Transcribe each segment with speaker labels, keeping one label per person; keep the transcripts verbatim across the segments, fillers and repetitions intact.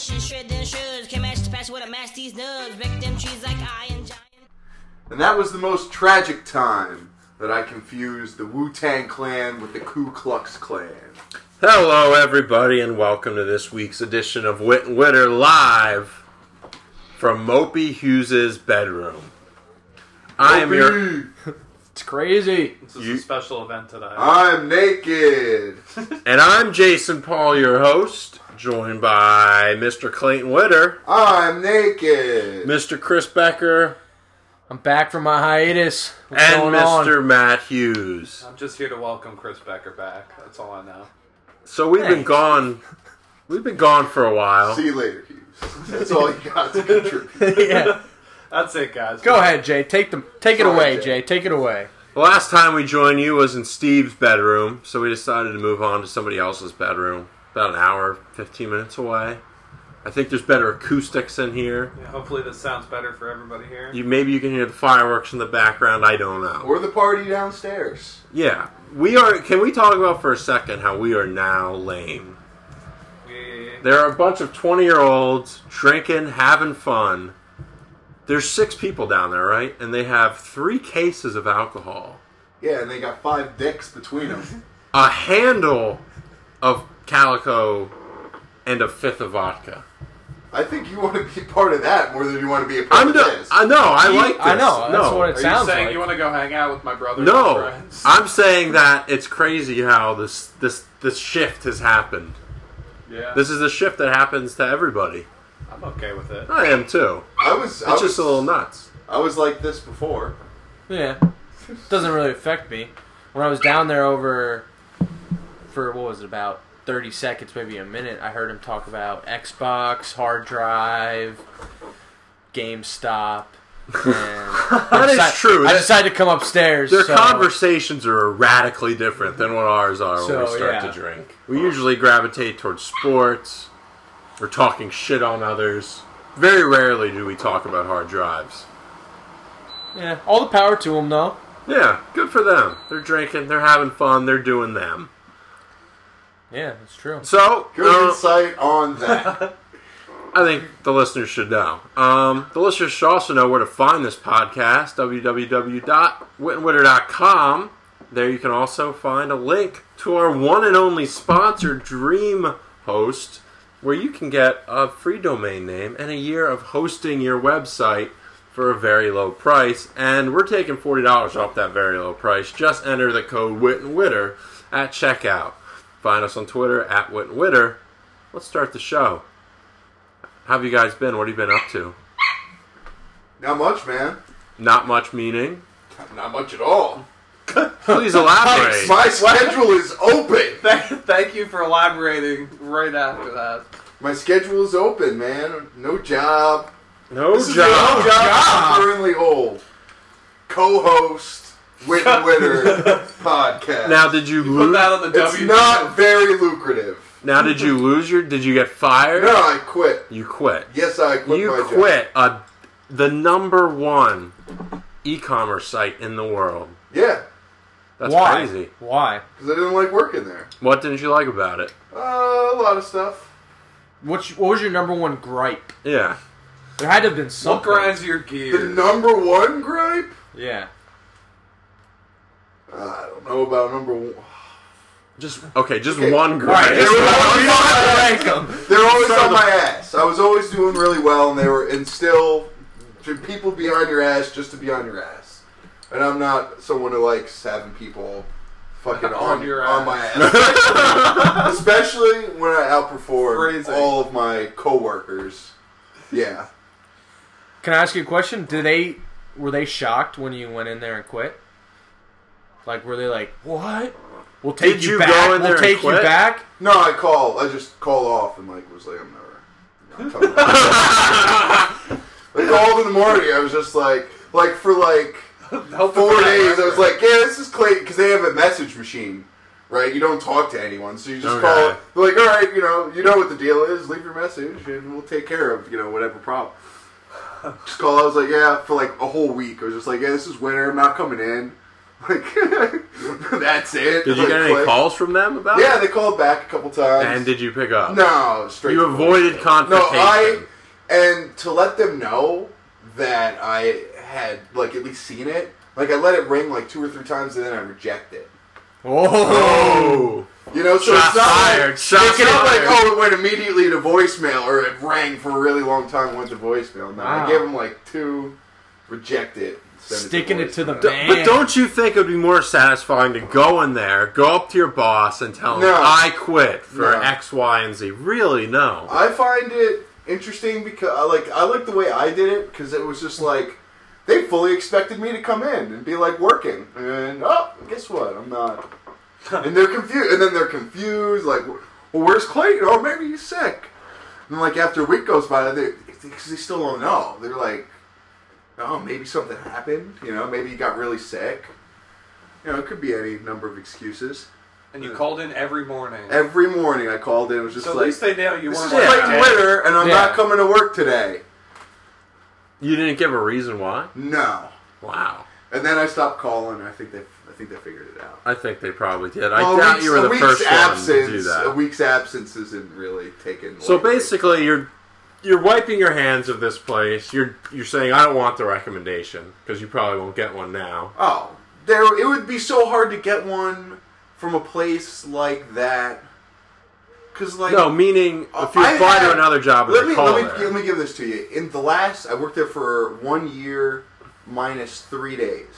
Speaker 1: bushes, shred them shoes. Can't match the patch with a match these nubs. Break them trees like iron giant.
Speaker 2: And that was the most tragic time that I confused the Wu-Tang Clan with the Ku Klux Klan.
Speaker 3: Hello, everybody, and welcome to this week's edition of Wit and Witter live from Mopey Hughes' bedroom. I am your...
Speaker 4: It's crazy.
Speaker 5: This is
Speaker 3: You-
Speaker 5: a special event today.
Speaker 2: I'm naked.
Speaker 3: And I'm Jason Paul, your host, joined by Mister Clayton Witter,
Speaker 2: I'm naked.
Speaker 3: Mister Chris Becker,
Speaker 4: I'm back from my hiatus. What's
Speaker 3: and
Speaker 4: going
Speaker 3: Mister
Speaker 4: on?
Speaker 3: Matt Hughes.
Speaker 5: I'm just here to welcome Chris Becker back. That's all I know.
Speaker 3: So we've been
Speaker 4: Thanks.
Speaker 3: gone... We've been gone for a while.
Speaker 2: See you later, Hughes. That's all you got to contribute.
Speaker 4: Yeah.
Speaker 5: That's it, guys.
Speaker 4: Go ahead, Jay. Take the take it
Speaker 2: Sorry,
Speaker 4: away,
Speaker 2: Jay.
Speaker 4: Jay. Take it away.
Speaker 3: The last time we joined you was in Steve's bedroom, so we decided to move on to somebody else's bedroom. About an hour, fifteen minutes away. I think there's better acoustics in here.
Speaker 5: Yeah, hopefully this sounds better for everybody here.
Speaker 3: You maybe you can hear the fireworks in the background. I don't know.
Speaker 2: Or the party downstairs.
Speaker 3: Yeah, we are. Can we talk about for a second how we are now lame?
Speaker 5: Yeah.
Speaker 3: There are a bunch of twenty-year-olds drinking, having fun. There's six people down there, right? And they have three cases of alcohol,
Speaker 2: Yeah, and they got five dicks between them.
Speaker 3: a handle of Calico, and a fifth of vodka.
Speaker 2: I think you want to be part of that more than you want to be a part
Speaker 3: I'm
Speaker 2: of
Speaker 3: no,
Speaker 2: this.
Speaker 3: I know. I like this.
Speaker 4: I know. That's
Speaker 3: no.
Speaker 4: what it
Speaker 5: Are
Speaker 4: sounds
Speaker 5: you saying
Speaker 4: like.
Speaker 5: you want to go hang out with my brother
Speaker 3: No,
Speaker 5: and friends?
Speaker 3: I'm saying that it's crazy how this this this shift has happened.
Speaker 5: Yeah.
Speaker 3: This is a shift that happens to everybody.
Speaker 5: I'm okay with it.
Speaker 3: I am too.
Speaker 2: I was.
Speaker 3: It's
Speaker 2: I was,
Speaker 3: just a little nuts.
Speaker 2: I was like this before.
Speaker 4: Yeah. Doesn't really affect me. When I was down there over for what was it about thirty seconds, maybe a minute, I heard him talk about Xbox, hard drive, GameStop. And
Speaker 3: That is
Speaker 4: deci-
Speaker 3: true.
Speaker 4: I
Speaker 3: That-
Speaker 4: decided to come upstairs.
Speaker 3: Their
Speaker 4: so-
Speaker 3: conversations are radically different than what ours are when we
Speaker 4: So,
Speaker 3: start
Speaker 4: yeah.
Speaker 3: to drink. We usually gravitate towards sports or talking shit on others. Very rarely do we talk about hard drives.
Speaker 4: Yeah, all the power to them, though.
Speaker 3: Yeah, good for them. They're drinking, they're having fun, they're doing them.
Speaker 4: Yeah, that's true.
Speaker 3: So,
Speaker 2: Good
Speaker 3: uh,
Speaker 2: insight on that.
Speaker 3: I think the listeners should know. Um, the listeners should also know where to find this podcast, w w w dot wit and witter dot com. There you can also find a link to our one and only sponsor, DreamHost, where you can get a free domain name and a year of hosting your website for a very low price. And we're taking forty dollars off that very low price. Just enter the code Wit and Witter at checkout. Find us on Twitter at Wit and Witter. Let's start the show. How have you guys been? What have you been up to?
Speaker 2: Not much, man.
Speaker 3: Not much meaning.
Speaker 2: Not much at all.
Speaker 3: Please elaborate.
Speaker 2: My schedule is open.
Speaker 5: Thank, thank you for elaborating right after that.
Speaker 2: My schedule is open, man. No job.
Speaker 3: No
Speaker 2: This is the only
Speaker 3: job.
Speaker 2: job I currently hold. Co-host Wit and Witter podcast.
Speaker 3: Now did you
Speaker 5: Put
Speaker 3: lose?
Speaker 5: that on the
Speaker 2: it's
Speaker 5: W.
Speaker 2: not very lucrative.
Speaker 3: Now did you lose your? Did you get fired?
Speaker 2: No, I quit.
Speaker 3: You quit.
Speaker 2: Yes, I quit
Speaker 3: You
Speaker 2: my job.
Speaker 3: quit a, the number one e-commerce site in the world.
Speaker 2: Yeah,
Speaker 3: That's
Speaker 4: Why?
Speaker 3: crazy.
Speaker 4: Why?
Speaker 2: because I didn't like working there.
Speaker 3: What didn't you like about it?
Speaker 2: Uh, a lot of stuff.
Speaker 4: What, what was your number one gripe?
Speaker 3: Yeah.
Speaker 4: There had to have been
Speaker 5: What
Speaker 4: something.
Speaker 5: grinds your
Speaker 2: The
Speaker 5: gears?
Speaker 2: number one gripe?
Speaker 4: Yeah.
Speaker 2: Uh, I don't know about number one.
Speaker 3: Just okay. Just
Speaker 2: Okay.
Speaker 3: one
Speaker 4: Right.
Speaker 3: gripe.
Speaker 2: They were always,
Speaker 4: rank 'em.
Speaker 2: they were always
Speaker 3: Start
Speaker 2: on
Speaker 3: the-
Speaker 2: my ass. I was always doing really well, and they were, and still, should people be on your ass just to be on your ass? And I'm not someone who likes having people fucking on,
Speaker 5: On your
Speaker 2: on
Speaker 5: ass.
Speaker 2: my ass, especially when I outperform
Speaker 5: Phrasing.
Speaker 2: all of my coworkers. Yeah,
Speaker 4: Can I ask you a question? Did they were they shocked when you went in there and quit? Like, were they like, "What? We'll take
Speaker 3: Did
Speaker 4: you,
Speaker 3: you
Speaker 4: back.
Speaker 3: go in there
Speaker 4: we'll
Speaker 3: and
Speaker 4: take you
Speaker 3: quit?"
Speaker 4: back."
Speaker 2: no, I call. I just call off and like was like, I'm never. I'm coming back. Like called in the morning. I was just like, like for like.
Speaker 5: Help
Speaker 2: Four
Speaker 5: the
Speaker 2: days, I
Speaker 5: record.
Speaker 2: was like, yeah, this is Clayton, because they have a message machine, right? You don't talk to anyone, so you just
Speaker 3: Okay.
Speaker 2: call, they're like, all right, you know, you know what the deal is, leave your message, and we'll take care of, you know, whatever problem. Just call, I was like, yeah, for like a whole week, I was just like, yeah, this is winter, I'm not coming in. Like, they that's it.
Speaker 3: Did you
Speaker 2: Like,
Speaker 3: get any
Speaker 2: click.
Speaker 3: calls from them about
Speaker 2: Yeah,
Speaker 3: it?
Speaker 2: they called back a couple times.
Speaker 3: And did you pick up?
Speaker 2: No, straight.
Speaker 3: You
Speaker 2: to
Speaker 3: avoided
Speaker 2: voicemail.
Speaker 3: confrontation.
Speaker 2: No, I and to let them know that I had like at least seen it. Like I let it ring like two or three times, and then I reject it.
Speaker 3: Oh.
Speaker 2: You know, so
Speaker 3: Shots
Speaker 2: it's not
Speaker 3: fired.
Speaker 2: like,
Speaker 3: Shots
Speaker 2: it's not like
Speaker 3: fired.
Speaker 2: oh, it went immediately to voicemail, or it rang for a really long time and went to voicemail. No,
Speaker 4: Wow.
Speaker 2: I gave them like two, reject it, send
Speaker 4: Sticking it to the
Speaker 2: voicemail.
Speaker 4: man.
Speaker 3: But don't you think it would be more satisfying to go in there, go up to your boss, and tell him,
Speaker 2: No.
Speaker 3: I quit for
Speaker 2: No.
Speaker 3: X, Y, and Z? Really, no.
Speaker 2: I find it interesting because I like I like the way I did it because it was just like they fully expected me to come in and be like working, and oh, guess what? I'm not. And they're confused, and then they're confused, like, well, where's Clayton? Oh, maybe he's sick. And like after a week goes by, they because they still don't know. They're like, oh, maybe something happened. You know, maybe he got really sick. You know, it could be any number of excuses.
Speaker 5: And you called in every morning.
Speaker 2: Every morning I called in. It was just
Speaker 5: so at
Speaker 2: like,
Speaker 5: least they know you
Speaker 2: this
Speaker 5: weren't
Speaker 2: is
Speaker 5: like
Speaker 2: Clayton
Speaker 5: dead.
Speaker 2: Witter, and I'm
Speaker 4: Yeah.
Speaker 2: not coming to work today.
Speaker 3: You didn't give a reason why?
Speaker 2: No.
Speaker 3: Wow.
Speaker 2: And then I stopped calling. And I think they, I think they figured it out.
Speaker 3: I think they probably did. I
Speaker 2: Well, a
Speaker 3: doubt
Speaker 2: week's-
Speaker 3: you were
Speaker 2: a
Speaker 3: the
Speaker 2: week's
Speaker 3: first
Speaker 2: absence,
Speaker 3: one to do
Speaker 2: A
Speaker 3: that.
Speaker 2: week's absence isn't really taken.
Speaker 3: So
Speaker 2: lightly.
Speaker 3: basically, you're you're wiping your hands of this place. You're you're saying, I don't want the recommendation, because you probably won't get one now.
Speaker 2: oh, there it would be so hard to get one from a place like that. Because like
Speaker 3: No, meaning if you
Speaker 2: I
Speaker 3: apply
Speaker 2: had-
Speaker 3: to another job and
Speaker 2: let
Speaker 3: they
Speaker 2: me
Speaker 3: call
Speaker 2: let me
Speaker 3: there.
Speaker 2: let me give this to you. In the last, I worked there for one year minus three days,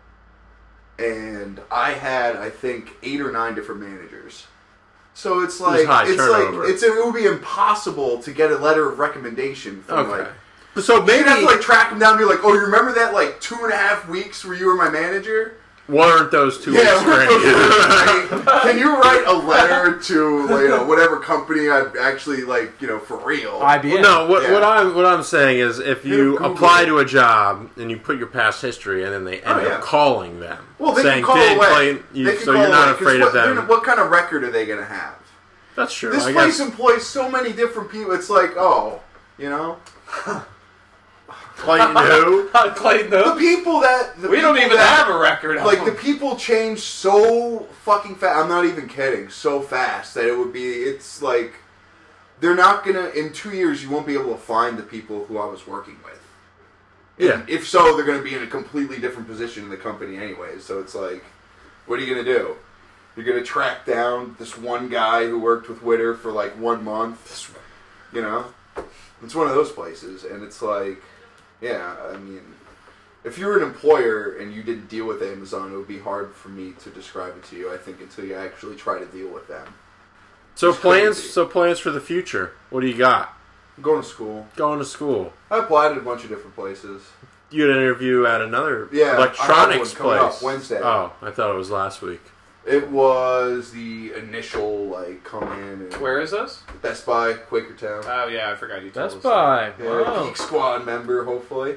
Speaker 2: and I had I think eight or nine different managers. So it's
Speaker 3: was
Speaker 2: like
Speaker 3: high
Speaker 2: it's
Speaker 3: turnover.
Speaker 2: like it's it would be impossible to get a letter of recommendation from
Speaker 3: Okay.
Speaker 2: like.
Speaker 3: So
Speaker 2: Maybe
Speaker 3: maybe
Speaker 2: you'd have to like track them down and be like, oh, you remember that like two and a half weeks where you were my manager?
Speaker 3: weren't those two
Speaker 2: Yeah,
Speaker 3: weeks
Speaker 2: we're
Speaker 3: great?
Speaker 2: supposed to- can you write a letter to like, you know whatever company I'd actually like you know for real?
Speaker 4: I B M.
Speaker 3: Well, no, what,
Speaker 2: Yeah.
Speaker 3: what I'm what I'm saying is, if you
Speaker 2: Google
Speaker 3: apply
Speaker 2: it.
Speaker 3: to a job and you put your past history, and then they end
Speaker 2: Oh, yeah.
Speaker 3: up calling them,
Speaker 2: Well, they
Speaker 3: saying,
Speaker 2: can call
Speaker 3: "Did
Speaker 2: away.
Speaker 3: Clayton-" you-
Speaker 2: They can
Speaker 3: so
Speaker 2: call
Speaker 3: you're not
Speaker 2: away, 'cause
Speaker 3: afraid
Speaker 2: what,
Speaker 3: of them.
Speaker 2: they're- What kind of record are they going to have?
Speaker 3: That's true.
Speaker 2: This
Speaker 3: I
Speaker 2: place
Speaker 3: guess.
Speaker 2: employs so many different people. It's like, oh, you know,
Speaker 3: Clayton who?
Speaker 5: Clayton,
Speaker 2: the
Speaker 5: though.
Speaker 2: people that the
Speaker 5: We don't
Speaker 2: people
Speaker 5: even
Speaker 2: that,
Speaker 5: have a record. of
Speaker 2: Like the
Speaker 5: them.
Speaker 2: people change so fucking fast. I'm not even kidding. So fast that it would be. It's like they're not gonna. In two years, you won't be able to find the people who I was working with.
Speaker 3: Yeah.
Speaker 2: And if so, they're going to be in a completely different position in the company anyways. So it's like, what are you going to do? You're going to track down this one guy who worked with Witter for like one month. You know? It's one of those places. And it's like, yeah, I mean, if you were an employer and you didn't deal with Amazon, it would be hard for me to describe it to you, I think, until you actually try to deal with them.
Speaker 3: So
Speaker 2: It's
Speaker 3: plans.
Speaker 2: crazy.
Speaker 3: So plans for the future. What do you got?
Speaker 2: I'm going to school.
Speaker 3: Going to school.
Speaker 2: I applied at a bunch of different places.
Speaker 3: You had an interview at another
Speaker 2: Yeah, I have
Speaker 3: electronics
Speaker 2: one coming up
Speaker 3: place.
Speaker 2: Wednesday.
Speaker 3: Oh, I thought it was last week.
Speaker 2: It was the initial, like, come in and
Speaker 5: Where is this?
Speaker 2: Best Buy, Quakertown.
Speaker 5: Oh yeah, I forgot you told
Speaker 4: Best
Speaker 5: us
Speaker 4: Buy.
Speaker 2: Yeah,
Speaker 4: Wow.
Speaker 2: Geek Squad member, hopefully.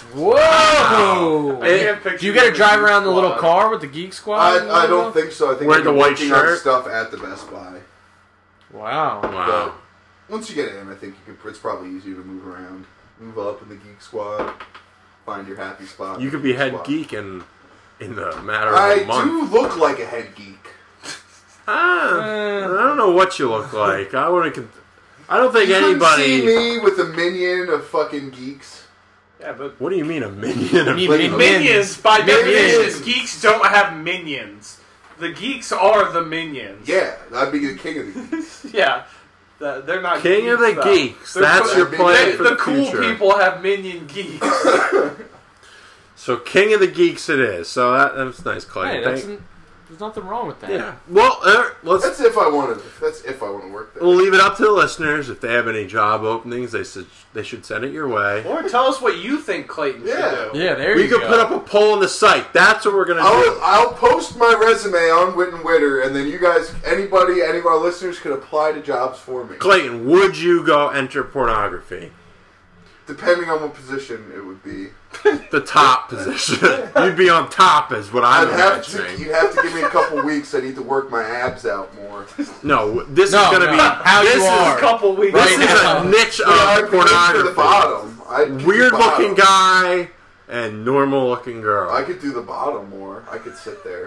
Speaker 4: Whoa!
Speaker 5: I
Speaker 3: It-
Speaker 5: can't picture
Speaker 4: Do you get to
Speaker 5: the
Speaker 4: drive
Speaker 5: Geek
Speaker 4: around the little
Speaker 5: Squad.
Speaker 4: car with the Geek Squad?
Speaker 2: I, I don't think so. I think
Speaker 3: Wear
Speaker 2: I'm
Speaker 3: the white
Speaker 2: working on
Speaker 3: shirt?
Speaker 2: stuff at the Best Buy.
Speaker 4: Wow.
Speaker 3: Wow.
Speaker 2: But once you get in, I think you can. It's probably easier to move around, move up in the Geek Squad, find your happy spot.
Speaker 3: You
Speaker 2: in
Speaker 3: could
Speaker 2: the
Speaker 3: be
Speaker 2: Geek
Speaker 3: head
Speaker 2: Squad.
Speaker 3: geek in in the matter of
Speaker 2: I
Speaker 3: a month.
Speaker 2: do look like a head geek.
Speaker 3: Ah,
Speaker 4: Uh,
Speaker 3: I don't know what you look like. I wouldn't. Con- I don't think
Speaker 2: you couldn't
Speaker 3: anybody.
Speaker 2: see me with a minion of fucking geeks.
Speaker 5: Yeah, but
Speaker 3: What do you mean a minion? Of
Speaker 4: You
Speaker 2: Like,
Speaker 4: mean
Speaker 2: Minions.
Speaker 5: minions by
Speaker 2: Minions.
Speaker 5: definition, geeks don't have minions. The geeks are the minions.
Speaker 2: Yeah, I'd be the king of the geeks.
Speaker 5: Yeah. The- they're not
Speaker 3: King
Speaker 5: geeks,
Speaker 3: of the
Speaker 5: though.
Speaker 3: geeks.
Speaker 5: They're
Speaker 3: That's
Speaker 5: cool-
Speaker 3: your
Speaker 2: they-
Speaker 3: plan
Speaker 5: they-
Speaker 3: for
Speaker 5: the,
Speaker 3: the,
Speaker 5: cool
Speaker 3: future.
Speaker 5: people have minion geeks.
Speaker 3: So king of the geeks it is. So that, that's nice, Clay.
Speaker 4: hey, that's n- there's nothing wrong with that.
Speaker 3: yeah. Well, uh, let's.
Speaker 2: That's if I wanted. That's if I want to work there.
Speaker 3: We'll leave it up to the listeners. If they have any job openings, they should they should send it your way.
Speaker 5: Or tell us what you think Clayton
Speaker 2: Yeah.
Speaker 5: should do.
Speaker 4: Yeah, there
Speaker 3: We
Speaker 4: you
Speaker 3: could
Speaker 4: go.
Speaker 3: put up a poll on the site. That's what we're gonna
Speaker 2: I'll,
Speaker 3: do.
Speaker 2: I'll post my resume on Wit and Witter, and then you guys, anybody, any of our listeners, could apply to jobs for me.
Speaker 3: Clayton, would you go enter pornography?
Speaker 2: Depending on what position it would be.
Speaker 3: The top position. You'd be on top, is what I'm
Speaker 2: I'd have to.
Speaker 3: imagining.
Speaker 2: You'd have to give me a couple weeks. I need to work my abs out more.
Speaker 3: No, this
Speaker 4: No,
Speaker 3: is gonna
Speaker 4: no.
Speaker 3: be
Speaker 4: How
Speaker 3: this
Speaker 4: you
Speaker 3: is
Speaker 4: are.
Speaker 5: A couple weeks.
Speaker 3: This
Speaker 4: Right
Speaker 3: is
Speaker 4: now.
Speaker 3: a niche
Speaker 2: Yeah, I'd
Speaker 3: of
Speaker 2: be good for the
Speaker 3: pornography.
Speaker 2: bottom. I'd do the
Speaker 3: Weird
Speaker 2: bottom.
Speaker 3: looking guy and normal looking girl.
Speaker 2: I could do the bottom more. I could sit there.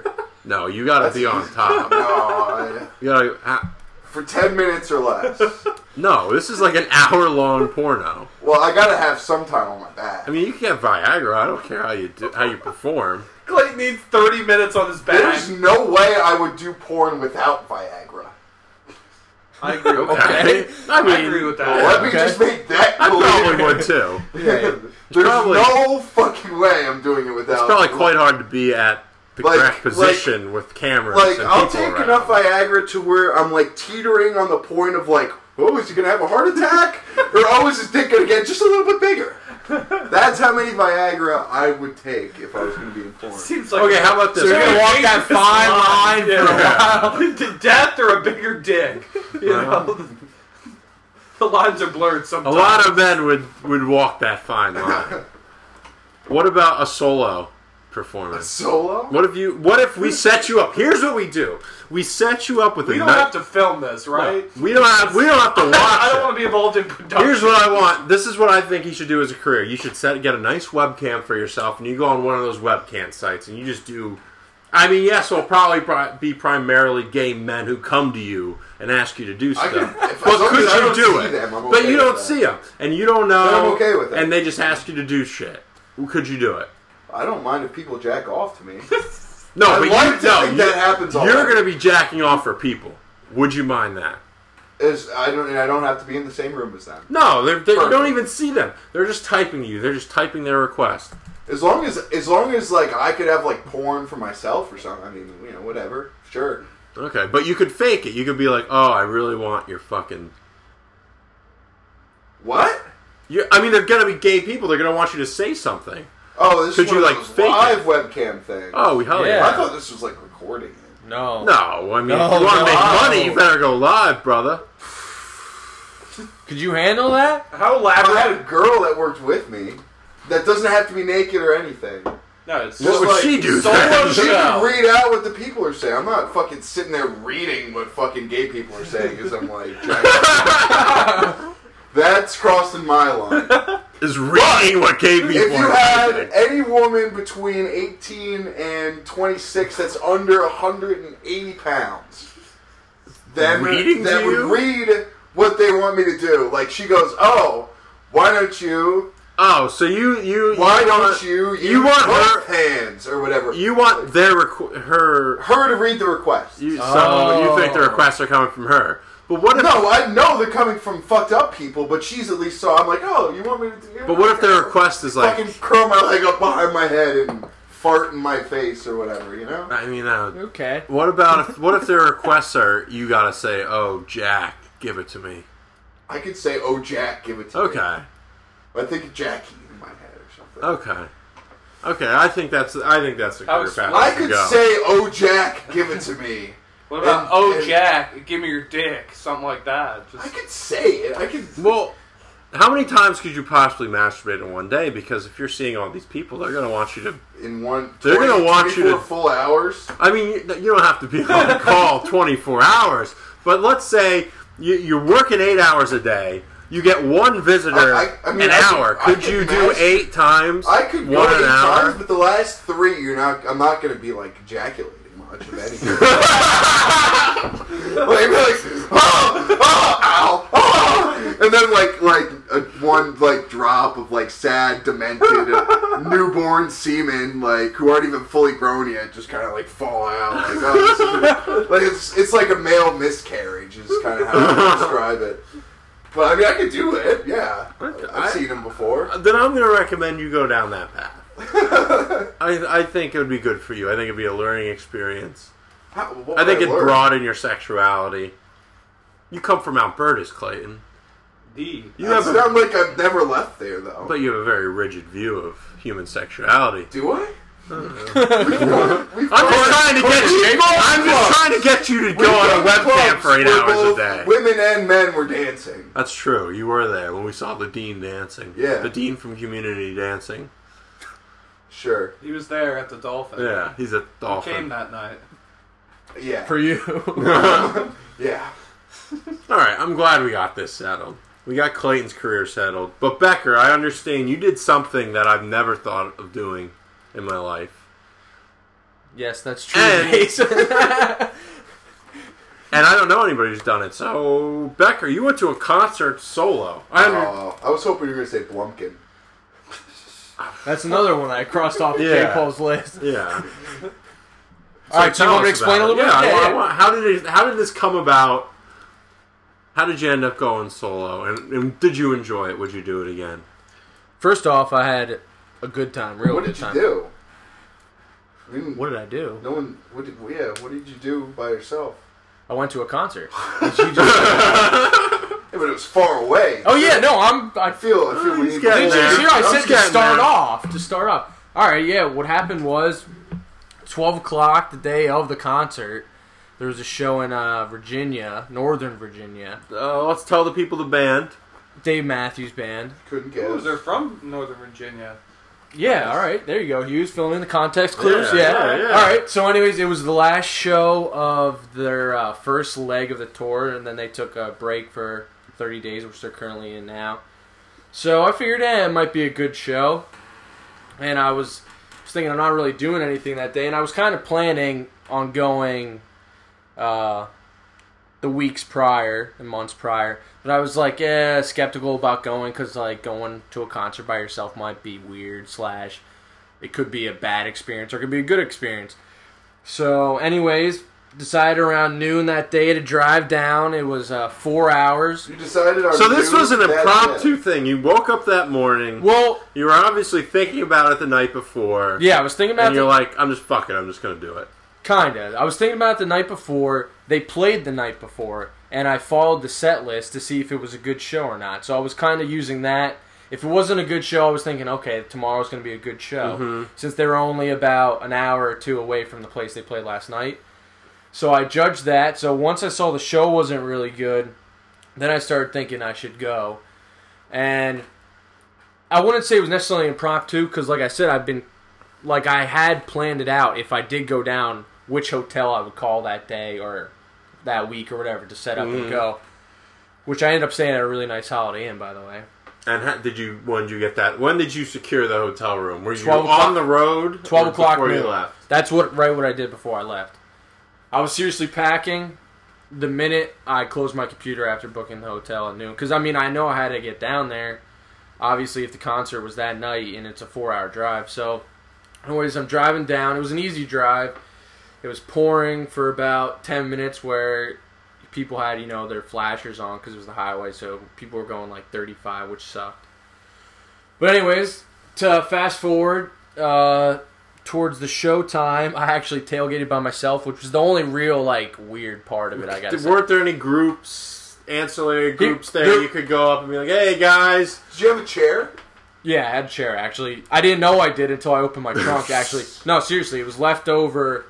Speaker 3: No, you got to
Speaker 2: That's
Speaker 3: be on
Speaker 2: easy.
Speaker 3: top.
Speaker 2: No, I,
Speaker 3: You gotta, ha-
Speaker 2: for ten minutes or less.
Speaker 3: no, this is like an hour-long porno.
Speaker 2: Well, I gotta have some time on my back.
Speaker 3: I mean, you can get Viagra. I don't care how you do, how you perform.
Speaker 5: Clayton needs thirty minutes on his back.
Speaker 2: There's no way I would do porn without Viagra.
Speaker 5: I agree with
Speaker 3: Okay.
Speaker 5: that.
Speaker 3: I mean,
Speaker 5: I agree with that.
Speaker 2: Let me
Speaker 4: okay.
Speaker 2: just make that
Speaker 3: I
Speaker 2: clear.
Speaker 3: probably would too.
Speaker 2: There's
Speaker 3: probably-
Speaker 2: no fucking way I'm doing it without.
Speaker 3: It's probably quite hard to be at the
Speaker 2: Like-
Speaker 3: correct position with cameras.
Speaker 2: Like,
Speaker 3: and
Speaker 2: I'll
Speaker 3: people
Speaker 2: take
Speaker 3: around.
Speaker 2: enough Viagra to where I'm like teetering on the point of like, oh, is he gonna have a heart attack? Or oh, is his dick gonna get just a little bit bigger? That's how many Viagra I would take if I was gonna be in porn.
Speaker 5: Seems like
Speaker 3: Okay, how about this?
Speaker 4: So you're gonna walk that fine line for a while.
Speaker 5: to death or a bigger dick. You know, the lines are blurred
Speaker 3: A
Speaker 5: sometimes.
Speaker 3: lot of men would, would walk that fine line. What about a solo performance?
Speaker 2: Solo?
Speaker 3: What if you? What if we set you up? Here's what we do: we set you up with
Speaker 5: We
Speaker 3: a
Speaker 5: don't
Speaker 3: night-
Speaker 5: have to film this, right?
Speaker 3: No, we don't have. We don't have to watch
Speaker 5: I don't
Speaker 3: it.
Speaker 5: want to be involved in production.
Speaker 3: Here's what I want. This is what I think you should do as a career. You should set get a nice webcam for yourself, and you go on one of those webcam sites, and you just do. I mean, yes, it'll probably pri- be primarily gay men who come to you and ask you to do
Speaker 2: I
Speaker 3: stuff.
Speaker 2: can- if- as
Speaker 3: but
Speaker 2: long
Speaker 3: could
Speaker 2: as I
Speaker 3: you
Speaker 2: don't
Speaker 3: do
Speaker 2: see
Speaker 3: it?
Speaker 2: them, I'm
Speaker 3: but
Speaker 2: okay
Speaker 3: you
Speaker 2: with
Speaker 3: don't
Speaker 2: that.
Speaker 3: see them, and you don't know.
Speaker 2: Then I'm okay with it.
Speaker 3: And they just ask you to do shit. Could you do it?
Speaker 2: I don't mind if people jack off to me.
Speaker 3: No,
Speaker 2: I
Speaker 3: but
Speaker 2: like
Speaker 3: you
Speaker 2: to
Speaker 3: no,
Speaker 2: think
Speaker 3: you,
Speaker 2: that happens all
Speaker 3: You're
Speaker 2: right.
Speaker 3: going to be jacking off for people. Would you mind that?
Speaker 2: Is I don't and I don't have to be in the same room as them.
Speaker 3: No, they're, they you don't
Speaker 2: Perfect.
Speaker 3: even see them. They're just typing you. They're just typing their request.
Speaker 2: As long as as long as like I could have like porn for myself or something. I mean, you know, whatever. Sure.
Speaker 3: Okay, but you could fake it. You could be like, "Oh, I really want your fucking."
Speaker 2: What?
Speaker 3: You, I mean, they're gonna be gay people. They're gonna want you to say something.
Speaker 2: Oh, this
Speaker 3: Could
Speaker 2: is one
Speaker 3: you,
Speaker 2: of
Speaker 3: like,
Speaker 2: those
Speaker 3: fake
Speaker 2: live
Speaker 3: it?
Speaker 2: webcam things.
Speaker 3: Oh, we hell yeah!
Speaker 4: Yeah.
Speaker 2: I thought this was like recording it.
Speaker 4: No.
Speaker 3: No, I mean,
Speaker 4: No,
Speaker 3: if you want to make
Speaker 4: no.
Speaker 3: money, you better go live, brother.
Speaker 4: Could you handle that?
Speaker 5: How
Speaker 2: I had
Speaker 5: elaborate?
Speaker 2: a girl that worked with me that doesn't have to be naked or anything.
Speaker 5: No, it's
Speaker 3: What
Speaker 2: Just
Speaker 3: would
Speaker 2: like
Speaker 3: she do?
Speaker 5: solo
Speaker 3: then?
Speaker 2: She
Speaker 5: show.
Speaker 2: can read out what the people are saying. I'm not fucking sitting there reading what fucking gay people are saying because I'm like, jacking. That's crossing my line.
Speaker 3: Is reading what gay people
Speaker 2: If you
Speaker 3: are
Speaker 2: had
Speaker 3: typing.
Speaker 2: any woman between eighteen and twenty-six that's under one hundred eighty pounds, then
Speaker 3: Reading
Speaker 2: that
Speaker 3: to
Speaker 2: would
Speaker 3: you?
Speaker 2: read what they want me to do. Like she goes, "Oh, why don't you?
Speaker 3: Oh, so you you
Speaker 2: Why
Speaker 3: you
Speaker 2: don't
Speaker 3: want,
Speaker 2: you? Use
Speaker 3: you want
Speaker 2: both
Speaker 3: her
Speaker 2: hands or whatever?
Speaker 3: you want their requ- her
Speaker 2: her to read the request."
Speaker 3: you, so
Speaker 4: Oh.
Speaker 3: you think the requests are coming from her. But what if
Speaker 2: No, I know they're coming from fucked up people, but she's at least so I'm like, oh, you want me to do
Speaker 3: But what if their request is like
Speaker 2: fucking curl my leg up behind my head and fart in my face or whatever, you know?
Speaker 3: I mean uh,
Speaker 4: Okay.
Speaker 3: what about if what if their requests are you gotta say, "Oh, Jack, give it to me."
Speaker 2: I could say, oh, Jack, give it to me.
Speaker 3: Okay.
Speaker 2: I think of Jackie in my head or something.
Speaker 3: Okay. Okay, I think that's I think that's a
Speaker 5: How
Speaker 3: career
Speaker 5: explicit-
Speaker 3: path
Speaker 2: I
Speaker 3: to
Speaker 2: could
Speaker 3: go.
Speaker 2: say, oh, Jack, give it to me.
Speaker 5: What about,
Speaker 2: And-
Speaker 5: oh,
Speaker 2: and-
Speaker 5: Jack, give me your dick? Something like that.
Speaker 2: I
Speaker 5: Just
Speaker 2: could say it. I could.
Speaker 3: Well, how many times could you possibly masturbate in one day? Because if you're seeing all these people, they're going to want you to.
Speaker 2: In one.
Speaker 3: They're gonna
Speaker 2: twenty,
Speaker 3: want you to-
Speaker 2: twenty-four full hours.
Speaker 3: I mean, you, you don't have to be on call twenty-four hours, but let's say you, you're working eight hours a day. You get one visitor
Speaker 2: I- I- I mean,
Speaker 3: an
Speaker 2: I could-
Speaker 3: hour.
Speaker 2: I
Speaker 3: Could
Speaker 2: could
Speaker 3: you do
Speaker 2: mas-
Speaker 3: eight times?
Speaker 2: I could go
Speaker 3: one
Speaker 2: eight
Speaker 3: an hour.
Speaker 2: times, but the last three, you're not. I'm not going to be like ejaculating much of anything. like, like, oh, oh, ow, oh, and then like, like a, one like drop of like sad, demented, uh, newborn semen, like who aren't even fully grown yet, just kind of like fall out. Like, oh, this is a, like it's it's like a male miscarriage. Is kind of how I would describe it. But I mean, I could do it. Yeah, I've
Speaker 3: I-
Speaker 2: seen them before.
Speaker 3: Then I'm going to recommend you go down that path. I, I think it would be good for you. I think it'd be a learning experience.
Speaker 2: How, what
Speaker 3: I think
Speaker 2: would
Speaker 3: it'd
Speaker 2: learn?
Speaker 3: broaden your sexuality. You come from Mount Burtis, Clayton.
Speaker 5: D.
Speaker 3: You
Speaker 2: I
Speaker 3: have a,
Speaker 2: sound like I've never left there, though.
Speaker 3: but you have a very rigid view of human sexuality.
Speaker 2: Do I?
Speaker 3: I'm just trying to get you.
Speaker 2: We've gone
Speaker 3: I'm just
Speaker 2: clubs.
Speaker 3: trying to get you to
Speaker 2: We've
Speaker 3: go on a
Speaker 2: gone to
Speaker 3: webcam
Speaker 2: clubs
Speaker 3: for eight
Speaker 2: where
Speaker 3: hours a
Speaker 2: both
Speaker 3: day.
Speaker 2: Women and men were dancing.
Speaker 3: That's true. You were there when we saw the dean dancing.
Speaker 2: Yeah.
Speaker 3: The dean from Community dancing.
Speaker 2: Sure.
Speaker 5: He was there at the Dolphin.
Speaker 3: Yeah, he's a
Speaker 5: He came
Speaker 3: dolphin.
Speaker 5: that night.
Speaker 2: Yeah.
Speaker 4: For you.
Speaker 2: Yeah.
Speaker 3: All right, I'm glad we got this settled. We got Clayton's career settled. But Becker, I understand you did something that I've never thought of doing in my life.
Speaker 4: Yes, that's true.
Speaker 3: And-
Speaker 4: Jason.
Speaker 3: And I don't know anybody who's done it. So, Becker, you went to a concert solo. I under-
Speaker 2: Oh, I was hoping you were going to say Blumpkin.
Speaker 4: That's another one I crossed off
Speaker 3: Yeah.
Speaker 4: J. Paul's list.
Speaker 3: Yeah.
Speaker 4: All right, so you
Speaker 3: tell
Speaker 4: want me to
Speaker 3: us
Speaker 4: explain a
Speaker 3: about
Speaker 4: little
Speaker 3: it.
Speaker 4: bit?
Speaker 3: Yeah,
Speaker 4: Yeah,
Speaker 3: I- I
Speaker 4: yeah.
Speaker 3: want- how did it, how did this come about? How did you end up going solo? And, and did you enjoy it? Would you do it again?
Speaker 4: First off, I had a good time, real
Speaker 2: What
Speaker 4: good
Speaker 2: did you
Speaker 4: time.
Speaker 2: do? I mean,
Speaker 4: What did I do?
Speaker 2: No one. What did? Yeah. What did you do by yourself?
Speaker 4: I went to a concert.
Speaker 2: Yeah, but it was far away.
Speaker 4: Oh yeah, no, I'm. I
Speaker 2: I feel. I feel we
Speaker 3: He's
Speaker 2: need.
Speaker 3: getting
Speaker 4: Did you
Speaker 3: there.
Speaker 4: see what I
Speaker 3: I'm
Speaker 4: said to
Speaker 3: getting
Speaker 4: start
Speaker 3: there.
Speaker 4: off? To start off. All right, yeah. What happened was, twelve o'clock the day of the concert, there was a show in uh, Virginia, Northern Virginia.
Speaker 3: Uh, let's tell the people the band.
Speaker 4: Dave Matthews Band.
Speaker 2: Couldn't
Speaker 5: Oh,
Speaker 2: guess.
Speaker 5: they're from Northern Virginia.
Speaker 4: Yeah, all right. There you go. Hughes filling in the context clues.
Speaker 3: Yeah,
Speaker 4: Yeah,
Speaker 3: yeah, yeah.
Speaker 4: All right. So, anyways, it was the last show of their uh, first leg of the tour, and then they took a break for thirty days, which they're currently in now. So I figured, eh, it might be a good show. And I was, was thinking I'm not really doing anything that day, and I was kind of planning on going uh, the weeks prior, the months prior. But I was like, eh, skeptical about going because like going to a concert by yourself might be weird. Slash, it could be a bad experience or it could be a good experience. So, anyways, decided around noon that day to drive down. It was uh, four hours.
Speaker 2: You decided on.
Speaker 3: So this
Speaker 2: noon,
Speaker 3: was an
Speaker 2: that's
Speaker 3: impromptu
Speaker 2: it.
Speaker 3: thing. You woke up that morning.
Speaker 4: Well,
Speaker 3: You were obviously thinking about it the night before.
Speaker 4: yeah, I was thinking about
Speaker 3: And you're
Speaker 4: the,
Speaker 3: like, I'm just fucking. I'm just gonna do it.
Speaker 4: kinda. I was thinking about it the night before. They played the night before, and I followed the set list to see if it was a good show or not. So I was kind of using that. If it wasn't a good show, I was thinking, okay, tomorrow's going to be a good show.
Speaker 3: Mhm.
Speaker 4: Since they were only about an hour or two away from the place they played last night. So I judged that. So once I saw the show wasn't really good, then I started thinking I should go. And I wouldn't say it was necessarily impromptu, because like I said, I've been, like I had planned it out if I did go down, which hotel I would call that day or that week or whatever to set up
Speaker 3: Mhm.
Speaker 4: and go. Which I ended up staying at a really nice Holiday Inn, by the way.
Speaker 3: And how, did you? When did you get that? When did you secure the hotel room? Were you
Speaker 4: twelve o'clock
Speaker 3: on the road?
Speaker 4: twelve
Speaker 3: or
Speaker 4: o'clock
Speaker 3: before you
Speaker 4: noon.
Speaker 3: left?
Speaker 4: That's what right what I did before I left. I was seriously packing the minute I closed my computer after booking the hotel at noon. Because, I mean, I know I had to get down there. Obviously, if the concert was that night and it's a four-hour drive. So, anyways, I'm driving down. It was an easy drive. It was pouring for about ten minutes where people had, you know, their flashers on because it was the highway. So, people were going like thirty-five, which sucked. But anyways, to fast forward uh, towards the show time, I actually tailgated by myself, which was the only real, like, weird part of it, I gotta
Speaker 3: Did,
Speaker 4: say.
Speaker 3: weren't there any groups, ancillary groups there?
Speaker 4: there-
Speaker 3: You could go up and be like, "Hey guys."
Speaker 2: Did you have a chair?
Speaker 4: Yeah, I had a chair, actually. I didn't know I did until I opened my trunk, actually. No, seriously, it was left over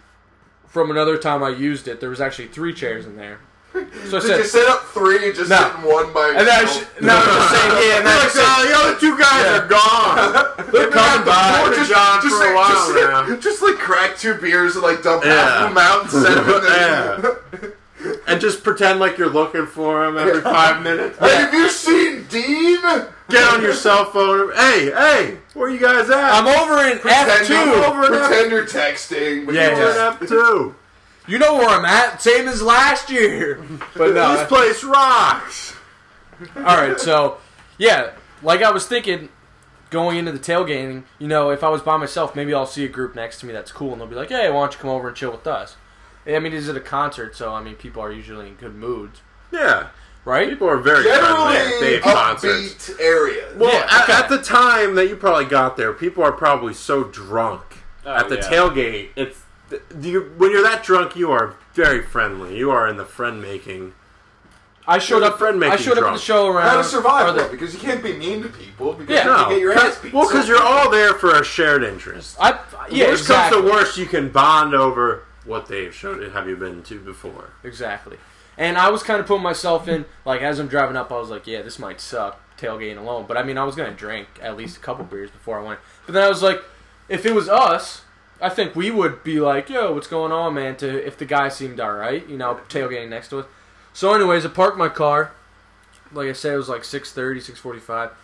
Speaker 4: from another time I used it. There was actually three chairs in there. So I
Speaker 2: Did
Speaker 4: said,
Speaker 2: you set up three and just
Speaker 4: No.
Speaker 2: sit in one by
Speaker 4: and then I
Speaker 2: yourself?
Speaker 4: sh- no, I'm just saying, yeah, and then I
Speaker 3: Like,
Speaker 4: said,
Speaker 3: "Oh, the other two guys
Speaker 4: Yeah.
Speaker 3: are gone. They're coming by.
Speaker 2: Or
Speaker 3: They're John for a
Speaker 2: like,
Speaker 3: while
Speaker 2: just,
Speaker 3: now.
Speaker 2: like, just like crack two beers and like dump
Speaker 3: Yeah.
Speaker 2: half of them out and set them in the...
Speaker 3: And just pretend like you're looking for him every five minutes.
Speaker 2: Hey, have you seen Dean?
Speaker 3: Get on your cell phone. Hey, hey, where you guys at?
Speaker 4: I'm over in F
Speaker 2: Pretend,
Speaker 4: two.
Speaker 2: you're,
Speaker 3: over in
Speaker 2: pretend you're texting. But
Speaker 4: Yeah,
Speaker 2: you're
Speaker 3: We're
Speaker 2: just-
Speaker 3: in F two.
Speaker 4: You know where I'm at, same as last year. But no,
Speaker 3: This place rocks.
Speaker 4: Alright, so, yeah, like I was thinking, going into the tailgating, you know, if I was by myself, maybe I'll see a group next to me that's cool, and they'll be like, hey, why don't you come over and chill with us? I mean, is it a concert, so, I mean, people are usually in good moods,
Speaker 3: Yeah.
Speaker 4: right?
Speaker 3: People are very friendly at
Speaker 2: Generally
Speaker 3: Dave concerts.
Speaker 2: upbeat areas.
Speaker 3: Well,
Speaker 4: Yeah,
Speaker 3: at,
Speaker 4: okay.
Speaker 3: at the time that you probably got there, people are probably so drunk
Speaker 5: Oh,
Speaker 3: at the
Speaker 5: yeah.
Speaker 3: tailgate. It's you, when you're that drunk, you are very friendly. You are in the friend making.
Speaker 4: I showed
Speaker 3: You're
Speaker 4: up,
Speaker 3: friend
Speaker 4: I
Speaker 3: making
Speaker 4: showed up at
Speaker 3: drunk.
Speaker 4: the show around...
Speaker 2: How to survive
Speaker 4: or the-
Speaker 2: though, because you can't be mean to people because
Speaker 4: Yeah.
Speaker 2: you
Speaker 3: No,
Speaker 2: can get your ass beat.
Speaker 3: well, because
Speaker 2: So-
Speaker 3: you're all there for a shared interest.
Speaker 4: I, yeah,
Speaker 3: worst
Speaker 4: exactly.
Speaker 3: comes to worst, you can bond over what they've showed. Have you been to before?
Speaker 4: Exactly. And I was kind of putting myself in, like, as I'm driving up, I was like, yeah, this might suck, tailgating alone. But, I mean, I was going to drink at least a couple beers before I went. But then I was like, if it was us, I think we would be like, yo, what's going on, man, to if the guy seemed all right, you know, tailgating next to us. So, anyways, I parked my car. Like I said, it was like six thirty, six forty-five.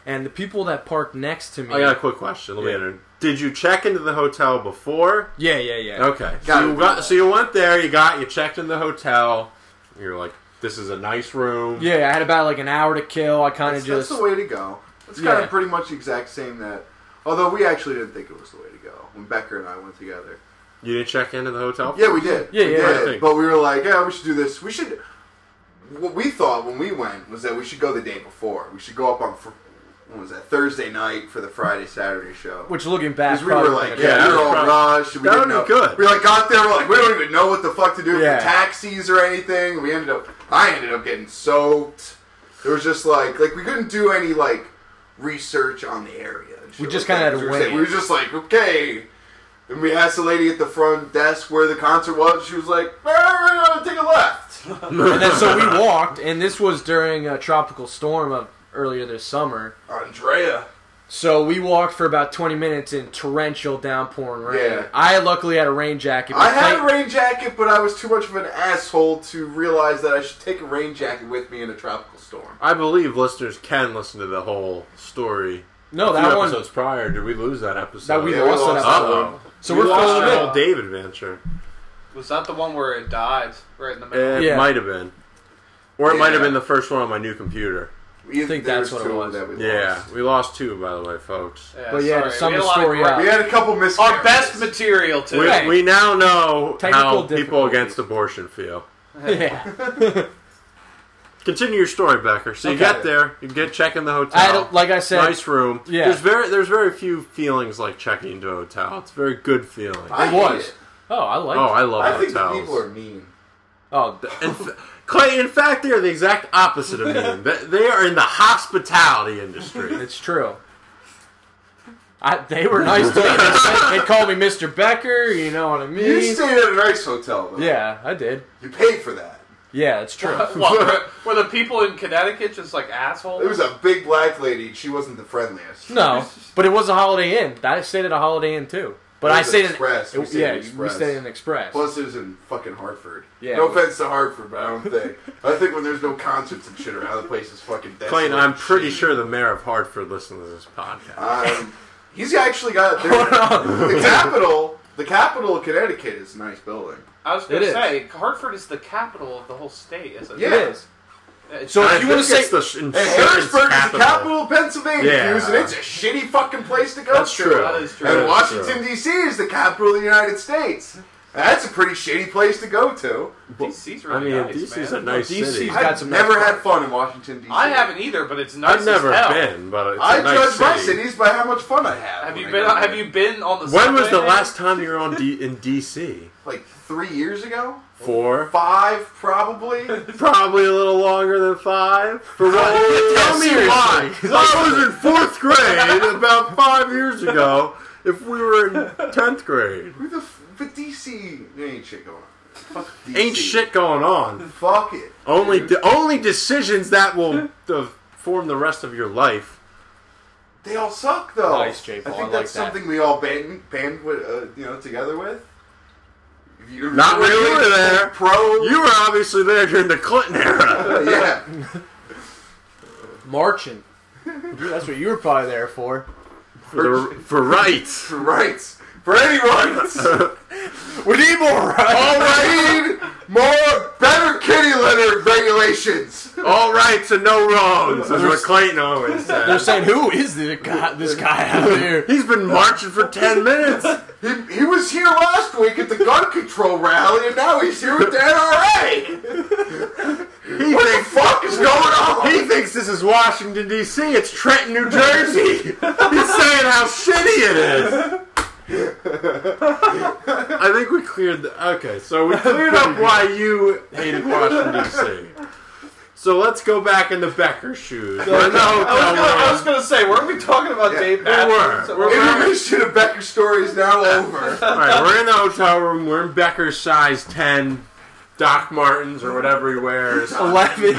Speaker 4: and the people that parked next to me.
Speaker 3: I got a quick question. Let me
Speaker 4: Yeah.
Speaker 3: enter. Did you check into the hotel before?
Speaker 4: Yeah, yeah, yeah.
Speaker 3: Okay. So
Speaker 2: Gotta
Speaker 3: you,
Speaker 2: do
Speaker 3: got,
Speaker 2: that.
Speaker 3: so you went there, you got, you checked in the hotel. You're like, this is a nice room.
Speaker 4: Yeah, I had about like an hour to kill. I kind of
Speaker 2: That's,
Speaker 4: just.
Speaker 2: that's the way to go. It's
Speaker 4: Yeah.
Speaker 2: kind of pretty much the exact same that. Although we actually didn't think it was the way to go when Becker and I went together.
Speaker 3: You didn't check into the hotel?
Speaker 2: Yeah, we did.
Speaker 4: Yeah,
Speaker 2: we
Speaker 4: yeah,
Speaker 3: I
Speaker 2: did.
Speaker 3: think.
Speaker 2: But we were like, yeah, we should do this. We should. What we thought when we went was that we should go the day before. We should go up on fr- what was that Thursday night for the Friday Saturday show.
Speaker 4: Which looking back,
Speaker 2: Because we were
Speaker 4: probably
Speaker 2: like,
Speaker 4: would've
Speaker 2: yeah,
Speaker 3: that
Speaker 2: we were
Speaker 3: was
Speaker 2: all
Speaker 3: probably-
Speaker 2: rushed. We
Speaker 3: that
Speaker 2: didn't
Speaker 3: would
Speaker 2: know.
Speaker 3: be good.
Speaker 2: We like got there, we're like, we don't even know what the fuck to do
Speaker 4: Yeah.
Speaker 2: for taxis or anything. We ended up, I ended up getting soaked. It was just like, like we couldn't do any like research on the area. and shit
Speaker 4: We just
Speaker 2: like
Speaker 4: kinda
Speaker 2: that.
Speaker 4: had to
Speaker 2: We were
Speaker 4: wing
Speaker 2: saying-
Speaker 4: it.
Speaker 2: We were just like, okay. And we asked the lady at the front desk where the concert was. She was like, "Ah, take a left.
Speaker 4: And then so we walked, and this was during a tropical storm of earlier this summer.
Speaker 2: Andrea.
Speaker 4: So we walked for about twenty minutes in torrential downpouring rain.
Speaker 2: Yeah.
Speaker 4: I luckily had a rain jacket. but
Speaker 2: I had a
Speaker 4: thank-
Speaker 2: rain jacket, but I was too much of an asshole to realize that I should take a rain jacket with me in a tropical storm.
Speaker 3: I believe listeners can listen to the whole story.
Speaker 4: No,
Speaker 3: a few
Speaker 4: that one.
Speaker 3: episodes prior. Did we lose that episode?
Speaker 4: That we
Speaker 2: Yeah, we
Speaker 4: lost that
Speaker 2: lost
Speaker 4: episode.
Speaker 2: that
Speaker 3: Uh-oh.
Speaker 4: So
Speaker 3: we
Speaker 4: we're
Speaker 3: lost
Speaker 4: filling
Speaker 3: the
Speaker 4: in.
Speaker 3: whole Dave adventure.
Speaker 5: Was that the one where it died right in the middle?
Speaker 3: It
Speaker 4: Yeah.
Speaker 3: might have been. Or it might have
Speaker 2: Yeah.
Speaker 3: been the first one on my new computer.
Speaker 2: We,
Speaker 4: I think
Speaker 2: there
Speaker 4: that's what it
Speaker 2: two
Speaker 4: was.
Speaker 2: that we
Speaker 3: Yeah,
Speaker 2: lost.
Speaker 3: we lost two, by the way, folks.
Speaker 5: Yeah,
Speaker 4: But yeah, to
Speaker 5: sorry.
Speaker 4: sum
Speaker 5: We had
Speaker 4: the
Speaker 5: a lot of
Speaker 4: story
Speaker 5: great-
Speaker 4: up.
Speaker 2: We had a couple miscarriages.
Speaker 5: Our best material too.
Speaker 3: We,
Speaker 4: Right.
Speaker 3: we now know
Speaker 4: Technical
Speaker 3: how people
Speaker 4: difficulties.
Speaker 3: against abortion feel.
Speaker 4: Yeah.
Speaker 3: Continue your story, Becker. So you
Speaker 4: Okay.
Speaker 3: get there, you get check in the hotel.
Speaker 4: I had, like I said,
Speaker 3: Nice room.
Speaker 4: Yeah.
Speaker 3: There's very there's very few feelings like checking into a hotel. It's a very good feeling.
Speaker 2: I
Speaker 4: it
Speaker 2: hate
Speaker 4: was.
Speaker 2: it.
Speaker 4: Oh, I like.
Speaker 3: oh, I love
Speaker 2: I think
Speaker 3: hotels.
Speaker 2: the people are mean.
Speaker 4: Oh,
Speaker 3: In, fa- Clay, in fact, they are the exact opposite of mean. They- They are in the hospitality industry.
Speaker 4: it's true. I, they were nice to me. They said- They called me Mister Becker. You know what I mean?
Speaker 2: You stayed at a nice hotel, though.
Speaker 4: Yeah, I did.
Speaker 2: You paid for that.
Speaker 4: Yeah, it's true.
Speaker 5: What, were, were the people in Connecticut just like assholes?
Speaker 2: It was a big black lady. She wasn't the friendliest.
Speaker 4: No, but it was a Holiday Inn. I stayed at a Holiday Inn too. But
Speaker 2: It
Speaker 4: I
Speaker 2: was
Speaker 4: stayed
Speaker 2: Express.
Speaker 4: in
Speaker 2: We stayed
Speaker 4: yeah,
Speaker 2: in Express.
Speaker 4: we stayed in Express.
Speaker 2: Plus, it was in fucking Hartford.
Speaker 4: Yeah.
Speaker 2: No offense to Hartford, but I don't think. I think when there's no concerts and shit around, the place is fucking desolate.
Speaker 3: Clayton, I'm pretty
Speaker 2: Shitty.
Speaker 3: sure the mayor of Hartford listens to this podcast.
Speaker 2: Um, he's actually got the capital. The capital of Connecticut is a nice building.
Speaker 5: I was going
Speaker 4: It
Speaker 5: to
Speaker 4: is.
Speaker 5: say Hartford is the capital of the whole state, isn't it?
Speaker 2: Yeah.
Speaker 4: It is.
Speaker 5: It's-
Speaker 4: So
Speaker 3: I
Speaker 4: if you want to
Speaker 3: think
Speaker 4: say
Speaker 3: it's the
Speaker 2: And
Speaker 3: insurance
Speaker 2: Harrisburg is the
Speaker 3: capital.
Speaker 2: capital of Pennsylvania,
Speaker 3: Yeah.
Speaker 2: Hughes, and it's a shitty fucking place to go
Speaker 3: That's
Speaker 2: to.
Speaker 3: true.
Speaker 5: That is true.
Speaker 2: And
Speaker 3: That is
Speaker 2: Washington,
Speaker 3: true.
Speaker 2: D C is the capital of the United States. That's a pretty shitty place to go to.
Speaker 5: D C's
Speaker 3: I
Speaker 5: really
Speaker 3: mean,
Speaker 5: nice,
Speaker 3: D C's
Speaker 5: man.
Speaker 3: a nice
Speaker 4: D C's
Speaker 3: city.
Speaker 4: got
Speaker 2: I've
Speaker 4: some nice
Speaker 2: never had
Speaker 4: parts.
Speaker 2: fun in Washington, D C.
Speaker 5: I haven't either, but it's nice
Speaker 3: I've never
Speaker 5: as hell.
Speaker 3: been, but it's
Speaker 2: I
Speaker 3: a nice
Speaker 2: judge my
Speaker 3: city.
Speaker 2: cities by how much fun I have.
Speaker 5: Have
Speaker 2: when
Speaker 5: you
Speaker 2: I
Speaker 5: been?
Speaker 2: go
Speaker 5: Have
Speaker 2: there.
Speaker 5: you been on the?
Speaker 3: When was
Speaker 5: subway
Speaker 3: the
Speaker 5: there?
Speaker 3: last time you were on D- in D C?
Speaker 2: Like three years ago?
Speaker 3: Four?
Speaker 2: Five, probably.
Speaker 3: Probably a little longer than five. For what? Tell me
Speaker 4: seriously.
Speaker 3: why. I was in fourth grade about five years ago. If we were in tenth grade,
Speaker 2: Who the f- but D C, there ain't shit going on. Fuck D C.
Speaker 3: ain't shit going on.
Speaker 2: Fuck it.
Speaker 3: Only
Speaker 2: dude.
Speaker 3: the only decisions that will uh, form the rest of your life.
Speaker 2: They all suck, though.
Speaker 4: Nice, J. Paul.
Speaker 2: I
Speaker 4: I
Speaker 2: think
Speaker 4: like
Speaker 2: that's
Speaker 4: that.
Speaker 2: something we all band, band with, uh, you know, together with. If you're
Speaker 3: Not when you were there.
Speaker 2: Pro.
Speaker 3: You were obviously there during the Clinton era.
Speaker 2: yeah.
Speaker 4: marching. That's what you were probably there for.
Speaker 3: For, the, for rights.
Speaker 2: For rights. For any rights.
Speaker 4: We need more rights.
Speaker 2: all right. More, better kitty litter regulations.
Speaker 3: All rights and no wrongs, is what Clayton always
Speaker 4: They're
Speaker 3: said.
Speaker 4: saying, "Who is this guy? This guy out here?"
Speaker 3: He's been marching for ten minutes.
Speaker 2: He, he was here last week at the gun control rally, and now he's here with the N R A.
Speaker 3: He
Speaker 2: What the
Speaker 3: thinks
Speaker 2: fuck is going on?
Speaker 3: He thinks this is Washington, D C It's Trenton, New Jersey. He's saying how shitty it is. I think we cleared the... Okay, so we cleared up why you hated Washington, D C So let's go back into Becker's shoes. We're in the
Speaker 5: I was,
Speaker 3: hotel
Speaker 5: gonna, I was
Speaker 3: room.
Speaker 5: gonna say, weren't we talking about
Speaker 2: Yeah,
Speaker 5: Dave
Speaker 3: we
Speaker 5: Patrick?
Speaker 3: were. We're-
Speaker 2: Intermission of Becker story is now over.
Speaker 3: Alright, we're in the hotel room. We're in Becker's size ten Doc Martens or whatever he wears.
Speaker 4: Eleven.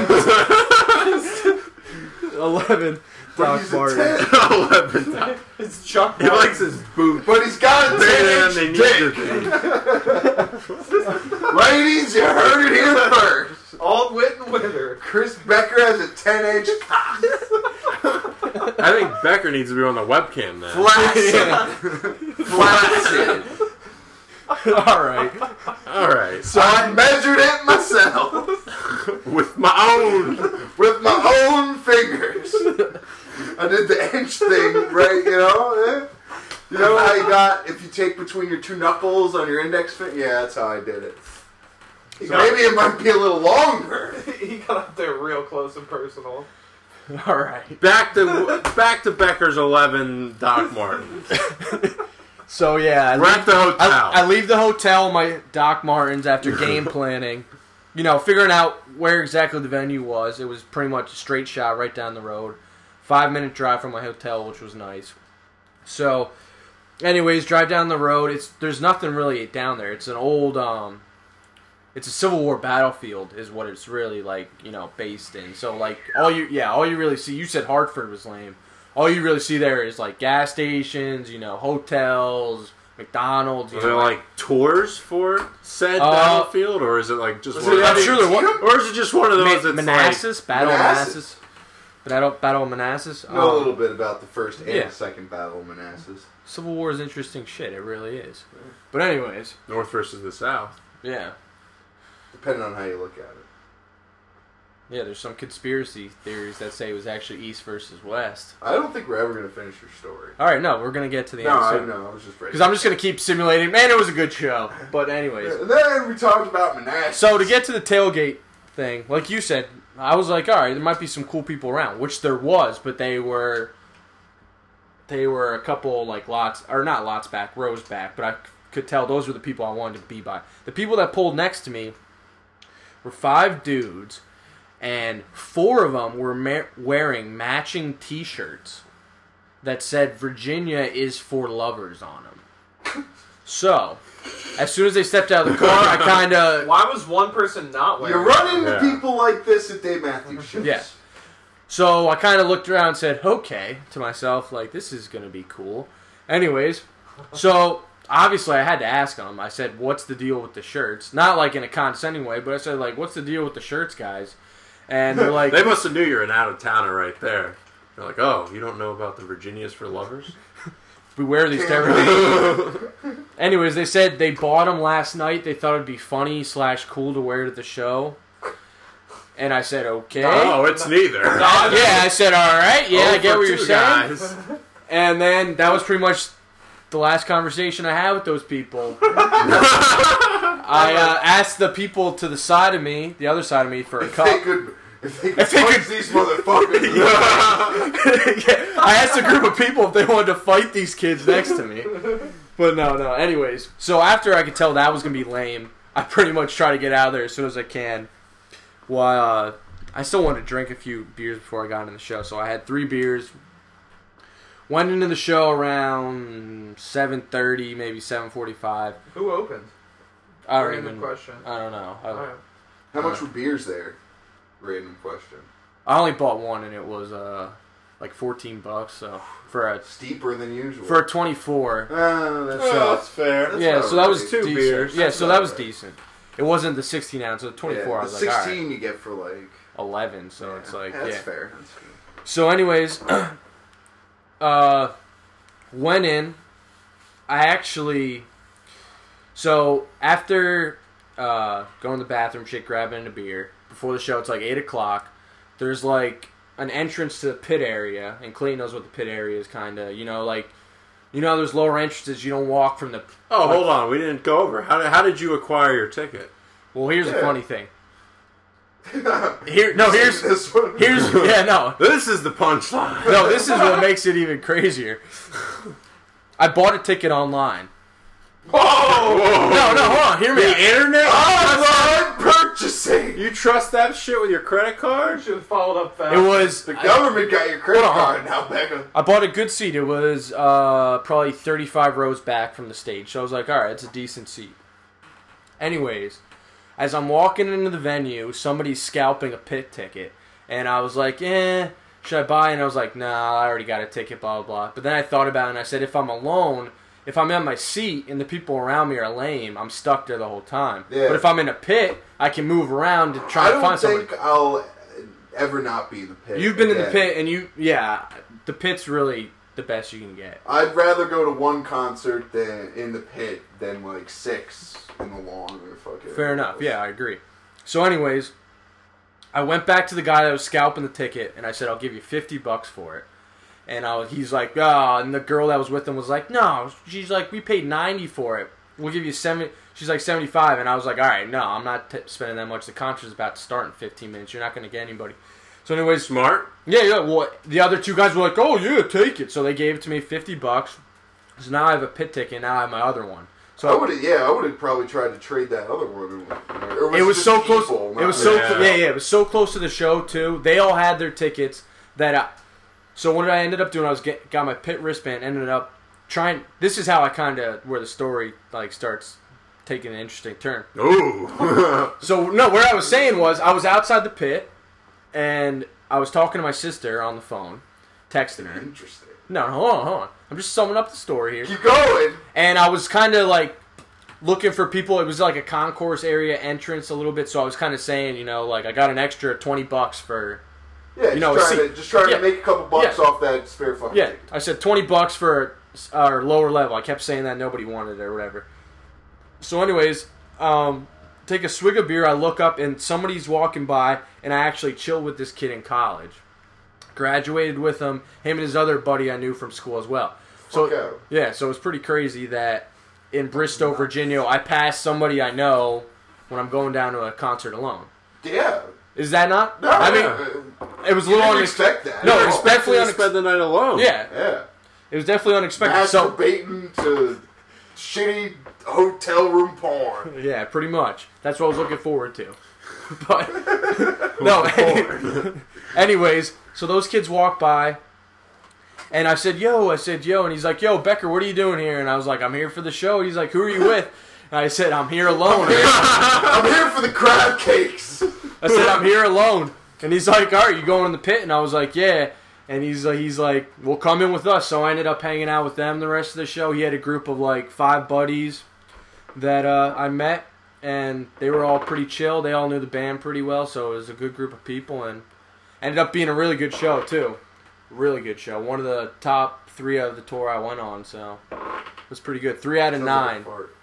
Speaker 4: Eleven.
Speaker 2: But
Speaker 4: Doc
Speaker 2: he's a
Speaker 4: Martin.
Speaker 2: ten.
Speaker 3: eleven Doc.
Speaker 5: It's Chuck.
Speaker 3: He likes his boots.
Speaker 2: But he's got a
Speaker 3: Bigger than
Speaker 2: ten
Speaker 3: they
Speaker 2: inch
Speaker 3: need
Speaker 2: dick.
Speaker 3: to be.
Speaker 2: Ladies, you heard it here first.
Speaker 5: All wit and wither.
Speaker 2: Chris Becker has a ten inch cock.
Speaker 3: I think Becker needs to be on the webcam now.
Speaker 2: Flaccid. Flaccid.
Speaker 4: All right.
Speaker 3: All right.
Speaker 2: So I measured it myself.
Speaker 3: With my own.
Speaker 2: With my own fingers. I did the inch thing, right, you know? eh? You know how you got, if you take between your two knuckles on your index finger? Yeah, that's how I did it. So maybe it might be a little longer.
Speaker 5: He got up there real close and personal.
Speaker 4: All right.
Speaker 3: Back to back to Becker's eleven Doc Martens.
Speaker 4: So yeah, I
Speaker 3: We're
Speaker 4: leave,
Speaker 3: at the hotel.
Speaker 4: I, I leave the hotel, my Doc Martens, after game planning. You know, figuring out where exactly the venue was. It was pretty much a straight shot right down the road. Five minute drive from my hotel, which was nice. So, anyways, drive down the road. It's there's nothing really down there. It's an old, um, it's a Civil War battlefield, is what it's really like, you know, based in. So like all you, yeah, all you really see. You said Hartford was lame. All you really see there is like gas stations, you know, hotels, McDonald's. You
Speaker 3: Are
Speaker 4: know,
Speaker 3: there like tours for said
Speaker 4: Uh,
Speaker 3: battlefield, or is it like just
Speaker 2: Was
Speaker 3: one?
Speaker 2: it
Speaker 3: Of
Speaker 2: at
Speaker 3: I'm sure there
Speaker 2: Antietam?
Speaker 3: was, or is it just one of those
Speaker 4: Ma-
Speaker 3: that's like
Speaker 4: Manassas, Battle of
Speaker 2: Manassas?
Speaker 4: Manassas, Battle Battle of Manassas.
Speaker 2: Know a
Speaker 4: Um,
Speaker 2: little bit about the first and
Speaker 4: yeah.
Speaker 2: the second battle of Manassas.
Speaker 4: Civil War is interesting shit. It really is. But anyways,
Speaker 3: North versus the South?
Speaker 4: yeah,
Speaker 2: Depending on how you look at it.
Speaker 4: yeah. There's some conspiracy theories that say it was actually East versus West.
Speaker 2: I don't think we're ever going to finish your story.
Speaker 4: All right, no, we're gonna get to the
Speaker 2: No,
Speaker 4: end
Speaker 2: I
Speaker 4: soon.
Speaker 2: know. I was just ready.
Speaker 4: Because I'm just gonna keep simulating. Man, it was a good show. But anyways,
Speaker 2: And then we talked about Manassas.
Speaker 4: so to get to the tailgate thing, like you said, I was like, all right, there might be some cool people around, which there was, but they were, they were a couple like lots, or not lots back, rows back, but I could tell those were the people I wanted to be by. The people that pulled next to me were five dudes, and four of them were ma- wearing matching T-shirts that said "Virginia is for lovers" on them. So, as soon as they stepped out of the car, I kind of
Speaker 5: Why was one person not wearing
Speaker 2: You run into
Speaker 3: Yeah.
Speaker 2: people like this at Dave Matthews shows.
Speaker 4: Yeah. So I kind of looked around and said, okay, to myself, like, this is going to be cool. Anyways, so obviously I had to ask them. I said, what's the deal with the shirts? Not like in a condescending way, but I said, like, what's the deal with the shirts, guys? And they're like,
Speaker 3: They must have knew you're an out-of-towner right there. They're like, oh, you don't know about the Virginias for lovers?
Speaker 4: we wear these to every Anyways, they said they bought them last night. They thought it'd be funny slash cool to wear to the show. And I said, okay.
Speaker 3: Oh, it's neither.
Speaker 4: Yeah, I said, all right. Yeah,
Speaker 3: Oh,
Speaker 4: I get
Speaker 3: for
Speaker 4: what you're
Speaker 3: two
Speaker 4: saying.
Speaker 3: guys.
Speaker 4: And then that was pretty much the last conversation I had with those people. I uh, asked the people to the side of me, the other side of me, for a
Speaker 2: If
Speaker 4: cup.
Speaker 2: they could, if they could
Speaker 4: If they
Speaker 2: punch
Speaker 4: could-
Speaker 2: these motherfuckers.
Speaker 4: Yeah, I asked a group of people if they wanted to fight these kids next to me. But no, no. Anyways, so after I could tell that was going to be lame, I pretty much try to get out of there as soon as I can. Well, uh, I still wanted to drink a few beers before I got into the show, so I had three beers. Went into the show around seven thirty, maybe seven forty-five.
Speaker 5: Who opened?
Speaker 4: I don't
Speaker 5: Random
Speaker 4: even.
Speaker 5: question.
Speaker 4: I don't know. I,
Speaker 5: Alright.
Speaker 2: How much were beers there? Random question.
Speaker 4: I only bought one, and it was uh like fourteen bucks. So for a
Speaker 2: Steeper than usual.
Speaker 4: for a twenty-four.
Speaker 2: Uh, that's,
Speaker 3: Oh, that's fair.
Speaker 2: That's
Speaker 4: Yeah,
Speaker 2: about
Speaker 4: so that was
Speaker 2: right.
Speaker 3: two
Speaker 4: decent.
Speaker 3: beers.
Speaker 4: Yeah,
Speaker 2: That's
Speaker 4: so
Speaker 2: about
Speaker 4: that was
Speaker 2: right.
Speaker 4: decent. It wasn't the sixteen ounce, so the twenty-four.
Speaker 2: Yeah,
Speaker 4: I was
Speaker 2: the
Speaker 4: like, all
Speaker 2: sixteen
Speaker 4: right,
Speaker 2: you get for like.
Speaker 4: eleven. So
Speaker 2: yeah.
Speaker 4: it's like,
Speaker 2: that's
Speaker 4: yeah.
Speaker 2: fair. That's fair.
Speaker 4: So, anyways, uh, went in. I actually, so after uh, going to the bathroom, shit, grabbing a beer before the show, it's like eight o'clock. There's like an entrance to the pit area, and Clayton knows what the pit area is, kind of. You know, like you know, there's lower entrances. You don't walk from the.
Speaker 3: Oh, hold on. We didn't go over. How did, how did you acquire your ticket?
Speaker 4: Well, here's the
Speaker 2: Yeah.
Speaker 4: funny thing. Here, no, here's
Speaker 2: this one.
Speaker 4: here's yeah, no.
Speaker 3: This is the punchline.
Speaker 4: No, this is what makes it even crazier. I bought a ticket online.
Speaker 3: Whoa!
Speaker 4: No, no, hold on. Hear me.
Speaker 3: The
Speaker 4: out.
Speaker 3: internet?
Speaker 2: Online purchasing.
Speaker 3: You trust that shit with your credit card?
Speaker 5: Should have followed up fast.
Speaker 4: It was.
Speaker 2: The government got your credit
Speaker 4: Hold on.
Speaker 2: card now, Becca.
Speaker 4: I bought a good seat. It was uh, probably thirty-five rows back from the stage. So I was like, all right, it's a decent seat. Anyways, as I'm walking into the venue, somebody's scalping a pit ticket. And I was like, eh, should I buy? And I was like, nah, I already got a ticket, blah, blah, blah. But then I thought about it, and I said, if I'm alone, if I'm in my seat and the people around me are lame, I'm stuck there the whole time.
Speaker 2: Yeah.
Speaker 4: But if I'm in a pit, I can move around to try
Speaker 2: I
Speaker 4: to
Speaker 2: don't
Speaker 4: find somebody.
Speaker 2: think I'll ever not be the pit.
Speaker 4: You've been in the
Speaker 2: again.
Speaker 4: pit, and you, yeah, the pit's really the best you can get.
Speaker 2: I'd rather go to one concert than in the pit than like six in the lawn or fucking.
Speaker 4: Fair enough. Yeah, I agree. So, anyways, I went back to the guy that was scalping the ticket, and I said, "I'll give you fifty bucks for it." And I was, he's like, "Ah," and the girl that was with him was like, "No." She's like, "We paid ninety for it. We'll give you seventy." She's like seventy-five, and I was like, "All right, no, I'm not t- spending that much. The concert's about to start in fifteen minutes. You're not going to get anybody." So, anyways,
Speaker 3: Smart.
Speaker 4: yeah, yeah. Well, the other two guys were like, "Oh yeah, take it." So they gave it to me fifty bucks. So now I have a pit ticket. And now I have my other one. So
Speaker 2: I would have, yeah, I would have probably tried to trade that other one. Or
Speaker 4: it was
Speaker 2: just
Speaker 4: so close.
Speaker 2: people,
Speaker 4: It
Speaker 2: not-
Speaker 4: was so
Speaker 3: Yeah.
Speaker 4: yeah. yeah, yeah. It was so close to the show too. They all had their tickets. That I, so what did I ended up doing? I was get, got my pit wristband. Ended up trying. This is how I kind of where the story like starts taking an interesting turn.
Speaker 3: Ooh.
Speaker 4: So no, where I was saying was I was outside the pit, and I was talking to my sister on the phone, texting her.
Speaker 2: Interesting.
Speaker 4: No, hold on, hold on. I'm just summing up the story here.
Speaker 2: Keep going.
Speaker 4: And I was kind of like looking for people. It was like a concourse area entrance a little bit, so I was kind of saying, you know, like I got an extra twenty bucks for.
Speaker 2: Yeah,
Speaker 4: You
Speaker 2: just
Speaker 4: know,
Speaker 2: trying,
Speaker 4: see-
Speaker 2: to, just trying
Speaker 4: yeah.
Speaker 2: to make a couple bucks
Speaker 4: Yeah.
Speaker 2: off that spare fucking
Speaker 4: Yeah,
Speaker 2: ticket.
Speaker 4: I said twenty bucks for our lower level. I kept saying that nobody wanted it or whatever. So, anyways, um, take a swig of beer. I look up and somebody's walking by, and I actually chilled with this kid in college. Graduated with him. Him and his other buddy I knew from school as well. So
Speaker 2: Fuck out.
Speaker 4: yeah, so it was pretty crazy that in Bristow, Virginia, I passed somebody I know when I'm going down to a concert alone.
Speaker 2: Yeah.
Speaker 4: Is that not?
Speaker 2: No,
Speaker 4: I mean,
Speaker 2: yeah.
Speaker 4: it was a
Speaker 2: You
Speaker 4: little
Speaker 2: didn't
Speaker 4: unex-
Speaker 2: expect that.
Speaker 4: No,
Speaker 2: No.
Speaker 4: it's definitely
Speaker 3: to
Speaker 4: unexpected.
Speaker 3: spend the night alone.
Speaker 4: Yeah,
Speaker 2: Yeah.
Speaker 4: it was definitely unexpected. So
Speaker 2: Masturbating to shitty hotel room porn.
Speaker 4: yeah, pretty much. That's what I was looking forward to. But no. Anyways, so those kids walk by, and I said, "Yo," I said, "Yo," and he's like, "Yo, Becker, what are you doing here?" And I was like, "I'm here for the show." He's like, "Who are you with?" And I said, "I'm here alone."
Speaker 2: I'm here for the crab cakes.
Speaker 4: I said, "I'm here alone." And he's like, "All right, you going in the pit?" And I was like, "Yeah." And he's like, he's like, "Well, come in with us." So I ended up hanging out with them the rest of the show. He had a group of like five buddies that uh, I met, and they were all pretty chill. They all knew the band pretty well, so it was a good group of people, and ended up being a really good show too. Really good show. One of the top three of the tour I went on, so it was pretty good. Three out of
Speaker 2: Sounds like a
Speaker 4: nine.
Speaker 2: fart.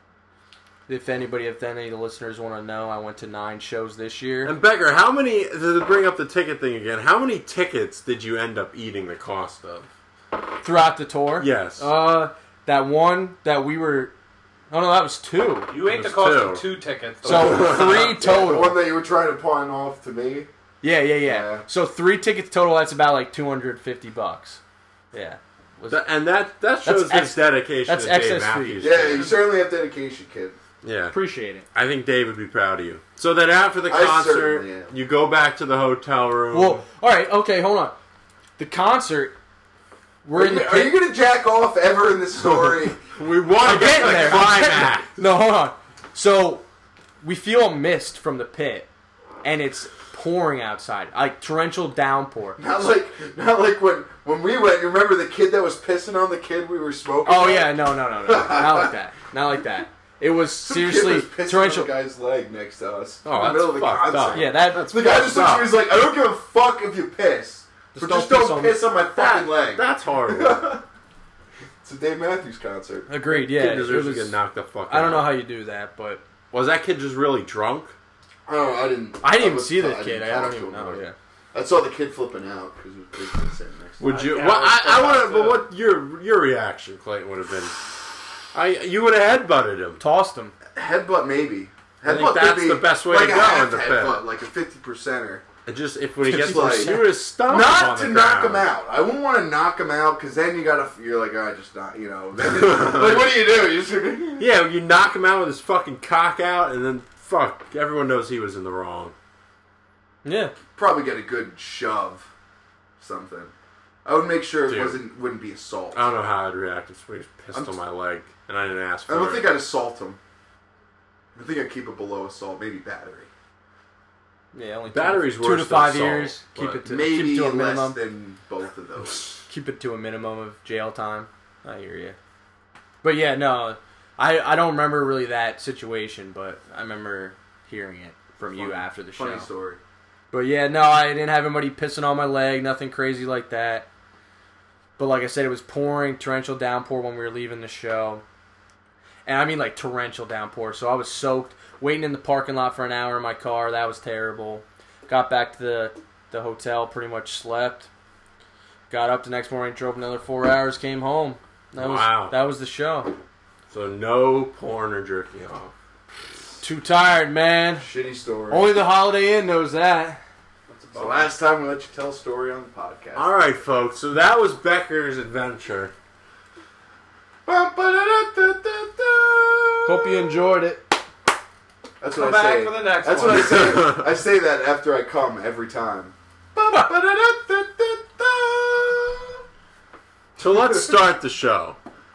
Speaker 4: If anybody, if any of the listeners want to know, I went to nine shows this year.
Speaker 3: And Becker, how many, to bring up the ticket thing again, how many tickets did you end up eating the cost of?
Speaker 4: Throughout the tour?
Speaker 3: Yes.
Speaker 4: Uh, that one that we were... Oh, no, that was two.
Speaker 5: You ate
Speaker 3: It
Speaker 5: the
Speaker 3: was
Speaker 5: cost
Speaker 3: two.
Speaker 5: of two tickets.
Speaker 4: So, three
Speaker 2: The
Speaker 4: total.
Speaker 2: one that you were trying to pawn off to me.
Speaker 4: Yeah, yeah, yeah,
Speaker 2: Yeah.
Speaker 4: So, three tickets total, that's about like two hundred fifty bucks. Yeah. Was,
Speaker 3: Th- and that that shows
Speaker 4: That's
Speaker 3: his dedication
Speaker 4: that's
Speaker 3: to Dave
Speaker 4: excess
Speaker 3: Matthews.
Speaker 4: fees.
Speaker 2: Yeah, you certainly have dedication, kid.
Speaker 3: Yeah.
Speaker 4: appreciate it.
Speaker 3: I think Dave would be proud of you. So then after the
Speaker 2: I
Speaker 3: concert,
Speaker 2: certainly am.
Speaker 3: you go back to the hotel room.
Speaker 4: Well, alright, okay, hold on. The concert, we're
Speaker 2: Are
Speaker 4: in
Speaker 2: you,
Speaker 4: the
Speaker 2: are you
Speaker 4: pit.
Speaker 2: going to jack off ever in this story?
Speaker 3: we want
Speaker 4: I'm
Speaker 3: to get
Speaker 4: getting
Speaker 3: the
Speaker 4: there. I'm getting
Speaker 3: climax.
Speaker 4: there. No, hold on. So, we feel a mist from the pit, and it's pouring outside. Like, torrential downpour.
Speaker 2: Not like, not like when when we went. You remember the kid that was pissing on the kid we were smoking?
Speaker 4: Oh
Speaker 2: with?
Speaker 4: yeah, no, no, no, no, not like that, not like that. It was
Speaker 2: Some
Speaker 4: seriously
Speaker 2: kid was pissing
Speaker 4: torrential.
Speaker 2: on the guy's leg next to us.
Speaker 3: Oh,
Speaker 2: in the
Speaker 3: that's
Speaker 2: middle of the
Speaker 3: fucked
Speaker 2: concert.
Speaker 3: up.
Speaker 4: Yeah, that.
Speaker 2: The guy just looks at me. He's like, "I don't give a fuck if you piss,
Speaker 4: Just
Speaker 2: but
Speaker 4: don't
Speaker 2: just don't
Speaker 4: piss on
Speaker 2: piss
Speaker 4: me."
Speaker 2: on my fucking leg."
Speaker 3: That's horrible.
Speaker 2: It's a Dave Matthews concert.
Speaker 4: Agreed.
Speaker 3: Kid
Speaker 4: Yeah, it
Speaker 3: deserves
Speaker 4: was,
Speaker 3: to get knocked the fuck out.
Speaker 4: I don't know how you do that, but
Speaker 3: Was that kid just really drunk?
Speaker 2: I don't know. I didn't.
Speaker 4: I didn't even
Speaker 2: was-
Speaker 4: see the
Speaker 2: I
Speaker 4: kid.
Speaker 2: didn't
Speaker 4: I
Speaker 2: talk
Speaker 4: don't
Speaker 2: to
Speaker 4: even
Speaker 2: him
Speaker 4: know.
Speaker 2: about it.
Speaker 4: Yeah.
Speaker 2: I saw the kid flipping out because he was sitting next to me.
Speaker 3: Would you?
Speaker 5: Yeah,
Speaker 3: well,
Speaker 5: I was
Speaker 3: I, I
Speaker 5: about
Speaker 3: want to.
Speaker 5: to.
Speaker 3: But what your your reaction, Clayton, would have been? I you would have headbutted him.
Speaker 4: Tossed him.
Speaker 2: Headbutt maybe.
Speaker 3: I think
Speaker 2: Headbutt
Speaker 3: that's
Speaker 2: could be
Speaker 3: the best way
Speaker 2: like
Speaker 3: to
Speaker 2: a
Speaker 3: go
Speaker 2: half
Speaker 3: in the pit.
Speaker 2: headbutt, like a fifty percenter.
Speaker 3: And just if when he
Speaker 2: Just
Speaker 3: gets
Speaker 2: like-
Speaker 3: like, you would have stomped him
Speaker 2: Not
Speaker 3: on
Speaker 2: to
Speaker 3: the
Speaker 2: knock
Speaker 3: ground.
Speaker 2: him out. I wouldn't want to knock him out because then you gotta. You're like, oh, just not. You know. Then, like, what do you do? You just
Speaker 3: Yeah, you knock him out with his fucking cock out, and then fuck, everyone knows he was in the wrong.
Speaker 4: Yeah.
Speaker 2: probably get a good shove, something. I would make sure it
Speaker 3: Dude.
Speaker 2: wasn't wouldn't be assault.
Speaker 3: I don't know how I'd react if somebody was pissed
Speaker 2: I'm
Speaker 3: on
Speaker 2: t-
Speaker 3: my leg and I didn't ask for
Speaker 2: I
Speaker 3: it.
Speaker 2: don't think I'd assault him. I think I'd keep it below assault, maybe battery.
Speaker 4: Yeah. Only
Speaker 3: Battery's
Speaker 4: two, two
Speaker 3: worse
Speaker 4: to
Speaker 3: than
Speaker 4: five
Speaker 3: assault,
Speaker 4: years. Keep
Speaker 3: but
Speaker 4: it to
Speaker 2: Maybe
Speaker 4: keep it to a
Speaker 2: less
Speaker 4: minimum.
Speaker 2: than both of those.
Speaker 4: Keep it to a minimum of jail time. I hear you. But yeah, no, I I don't remember really that situation, but I remember hearing it from you
Speaker 2: Funny-
Speaker 4: after the
Speaker 2: Funny
Speaker 4: show.
Speaker 2: story.
Speaker 4: But yeah, no, I didn't have anybody pissing on my leg, nothing crazy like that. But like I said, it was pouring, torrential downpour when we were leaving the show. And I mean like torrential downpour. So I was soaked, waiting in the parking lot for an hour in my car. That was terrible. Got back to the, the hotel, pretty much slept. Got up the next morning, drove another four hours, came home. That was,
Speaker 3: Wow.
Speaker 4: That was the show.
Speaker 3: So no porn or jerking off.
Speaker 4: Too tired, man.
Speaker 2: Shitty story.
Speaker 4: Only the Holiday Inn knows that.
Speaker 2: It's the last time we let you tell a story on the podcast.
Speaker 3: All right, folks. So that was Becker's adventure.
Speaker 2: Hope
Speaker 4: Hope you enjoyed it.
Speaker 2: That's
Speaker 5: Come
Speaker 2: what I
Speaker 5: back
Speaker 2: say.
Speaker 5: for the next
Speaker 2: That's
Speaker 5: one.
Speaker 2: what I say. I say that after I come every time.
Speaker 3: So let's start the show.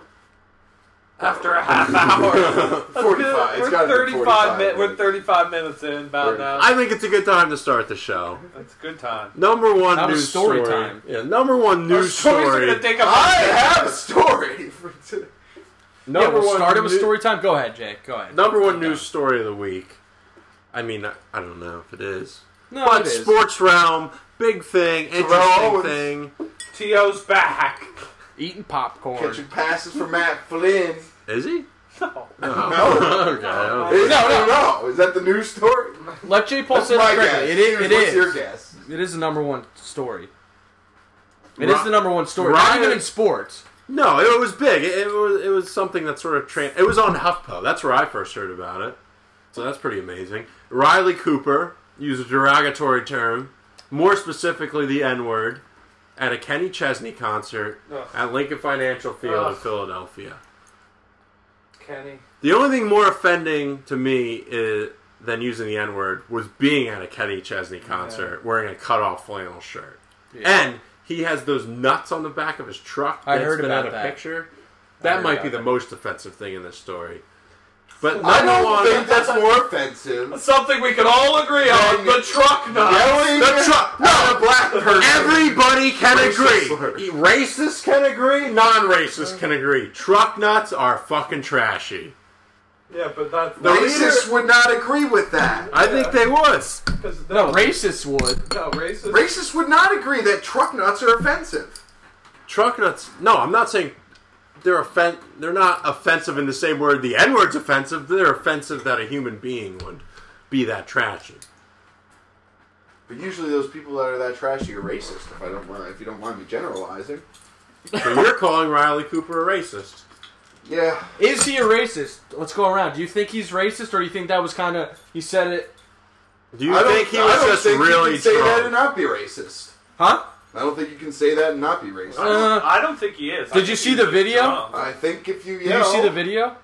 Speaker 5: After a half hour. That's
Speaker 2: forty-five.
Speaker 5: good.
Speaker 2: It's
Speaker 5: We're
Speaker 2: gotta be
Speaker 5: thirty-five.
Speaker 2: forty-five.
Speaker 5: Mi- we're thirty-five minutes in about now.
Speaker 3: I think it's a good time to start the show.
Speaker 5: That's a good time.
Speaker 3: Number one
Speaker 4: That was
Speaker 3: news
Speaker 4: story
Speaker 3: story.
Speaker 4: time.
Speaker 3: Yeah, number one
Speaker 5: Our
Speaker 3: news
Speaker 5: stories are
Speaker 3: story.
Speaker 5: gonna take a
Speaker 2: I have a story for today.
Speaker 4: Yeah,
Speaker 3: Number
Speaker 4: we'll
Speaker 3: one
Speaker 4: start it with
Speaker 3: new-
Speaker 4: story time. Go ahead, Jake. Go ahead.
Speaker 3: Number one
Speaker 4: Go.
Speaker 3: news story of the week. I mean, I, I don't know if it is.
Speaker 4: No,
Speaker 3: But
Speaker 4: it is.
Speaker 3: sports realm, big thing, interesting
Speaker 2: Owens.
Speaker 3: thing.
Speaker 5: T O's back.
Speaker 4: Eating popcorn.
Speaker 2: Catching passes for Matt Flynn.
Speaker 3: Is he?
Speaker 5: No.
Speaker 2: No.
Speaker 3: okay. I don't-
Speaker 2: Is, no, no, no. Is that the news story?
Speaker 4: Let J. Paul
Speaker 2: That's
Speaker 4: say
Speaker 2: my
Speaker 4: it
Speaker 2: guess.
Speaker 4: correctly. It is. It
Speaker 2: What's
Speaker 4: is.
Speaker 2: your guess?
Speaker 4: It is the number one story. It
Speaker 3: Ri-
Speaker 4: is the number one story.
Speaker 3: Ryan-
Speaker 4: Not even in sports.
Speaker 3: No, it was big. It, it was it was something that sort of tra- it was on HuffPo. That's where I first heard about it. So that's pretty amazing. Riley Cooper used a derogatory term, more specifically the N-word, at a Kenny Chesney concert
Speaker 5: Ugh.
Speaker 3: at Lincoln Financial Field in
Speaker 5: Ugh.
Speaker 3: Philadelphia.
Speaker 5: Kenny.
Speaker 3: The only thing more offending to me is, than using the N-word was being at a Kenny Chesney concert wearing a cut-off flannel shirt. And he has those nuts on the back of his truck.
Speaker 4: I
Speaker 3: that's
Speaker 4: heard
Speaker 3: been
Speaker 4: about
Speaker 3: in a
Speaker 4: that.
Speaker 3: picture. That
Speaker 4: heard
Speaker 3: might
Speaker 4: about
Speaker 3: be the
Speaker 4: that.
Speaker 3: most offensive thing in this story. But
Speaker 2: I
Speaker 3: number
Speaker 2: don't
Speaker 3: one,
Speaker 2: think that's more offensive.
Speaker 5: Something we can all agree on. The truck nuts.
Speaker 3: the truck. No,
Speaker 2: a black person.
Speaker 3: everybody can
Speaker 2: Racist
Speaker 3: agree.
Speaker 2: slurs.
Speaker 3: Racists can agree. Non-racists can agree. Truck nuts are fucking trashy.
Speaker 5: Yeah, but that's
Speaker 3: The
Speaker 2: Racists would not agree with that.
Speaker 3: I think they would.
Speaker 5: because
Speaker 4: No, racists would.
Speaker 5: No, racist.
Speaker 2: Racists would not agree that truck nuts are offensive.
Speaker 3: Truck nuts. No, I'm not saying they're offen- They're not offensive in the same word the N-word's offensive. They're offensive that a human being would be that trashy.
Speaker 2: But usually those people that are that trashy are racist. If I don't, mind- if you don't mind me generalizing.
Speaker 3: So you're calling Riley Cooper a racist?
Speaker 2: Yeah.
Speaker 4: Is he a racist? Let's go around. Do you think he's racist, or do you think that was kind of he said it?
Speaker 3: Do you
Speaker 2: I don't,
Speaker 3: think he
Speaker 2: I
Speaker 3: was
Speaker 2: don't
Speaker 3: just
Speaker 2: think
Speaker 3: really
Speaker 2: you can say that and
Speaker 3: drunk?
Speaker 2: not be racist.
Speaker 4: Huh?
Speaker 2: I don't think you can say that and not be racist.
Speaker 5: I don't,
Speaker 4: Uh,
Speaker 5: I don't think he is. I
Speaker 4: did
Speaker 5: think
Speaker 4: you see
Speaker 5: he's
Speaker 4: the
Speaker 5: just
Speaker 4: video?
Speaker 5: drunk.
Speaker 2: I think if you
Speaker 4: Did
Speaker 2: yell,
Speaker 4: you see the video?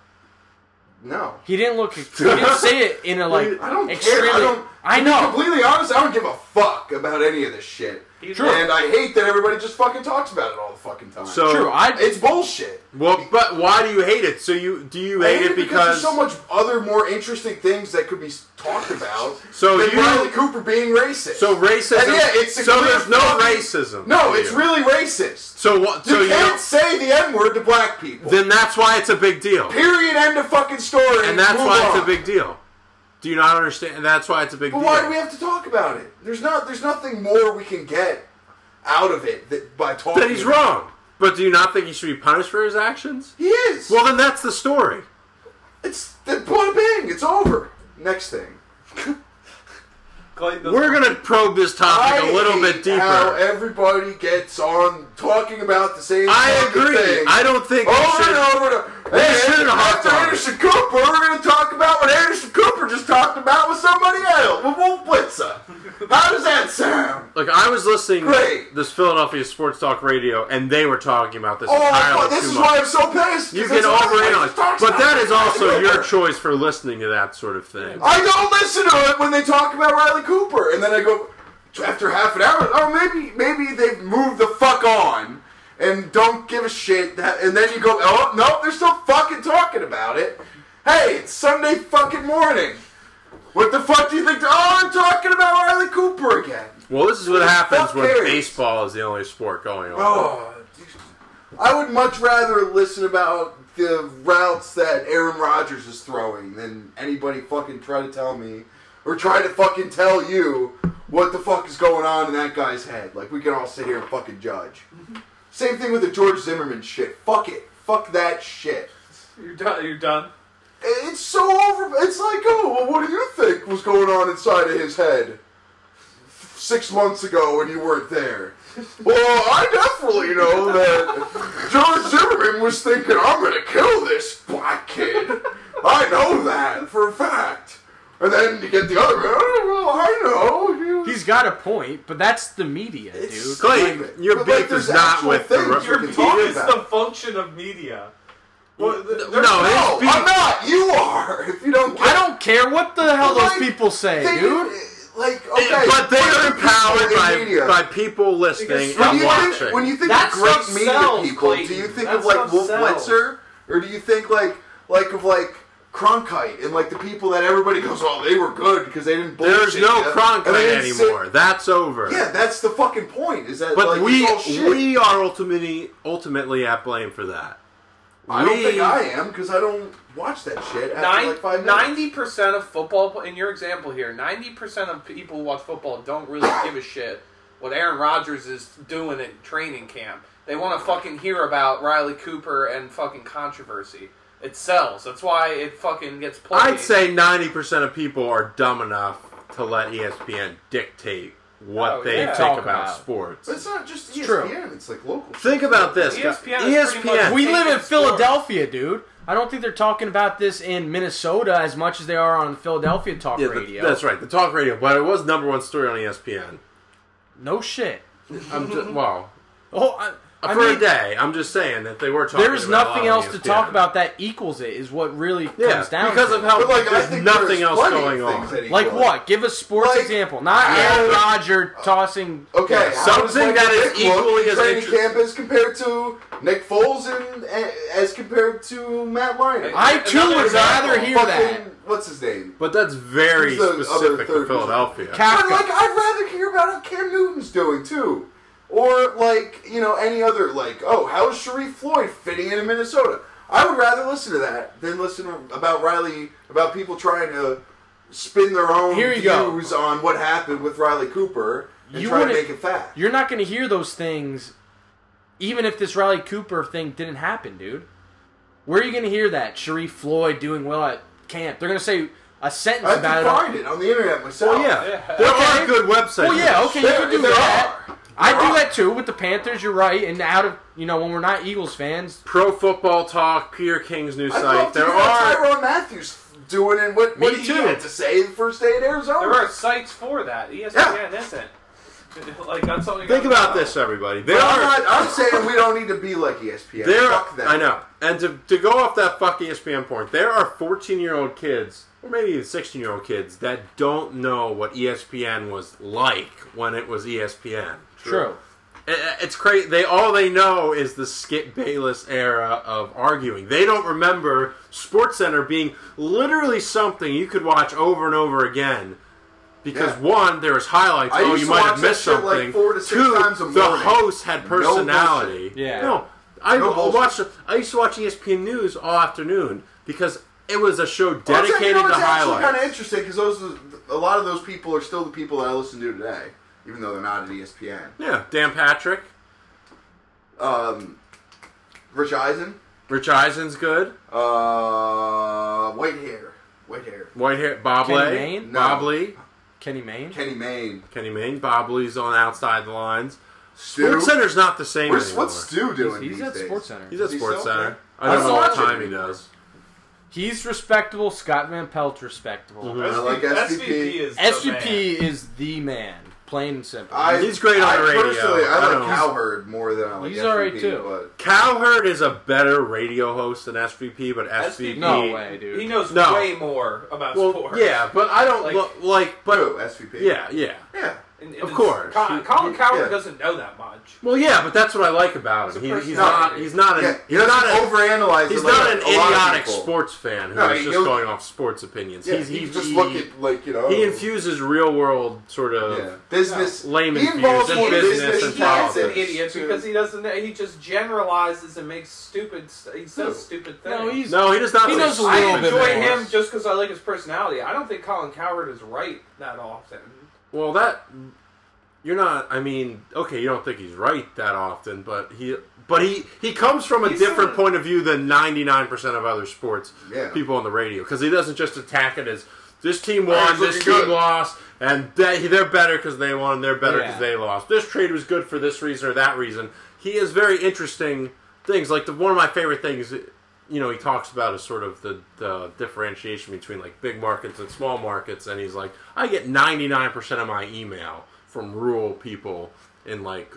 Speaker 2: No.
Speaker 4: He didn't look. He didn't say it in a like.
Speaker 2: I don't
Speaker 4: extremely.
Speaker 2: care. I don't.
Speaker 4: I
Speaker 2: To be
Speaker 4: know.
Speaker 2: completely honest, I don't give a fuck about any of this shit.
Speaker 5: He's
Speaker 4: True.
Speaker 2: And I hate that everybody just fucking talks about it all the fucking time.
Speaker 3: So
Speaker 4: True. I.
Speaker 2: it's bullshit.
Speaker 3: well, but why do you hate it? So you do you
Speaker 2: I
Speaker 3: hate it because
Speaker 2: there's so much other more interesting things that could be talked about
Speaker 3: So
Speaker 2: than
Speaker 3: you-
Speaker 2: Riley Cooper being racist.
Speaker 3: so racism?
Speaker 2: And yeah, it's a
Speaker 3: so
Speaker 2: clear
Speaker 3: there's no
Speaker 2: fucking-
Speaker 3: racism.
Speaker 2: no,
Speaker 3: to
Speaker 2: it's
Speaker 3: you.
Speaker 2: really racist.
Speaker 3: So what?
Speaker 2: You
Speaker 3: So you
Speaker 2: can't
Speaker 3: don't-
Speaker 2: say the N word to black people.
Speaker 3: then that's why it's a big deal,
Speaker 2: Period. End of fucking story.
Speaker 3: and that's
Speaker 2: Move
Speaker 3: why it's
Speaker 2: on.
Speaker 3: a big deal. Do you not understand? And that's why it's a big
Speaker 2: But
Speaker 3: deal.
Speaker 2: why do we have to talk about it? There's not. There's nothing more we can get out of it that, by talking.
Speaker 3: That he's
Speaker 2: about it.
Speaker 3: wrong. But do you not think he should be punished for his actions?
Speaker 2: He is.
Speaker 3: Well, then that's the story.
Speaker 2: it's then put a bing. It's over. Next thing.
Speaker 5: Clayton doesn't-
Speaker 3: We're gonna probe this topic
Speaker 2: I
Speaker 3: a little
Speaker 2: hate
Speaker 3: bit deeper.
Speaker 2: How everybody gets on talking about the same.
Speaker 3: I
Speaker 2: fucking
Speaker 3: agree.
Speaker 2: Thing.
Speaker 3: I don't think we
Speaker 2: Over
Speaker 3: should.
Speaker 2: and over and over.
Speaker 3: We
Speaker 2: Hey,
Speaker 3: shouldn't harp
Speaker 2: after
Speaker 3: on it.
Speaker 2: Anderson Cooper, we're going to talk about what Anderson Cooper just talked about with somebody else, with Wolf Blitzer. How does that sound?
Speaker 3: Look, I was listening
Speaker 2: Great.
Speaker 3: to this Philadelphia Sports Talk Radio, and they were talking about this
Speaker 2: Oh,
Speaker 3: entirely
Speaker 2: but this
Speaker 3: too
Speaker 2: is
Speaker 3: much.
Speaker 2: why I'm so pissed.
Speaker 3: You
Speaker 2: 'cause
Speaker 3: can
Speaker 2: that's what
Speaker 3: overanalyze,
Speaker 2: everybody talks
Speaker 3: but
Speaker 2: about.
Speaker 3: that is also your choice for listening to that sort of thing.
Speaker 2: I don't listen to it when they talk about Riley Cooper, and then I go after half an hour. Oh, maybe maybe they've moved the fuck on and don't give a shit. That, and then you go, oh no, they're still fucking talking about it. Hey, it's Sunday fucking morning. What the fuck do you think? Oh, I'm talking about Riley Cooper again.
Speaker 3: Well, this is what
Speaker 2: Who the
Speaker 3: happens
Speaker 2: fuck
Speaker 3: when
Speaker 2: cares?
Speaker 3: baseball is the only sport going on.
Speaker 2: Oh, I would much rather listen about the routes that Aaron Rodgers is throwing than anybody fucking try to tell me or try to fucking tell you what the fuck is going on in that guy's head. Like, we can all sit here and fucking judge. Same thing with the George Zimmerman shit. Fuck it. Fuck that shit.
Speaker 5: You're done. You're done.
Speaker 2: It's so over. It's like, oh, well, what do you think was going on inside of his head six months ago when you weren't there? Well, I definitely know that George Zimmerman was thinking, I'm going to kill this black kid. I know that for a fact. And then you get the other, oh, well, I know. He was...
Speaker 4: He's got a point, but that's the media,
Speaker 2: It's-
Speaker 4: dude.
Speaker 3: Clay,
Speaker 2: Like,
Speaker 3: your
Speaker 2: but,
Speaker 3: beef
Speaker 2: like,
Speaker 3: is
Speaker 2: there's
Speaker 3: not
Speaker 2: actual
Speaker 3: with the.
Speaker 2: things
Speaker 3: Re-
Speaker 2: you
Speaker 5: Your
Speaker 2: can
Speaker 5: beef
Speaker 2: talk
Speaker 5: is
Speaker 2: about.
Speaker 5: the function of media. Well, th-
Speaker 3: No,
Speaker 5: there's
Speaker 3: no,
Speaker 2: No,
Speaker 3: his beef-
Speaker 2: I'm not. You are. If you don't get
Speaker 4: I don't care what the hell
Speaker 2: Well,
Speaker 4: those
Speaker 2: like,
Speaker 4: people say,
Speaker 2: they-
Speaker 4: dude.
Speaker 2: Like, okay.
Speaker 3: but they are
Speaker 2: the people
Speaker 3: empowered
Speaker 2: in
Speaker 3: by,
Speaker 2: media.
Speaker 3: by people listening
Speaker 5: Because
Speaker 2: When
Speaker 3: and
Speaker 2: you,
Speaker 3: watching.
Speaker 2: think, when you think
Speaker 5: That
Speaker 2: of great
Speaker 5: stuff
Speaker 2: media
Speaker 5: sells,
Speaker 2: people,
Speaker 5: Clayton.
Speaker 2: do you think
Speaker 5: That
Speaker 2: of like
Speaker 5: stuff
Speaker 2: Wolf
Speaker 5: sells.
Speaker 2: Blitzer, or do you think like like of like Cronkite and like the people that everybody goes, oh, they were good because they didn't bullshit
Speaker 3: There's no
Speaker 2: you, and they
Speaker 3: Cronkite
Speaker 2: didn't sit-
Speaker 3: anymore. That's over.
Speaker 2: Yeah, that's the fucking point. Is that
Speaker 3: But
Speaker 2: like,
Speaker 3: we
Speaker 2: it's all shit.
Speaker 3: we are ultimately ultimately at blame for that.
Speaker 2: I don't
Speaker 3: We-
Speaker 2: think I am because I don't watch that shit after like five minutes.
Speaker 5: Ninety percent of football, in your example here, ninety percent of people who watch football don't really give a shit what Aaron Rodgers is doing at training camp. They want to fucking hear about Riley Cooper and fucking controversy. It sells. That's why it fucking gets played.
Speaker 3: I'd say ninety percent of people are dumb enough to let E S P N dictate what
Speaker 5: Oh,
Speaker 3: they
Speaker 5: yeah.
Speaker 3: think
Speaker 4: Talk
Speaker 3: about,
Speaker 4: about.
Speaker 3: sports.
Speaker 2: But it's not just E S P N.
Speaker 4: true.
Speaker 2: It's like local.
Speaker 3: Think
Speaker 2: shit.
Speaker 3: about this.
Speaker 5: E S P N
Speaker 3: guys.
Speaker 5: is
Speaker 3: E S
Speaker 5: pretty
Speaker 3: P N.
Speaker 5: much-
Speaker 4: We live in
Speaker 5: Taking
Speaker 4: Philadelphia, dude. I don't think they're talking about this in Minnesota as much as they are on Philadelphia talk
Speaker 3: Yeah, the-
Speaker 4: radio.
Speaker 3: that's right. The talk radio, but it was number one story on E S P N.
Speaker 4: No shit.
Speaker 3: I'm just, well,
Speaker 4: Oh, I, I
Speaker 3: for
Speaker 4: mean,
Speaker 3: a day. I'm just saying that they were talking.
Speaker 4: there's
Speaker 3: about
Speaker 4: nothing
Speaker 3: a lot
Speaker 4: else
Speaker 3: on
Speaker 4: to
Speaker 3: E S P N.
Speaker 4: talk about that equals it. Is what really
Speaker 3: Yeah,
Speaker 4: comes down
Speaker 3: because
Speaker 4: to
Speaker 3: of how
Speaker 2: But like, I
Speaker 3: there's
Speaker 2: think
Speaker 3: nothing
Speaker 2: there's
Speaker 3: else
Speaker 2: plenty
Speaker 3: going
Speaker 2: of
Speaker 3: on.
Speaker 2: things that he
Speaker 4: Like
Speaker 2: could.
Speaker 4: what? Give a sports
Speaker 2: Like,
Speaker 4: example. Not
Speaker 2: I-
Speaker 4: Aaron Rodgers tossing.
Speaker 2: Okay,
Speaker 3: Yeah,
Speaker 2: how does
Speaker 3: something
Speaker 2: Michael
Speaker 3: that is
Speaker 2: Vick look
Speaker 3: equally
Speaker 2: in
Speaker 3: as
Speaker 2: training
Speaker 3: interest-
Speaker 2: camp as compared to Nick Foles and eh, as compared to Matt Leinart.
Speaker 4: I too
Speaker 5: Another
Speaker 4: would
Speaker 5: example,
Speaker 4: rather hear that.
Speaker 2: Fucking- What's his name?
Speaker 3: But that's very
Speaker 2: Who's the other
Speaker 3: specific to
Speaker 2: third
Speaker 3: Philadelphia.
Speaker 4: Cap-
Speaker 2: But like, I'd rather hear about how Cam Newton's doing too, or like you know any other like, oh, how's Sharif Floyd fitting in in Minnesota? I would rather listen to that than listen about Riley about people trying to spin their own
Speaker 4: Here you go.
Speaker 2: views on what happened with Riley Cooper and
Speaker 4: You
Speaker 2: try to
Speaker 4: wouldn't-
Speaker 2: make it fact.
Speaker 4: You're not going to hear those things, even if this Riley Cooper thing didn't happen, dude. Where are you going to hear that? Sharif Floyd doing well at camp. They're going to say a sentence
Speaker 2: I
Speaker 4: about
Speaker 2: can
Speaker 4: it.
Speaker 2: find it on the internet myself.
Speaker 3: Well, yeah,
Speaker 5: Yeah.
Speaker 3: there
Speaker 4: Okay.
Speaker 3: are good websites.
Speaker 4: Well, yeah, okay, you
Speaker 2: There-
Speaker 4: can do
Speaker 2: there
Speaker 4: that.
Speaker 2: are.
Speaker 4: I
Speaker 2: There
Speaker 4: do
Speaker 2: are.
Speaker 4: that too with the Panthers. You're right, and out of you know when we're not Eagles fans,
Speaker 3: Pro Football Talk, Peter King's new
Speaker 2: I'd
Speaker 3: site.
Speaker 2: love to
Speaker 3: There
Speaker 2: hear what
Speaker 3: are.
Speaker 2: Tyrann Matthews doing and what, what
Speaker 3: Me
Speaker 2: he
Speaker 3: too.
Speaker 2: had to say the first day in Arizona.
Speaker 5: There are sites for that. E S P N isn't. Like that's something.
Speaker 3: Think about this, everybody. There
Speaker 2: But I'm,
Speaker 3: are.
Speaker 2: not, I'm saying we don't need to be like E S P N.
Speaker 3: There,
Speaker 2: Fuck them.
Speaker 3: I know. And to, to go off that fuck E S P N point, there are fourteen-year-old kids, or maybe even sixteen-year-old kids, that don't know what E S P N was like when it was E S P N.
Speaker 4: true.
Speaker 3: It- It's crazy. They all they know is the Skip Bayless era of arguing. They don't remember SportsCenter being literally something you could watch over and over again. Because
Speaker 2: Yeah.
Speaker 3: one, there was highlights.
Speaker 2: I
Speaker 3: oh,
Speaker 2: used
Speaker 3: you
Speaker 2: to
Speaker 3: might
Speaker 2: watch
Speaker 3: have
Speaker 2: that
Speaker 3: missed
Speaker 2: shit, like,
Speaker 3: something.
Speaker 2: four to six
Speaker 3: Two,
Speaker 2: times a
Speaker 3: the
Speaker 2: morning.
Speaker 3: host had
Speaker 2: No
Speaker 3: personality.
Speaker 2: bullshit.
Speaker 4: Yeah.
Speaker 3: No, I
Speaker 2: No bullshit.
Speaker 3: watched. I used to watch E S P N News all afternoon because it was a show
Speaker 2: Well, it's-
Speaker 3: dedicated
Speaker 2: you know,
Speaker 3: to
Speaker 2: it's actually
Speaker 3: highlights.
Speaker 2: kind of interesting because those are- a lot of those people are still the people that I listen to today, even though they're not at E S P N.
Speaker 3: Yeah, Dan Patrick,
Speaker 2: Um, Rich Eisen,
Speaker 3: Rich Eisen's good.
Speaker 2: uh, white hair, white hair,
Speaker 3: White hair, Bob
Speaker 4: Kenny
Speaker 3: Lay,
Speaker 4: Mayne?
Speaker 3: Bob
Speaker 2: No.
Speaker 3: Lee,
Speaker 4: Kenny Mayne.
Speaker 2: Kenny Mayne,
Speaker 3: Kenny Mayne, Bob Lee's on outside the lines.
Speaker 2: Stu.
Speaker 3: SportsCenter's not the same
Speaker 2: Where's,
Speaker 3: anymore.
Speaker 2: what's Stu doing
Speaker 4: He's
Speaker 2: these
Speaker 4: at
Speaker 2: days?
Speaker 4: SportsCenter.
Speaker 3: He's at
Speaker 2: Is he still
Speaker 3: SportsCenter.
Speaker 2: there?
Speaker 3: I don't
Speaker 2: I
Speaker 3: know what
Speaker 2: watch it
Speaker 3: time he
Speaker 2: anymore.
Speaker 3: does.
Speaker 4: He's respectable. Scott Van Pelt's respectable.
Speaker 3: Mhm.
Speaker 2: I like
Speaker 5: S
Speaker 2: S
Speaker 5: V
Speaker 2: V P.
Speaker 5: P is the
Speaker 4: S V
Speaker 5: man.
Speaker 4: P is the man, plain and simple.
Speaker 2: I,
Speaker 3: He's great on
Speaker 2: I
Speaker 3: the radio.
Speaker 2: Personally, I
Speaker 3: I
Speaker 2: like
Speaker 3: don't-
Speaker 2: Cowherd more than I like
Speaker 4: He's
Speaker 2: S V P.
Speaker 4: alright, too.
Speaker 2: But
Speaker 3: Cowherd is a better radio host than S V P, but S V P.
Speaker 4: no way, dude.
Speaker 5: He knows
Speaker 3: No.
Speaker 5: way more about
Speaker 3: Well,
Speaker 5: sports.
Speaker 3: yeah, but I don't
Speaker 5: Like-
Speaker 3: like, like but
Speaker 2: who? S V P.
Speaker 3: yeah, yeah.
Speaker 2: yeah.
Speaker 5: And- and
Speaker 3: Of
Speaker 5: it's-
Speaker 3: course.
Speaker 5: Colin, Colin
Speaker 2: He-
Speaker 5: Cowherd
Speaker 2: yeah.
Speaker 5: doesn't know that much.
Speaker 3: Well, yeah, but that's what I like about him.
Speaker 5: He's a
Speaker 3: He, he's
Speaker 5: personality.
Speaker 3: not. He's not an.
Speaker 2: Yeah, he
Speaker 3: he's not
Speaker 2: doesn't
Speaker 3: an.
Speaker 2: overanalyze.
Speaker 3: He's
Speaker 2: it like
Speaker 3: not
Speaker 2: a-
Speaker 3: an
Speaker 2: a lot of
Speaker 3: idiotic
Speaker 2: people.
Speaker 3: sports fan who
Speaker 2: No,
Speaker 3: is
Speaker 2: he-
Speaker 3: just
Speaker 2: he'll-
Speaker 3: going off sports opinions.
Speaker 2: Yeah,
Speaker 3: he's,
Speaker 2: he
Speaker 3: he's,
Speaker 2: just
Speaker 3: he,
Speaker 2: look at like you know.
Speaker 3: he infuses real world sort of.
Speaker 2: yeah. business.
Speaker 3: layman
Speaker 2: he involves
Speaker 3: views
Speaker 2: more
Speaker 3: in
Speaker 2: business,
Speaker 3: business and
Speaker 2: and
Speaker 5: He's an
Speaker 3: politics.
Speaker 5: idiot
Speaker 2: too.
Speaker 5: because he doesn't know. He just generalizes and makes stupid. St- he says
Speaker 2: Who?
Speaker 5: stupid things.
Speaker 4: no, he's
Speaker 3: No, he does not.
Speaker 4: He
Speaker 3: say
Speaker 4: knows a
Speaker 5: I
Speaker 4: little bit
Speaker 5: enjoy
Speaker 4: more.
Speaker 5: him just because I like his personality. I don't think Colin Cowherd is right that often.
Speaker 3: Well, that you're not. I mean, okay, you don't think he's right that often, but he, but he, he comes from a
Speaker 5: He's
Speaker 3: different
Speaker 5: sort of-
Speaker 3: point of view than ninety-nine percent of other sports
Speaker 2: Yeah.
Speaker 3: people on the radio, because he doesn't just attack it as this team
Speaker 2: Oh,
Speaker 3: won,
Speaker 2: he's
Speaker 3: this
Speaker 2: looking
Speaker 3: team
Speaker 2: good.
Speaker 3: lost, and they, they're better because they won, they're better because
Speaker 4: Yeah.
Speaker 3: they lost. This trade was good for this reason or that reason. He has very interesting things. Like the one of my favorite things, you know, he talks about is sort of the, the differentiation between like big markets and small markets, and he's like, I get ninety-nine percent of my email from rural people in like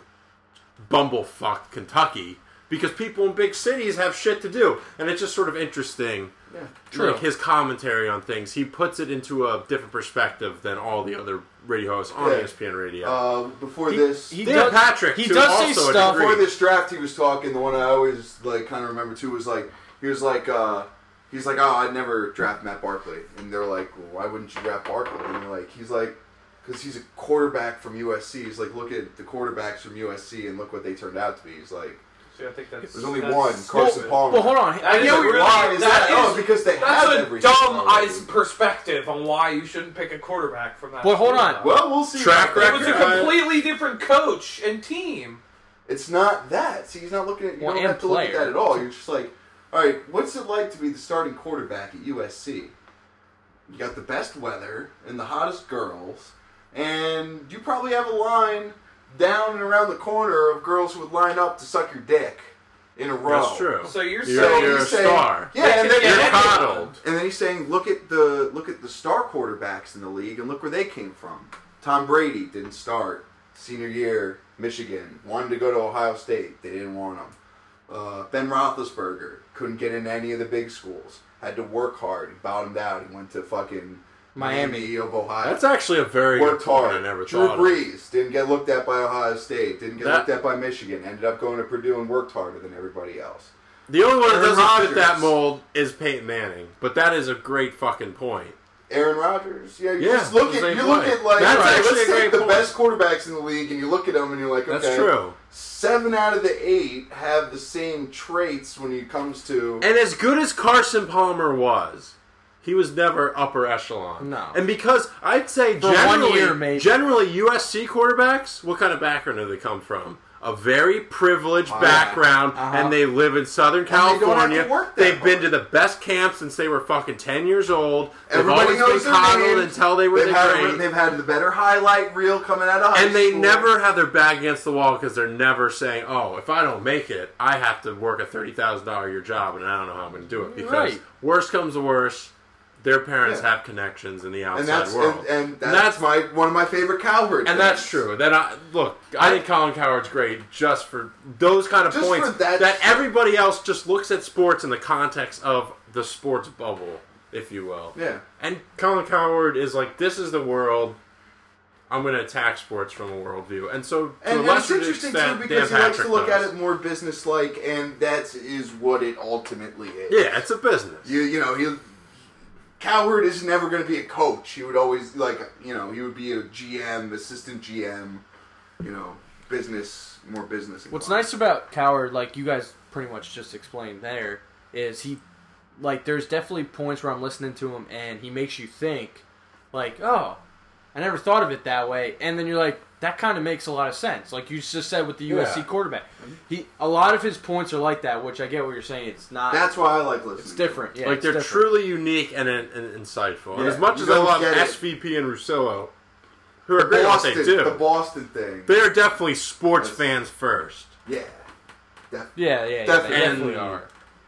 Speaker 3: bumblefuck Kentucky because people in big cities have shit to do, and it's just sort of interesting.
Speaker 2: Yeah.
Speaker 4: True.
Speaker 3: Like his commentary on things, he puts it into a different perspective than all the other radio hosts on
Speaker 2: Yeah.
Speaker 3: E S P N Radio.
Speaker 2: Uh, before
Speaker 4: He-
Speaker 2: this,
Speaker 4: he
Speaker 3: Dan
Speaker 4: does-
Speaker 3: Patrick,
Speaker 4: he
Speaker 3: too,
Speaker 4: does say
Speaker 3: also
Speaker 4: stuff-
Speaker 3: agreed.
Speaker 2: before this draft, he was talking. The one I always like kind of remember too was like he was like uh, he's like, oh, I'd never draft Matt Barkley, and they're like, well, why wouldn't you draft Barkley? And they're like, he's like, because he's a quarterback from U S C. He's like, look at the quarterbacks from U S C and look what they turned out to be. He's like,
Speaker 5: See, I think that's
Speaker 2: there's only
Speaker 5: that's
Speaker 2: one, Carson
Speaker 5: stupid.
Speaker 2: Palmer.
Speaker 4: Well, hold on.
Speaker 5: That
Speaker 4: I
Speaker 5: is
Speaker 4: get
Speaker 5: a
Speaker 4: what you're
Speaker 5: really-
Speaker 2: Why is that?
Speaker 5: that
Speaker 2: Oh,
Speaker 5: is-
Speaker 2: because they
Speaker 5: That's
Speaker 2: have
Speaker 5: a
Speaker 2: everything
Speaker 5: dumb
Speaker 2: already.
Speaker 5: eyes perspective on why you shouldn't pick a quarterback from that.
Speaker 4: But hold
Speaker 5: school,
Speaker 4: on.
Speaker 5: though.
Speaker 2: Well, we'll see.
Speaker 3: Track
Speaker 2: about that.
Speaker 5: It was a
Speaker 3: record.
Speaker 5: completely different coach and team.
Speaker 2: It's not that. See, he's not looking at. You
Speaker 4: Well,
Speaker 2: don't
Speaker 4: and
Speaker 2: have to look at
Speaker 4: player.
Speaker 2: that at all. You're just like, all right, what's it like to be the starting quarterback at U S C? You got the best weather and the hottest girls, and you probably have a line down and around the corner of girls who would line up to suck your dick in a row.
Speaker 3: That's true.
Speaker 5: So you're
Speaker 3: You're,
Speaker 5: saying-
Speaker 3: you're a
Speaker 2: he's saying-
Speaker 3: star.
Speaker 2: Yeah, and then
Speaker 3: You're
Speaker 5: Yeah.
Speaker 3: coddled.
Speaker 2: And then he's saying, look at the look at the star quarterbacks in the league, and look where they came from. Tom Brady didn't start senior year, Michigan wanted to go to Ohio State, they didn't want him. Uh, Ben Roethlisberger couldn't get into any of the big schools, had to work hard. He bottomed out. He went to fucking
Speaker 4: Miami.
Speaker 2: Miami of Ohio.
Speaker 3: That's actually a very good
Speaker 2: Worked
Speaker 3: point. I
Speaker 2: hard.
Speaker 3: never
Speaker 2: Drew
Speaker 3: thought of.
Speaker 2: Brees didn't get looked at by Ohio State. Didn't get
Speaker 3: That-
Speaker 2: looked at by Michigan. Ended up going to Purdue and worked harder than everybody else.
Speaker 3: The only one that
Speaker 2: Aaron
Speaker 3: doesn't
Speaker 2: Rodgers.
Speaker 3: fit that mold is Peyton Manning, but that is a great fucking point.
Speaker 2: Aaron Rodgers. Yeah, you
Speaker 3: Yeah,
Speaker 2: just look
Speaker 3: the
Speaker 2: at
Speaker 3: same
Speaker 2: you look
Speaker 3: way.
Speaker 2: at like
Speaker 3: That's
Speaker 2: okay,
Speaker 3: actually
Speaker 2: let's
Speaker 3: a
Speaker 2: take
Speaker 3: great
Speaker 2: the
Speaker 3: point.
Speaker 2: best quarterbacks in the league, and you look at them and you're like, okay,
Speaker 3: That's true.
Speaker 2: seven out of the eight have the same traits when it comes to.
Speaker 3: And as good as Carson Palmer was, he was never upper echelon.
Speaker 4: No.
Speaker 3: And because I'd say
Speaker 4: For one
Speaker 3: generally,
Speaker 4: year, maybe.
Speaker 3: generally U S C quarterbacks, what kind of background do they come from? A very privileged
Speaker 2: Oh, yeah.
Speaker 3: background,
Speaker 4: Uh-huh.
Speaker 3: and they live in Southern
Speaker 2: they don't have to
Speaker 3: California.
Speaker 2: work that
Speaker 3: They've been
Speaker 2: hard.
Speaker 3: to the best camps since they were fucking ten years old. They've
Speaker 2: Everybody
Speaker 3: always
Speaker 2: knows
Speaker 3: been
Speaker 2: their
Speaker 3: coddled
Speaker 2: names.
Speaker 3: until they were
Speaker 2: they've
Speaker 3: the
Speaker 2: had,
Speaker 3: great.
Speaker 2: They've had the better highlight reel coming out of high
Speaker 3: And they
Speaker 2: school.
Speaker 3: never have their back against the wall because they're never saying, "Oh, if I don't make it, I have to work a thirty thousand dollar a year job, and I don't know how I'm going to do it." Because
Speaker 4: Right.
Speaker 3: worst comes to worst, their parents
Speaker 2: Yeah.
Speaker 3: have connections in the outside
Speaker 2: and that's
Speaker 3: world,
Speaker 2: and, and that's,
Speaker 3: And that's-
Speaker 2: my one of my favorite Cowherd.
Speaker 3: and that's true. Then I look, I think Colin Cowherd's great just for those kind of
Speaker 2: Just
Speaker 3: points
Speaker 2: for that
Speaker 3: that
Speaker 2: shit.
Speaker 3: everybody else just looks at sports in the context of the sports bubble, if you will.
Speaker 2: Yeah.
Speaker 3: And Colin Cowherd is like, this is the world. I'm going to attack sports from a worldview, and so to
Speaker 2: And,
Speaker 3: a
Speaker 2: and it's
Speaker 3: lesser
Speaker 2: interesting
Speaker 3: extent,
Speaker 2: too because
Speaker 3: Dan
Speaker 2: he likes to
Speaker 3: Patrick
Speaker 2: look
Speaker 3: does.
Speaker 2: at it more business-like, and that is what it ultimately is.
Speaker 3: Yeah, it's a business.
Speaker 2: You you know he Cowherd is never going to be a coach. He would always like you know he would be a G M, assistant G M, you know, business more business.
Speaker 4: What's
Speaker 2: involved.
Speaker 4: nice about Cowherd, like you guys pretty much just explained there, is he, like, there's definitely points where I'm listening to him and he makes you think, like, oh, I never thought of it that way, and then you're like, that kind of makes a lot of sense. Like you just said with the U S C
Speaker 3: Yeah.
Speaker 4: quarterback, he a lot of his points are like that, which I get what you're saying. It's not.
Speaker 2: That's why I like listening.
Speaker 4: it's different. Yeah,
Speaker 3: like
Speaker 4: it's
Speaker 3: they're
Speaker 4: different.
Speaker 3: truly unique and, and, and insightful. And
Speaker 2: Yeah,
Speaker 3: as much
Speaker 2: you
Speaker 3: as I
Speaker 2: don't
Speaker 3: love
Speaker 2: get it.
Speaker 3: S V P and Russillo, who are
Speaker 2: The
Speaker 3: great at what
Speaker 2: Boston,
Speaker 3: they do,
Speaker 2: the Boston thing.
Speaker 3: they are definitely sports
Speaker 2: That's-
Speaker 3: fans first,
Speaker 2: Yeah, Def-
Speaker 4: Yeah, yeah, yeah,
Speaker 2: Definitely.
Speaker 4: they definitely
Speaker 3: And-
Speaker 4: are.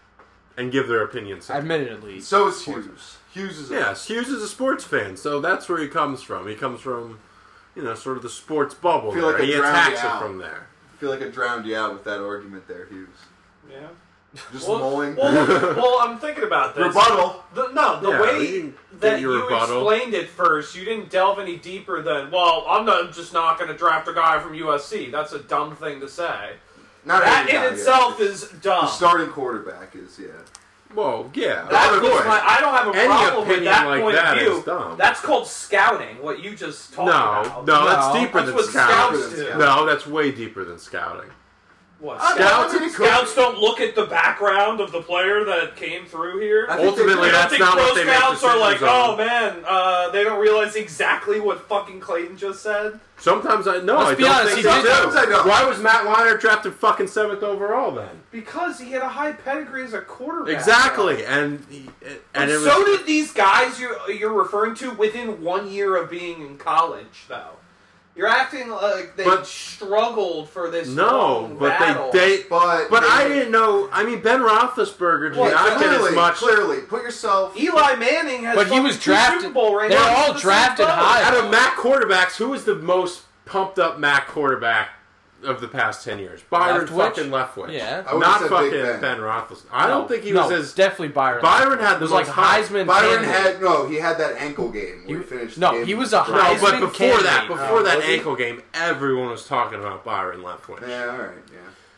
Speaker 3: and give their opinions.
Speaker 4: Admittedly,
Speaker 2: so is Hughes. Hughes is a-
Speaker 3: Yes, Hughes is a sports fan, so that's where he comes from. He comes from, you know, sort of the sports bubble.
Speaker 2: I feel like
Speaker 3: there.
Speaker 2: I
Speaker 3: He
Speaker 2: drowned
Speaker 3: attacks
Speaker 2: you
Speaker 3: it
Speaker 2: out.
Speaker 3: from there.
Speaker 2: I feel like I drowned you out with that argument there, Hughes.
Speaker 5: Yeah.
Speaker 2: Just
Speaker 5: Well,
Speaker 2: mulling.
Speaker 5: well, well, I'm thinking about this.
Speaker 2: Rebuttal.
Speaker 5: The, no, the
Speaker 3: Yeah,
Speaker 5: way
Speaker 3: you can
Speaker 5: that
Speaker 3: get your
Speaker 5: you
Speaker 3: rebuttal.
Speaker 5: explained it first, you didn't delve any deeper than, well, I'm not just not going to draft a guy from U S C. That's a dumb thing to say.
Speaker 2: Not
Speaker 5: That
Speaker 2: any
Speaker 5: in
Speaker 2: guy, yeah.
Speaker 5: itself is dumb.
Speaker 2: The starting quarterback is yeah.
Speaker 3: Whoa, yeah.
Speaker 5: That
Speaker 2: Of
Speaker 5: was
Speaker 2: course.
Speaker 5: my, I don't have a
Speaker 3: Any
Speaker 5: problem with
Speaker 3: opinion
Speaker 5: that
Speaker 3: like
Speaker 5: point
Speaker 3: that
Speaker 5: of view.
Speaker 3: is dumb.
Speaker 5: That's called scouting, what you just talked
Speaker 3: no,
Speaker 5: about.
Speaker 3: no, that's
Speaker 4: No,
Speaker 3: deeper
Speaker 5: that's
Speaker 3: than
Speaker 5: what
Speaker 3: scouting.
Speaker 5: scouts do.
Speaker 3: No, that's way deeper than scouting.
Speaker 5: What,
Speaker 2: I-
Speaker 5: scouts,
Speaker 2: I mean, it could
Speaker 6: Scouts
Speaker 2: be.
Speaker 6: don't look at the background of the player that came through here.
Speaker 2: I think
Speaker 3: Ultimately,
Speaker 2: they-
Speaker 6: I don't
Speaker 3: that's
Speaker 6: think
Speaker 3: not
Speaker 6: pro
Speaker 3: what they make
Speaker 6: scouts are like,
Speaker 3: decisions on.
Speaker 6: oh man, uh, they don't realize exactly what fucking Clayton just said.
Speaker 3: Sometimes I no,
Speaker 4: Let's
Speaker 3: I
Speaker 4: be
Speaker 3: don't
Speaker 4: honest,
Speaker 3: think
Speaker 4: he
Speaker 3: they
Speaker 4: did-
Speaker 2: Sometimes I
Speaker 3: do.
Speaker 2: don't.
Speaker 3: Why was Matt Leinart drafted fucking seventh overall then?
Speaker 5: Because he had a high pedigree as a quarterback.
Speaker 3: Exactly, and he- and
Speaker 5: And
Speaker 3: it was
Speaker 5: so did these guys you're, you're referring to within one year of being in college, though. You're acting like they
Speaker 3: But-
Speaker 5: struggled for this
Speaker 3: no,
Speaker 5: long
Speaker 3: but
Speaker 5: battle.
Speaker 3: they they.
Speaker 2: But
Speaker 3: But
Speaker 2: they-
Speaker 3: I didn't know. I mean, Ben Roethlisberger did
Speaker 2: Well,
Speaker 3: not get
Speaker 2: clearly,
Speaker 3: as much.
Speaker 2: Clearly, put yourself.
Speaker 5: Eli Manning has
Speaker 4: But he
Speaker 5: fucking
Speaker 4: was
Speaker 5: two
Speaker 4: drafted-
Speaker 5: Super Bowl rings.
Speaker 4: they're
Speaker 5: He's
Speaker 4: all
Speaker 5: the same
Speaker 4: drafted
Speaker 5: boat.
Speaker 4: high.
Speaker 3: Out of Mac quarterbacks, who was the most pumped up Mac quarterback of the past ten years? Byron
Speaker 4: Leftwich?
Speaker 3: fucking Leftwich.
Speaker 4: Yeah.
Speaker 2: I would've
Speaker 3: Not
Speaker 2: said
Speaker 3: fucking
Speaker 2: Big Ben.
Speaker 3: Ben Roethlisberger. I don't think he
Speaker 4: no,
Speaker 3: was as.
Speaker 4: definitely Byron.
Speaker 3: Byron had
Speaker 4: it
Speaker 3: the
Speaker 4: was like
Speaker 3: most hype.
Speaker 4: Heisman.
Speaker 2: Byron
Speaker 4: candidate.
Speaker 2: had no. He had that ankle game. Where he,
Speaker 4: He-
Speaker 2: finished.
Speaker 4: no,
Speaker 2: the game
Speaker 4: he was a
Speaker 2: with-
Speaker 3: No,
Speaker 4: Heisman
Speaker 3: but before
Speaker 4: candidate.
Speaker 3: that, before
Speaker 2: Oh,
Speaker 3: that
Speaker 2: was he?
Speaker 3: ankle game, everyone was talking about Byron Leftwich.
Speaker 2: Yeah, all right, yeah.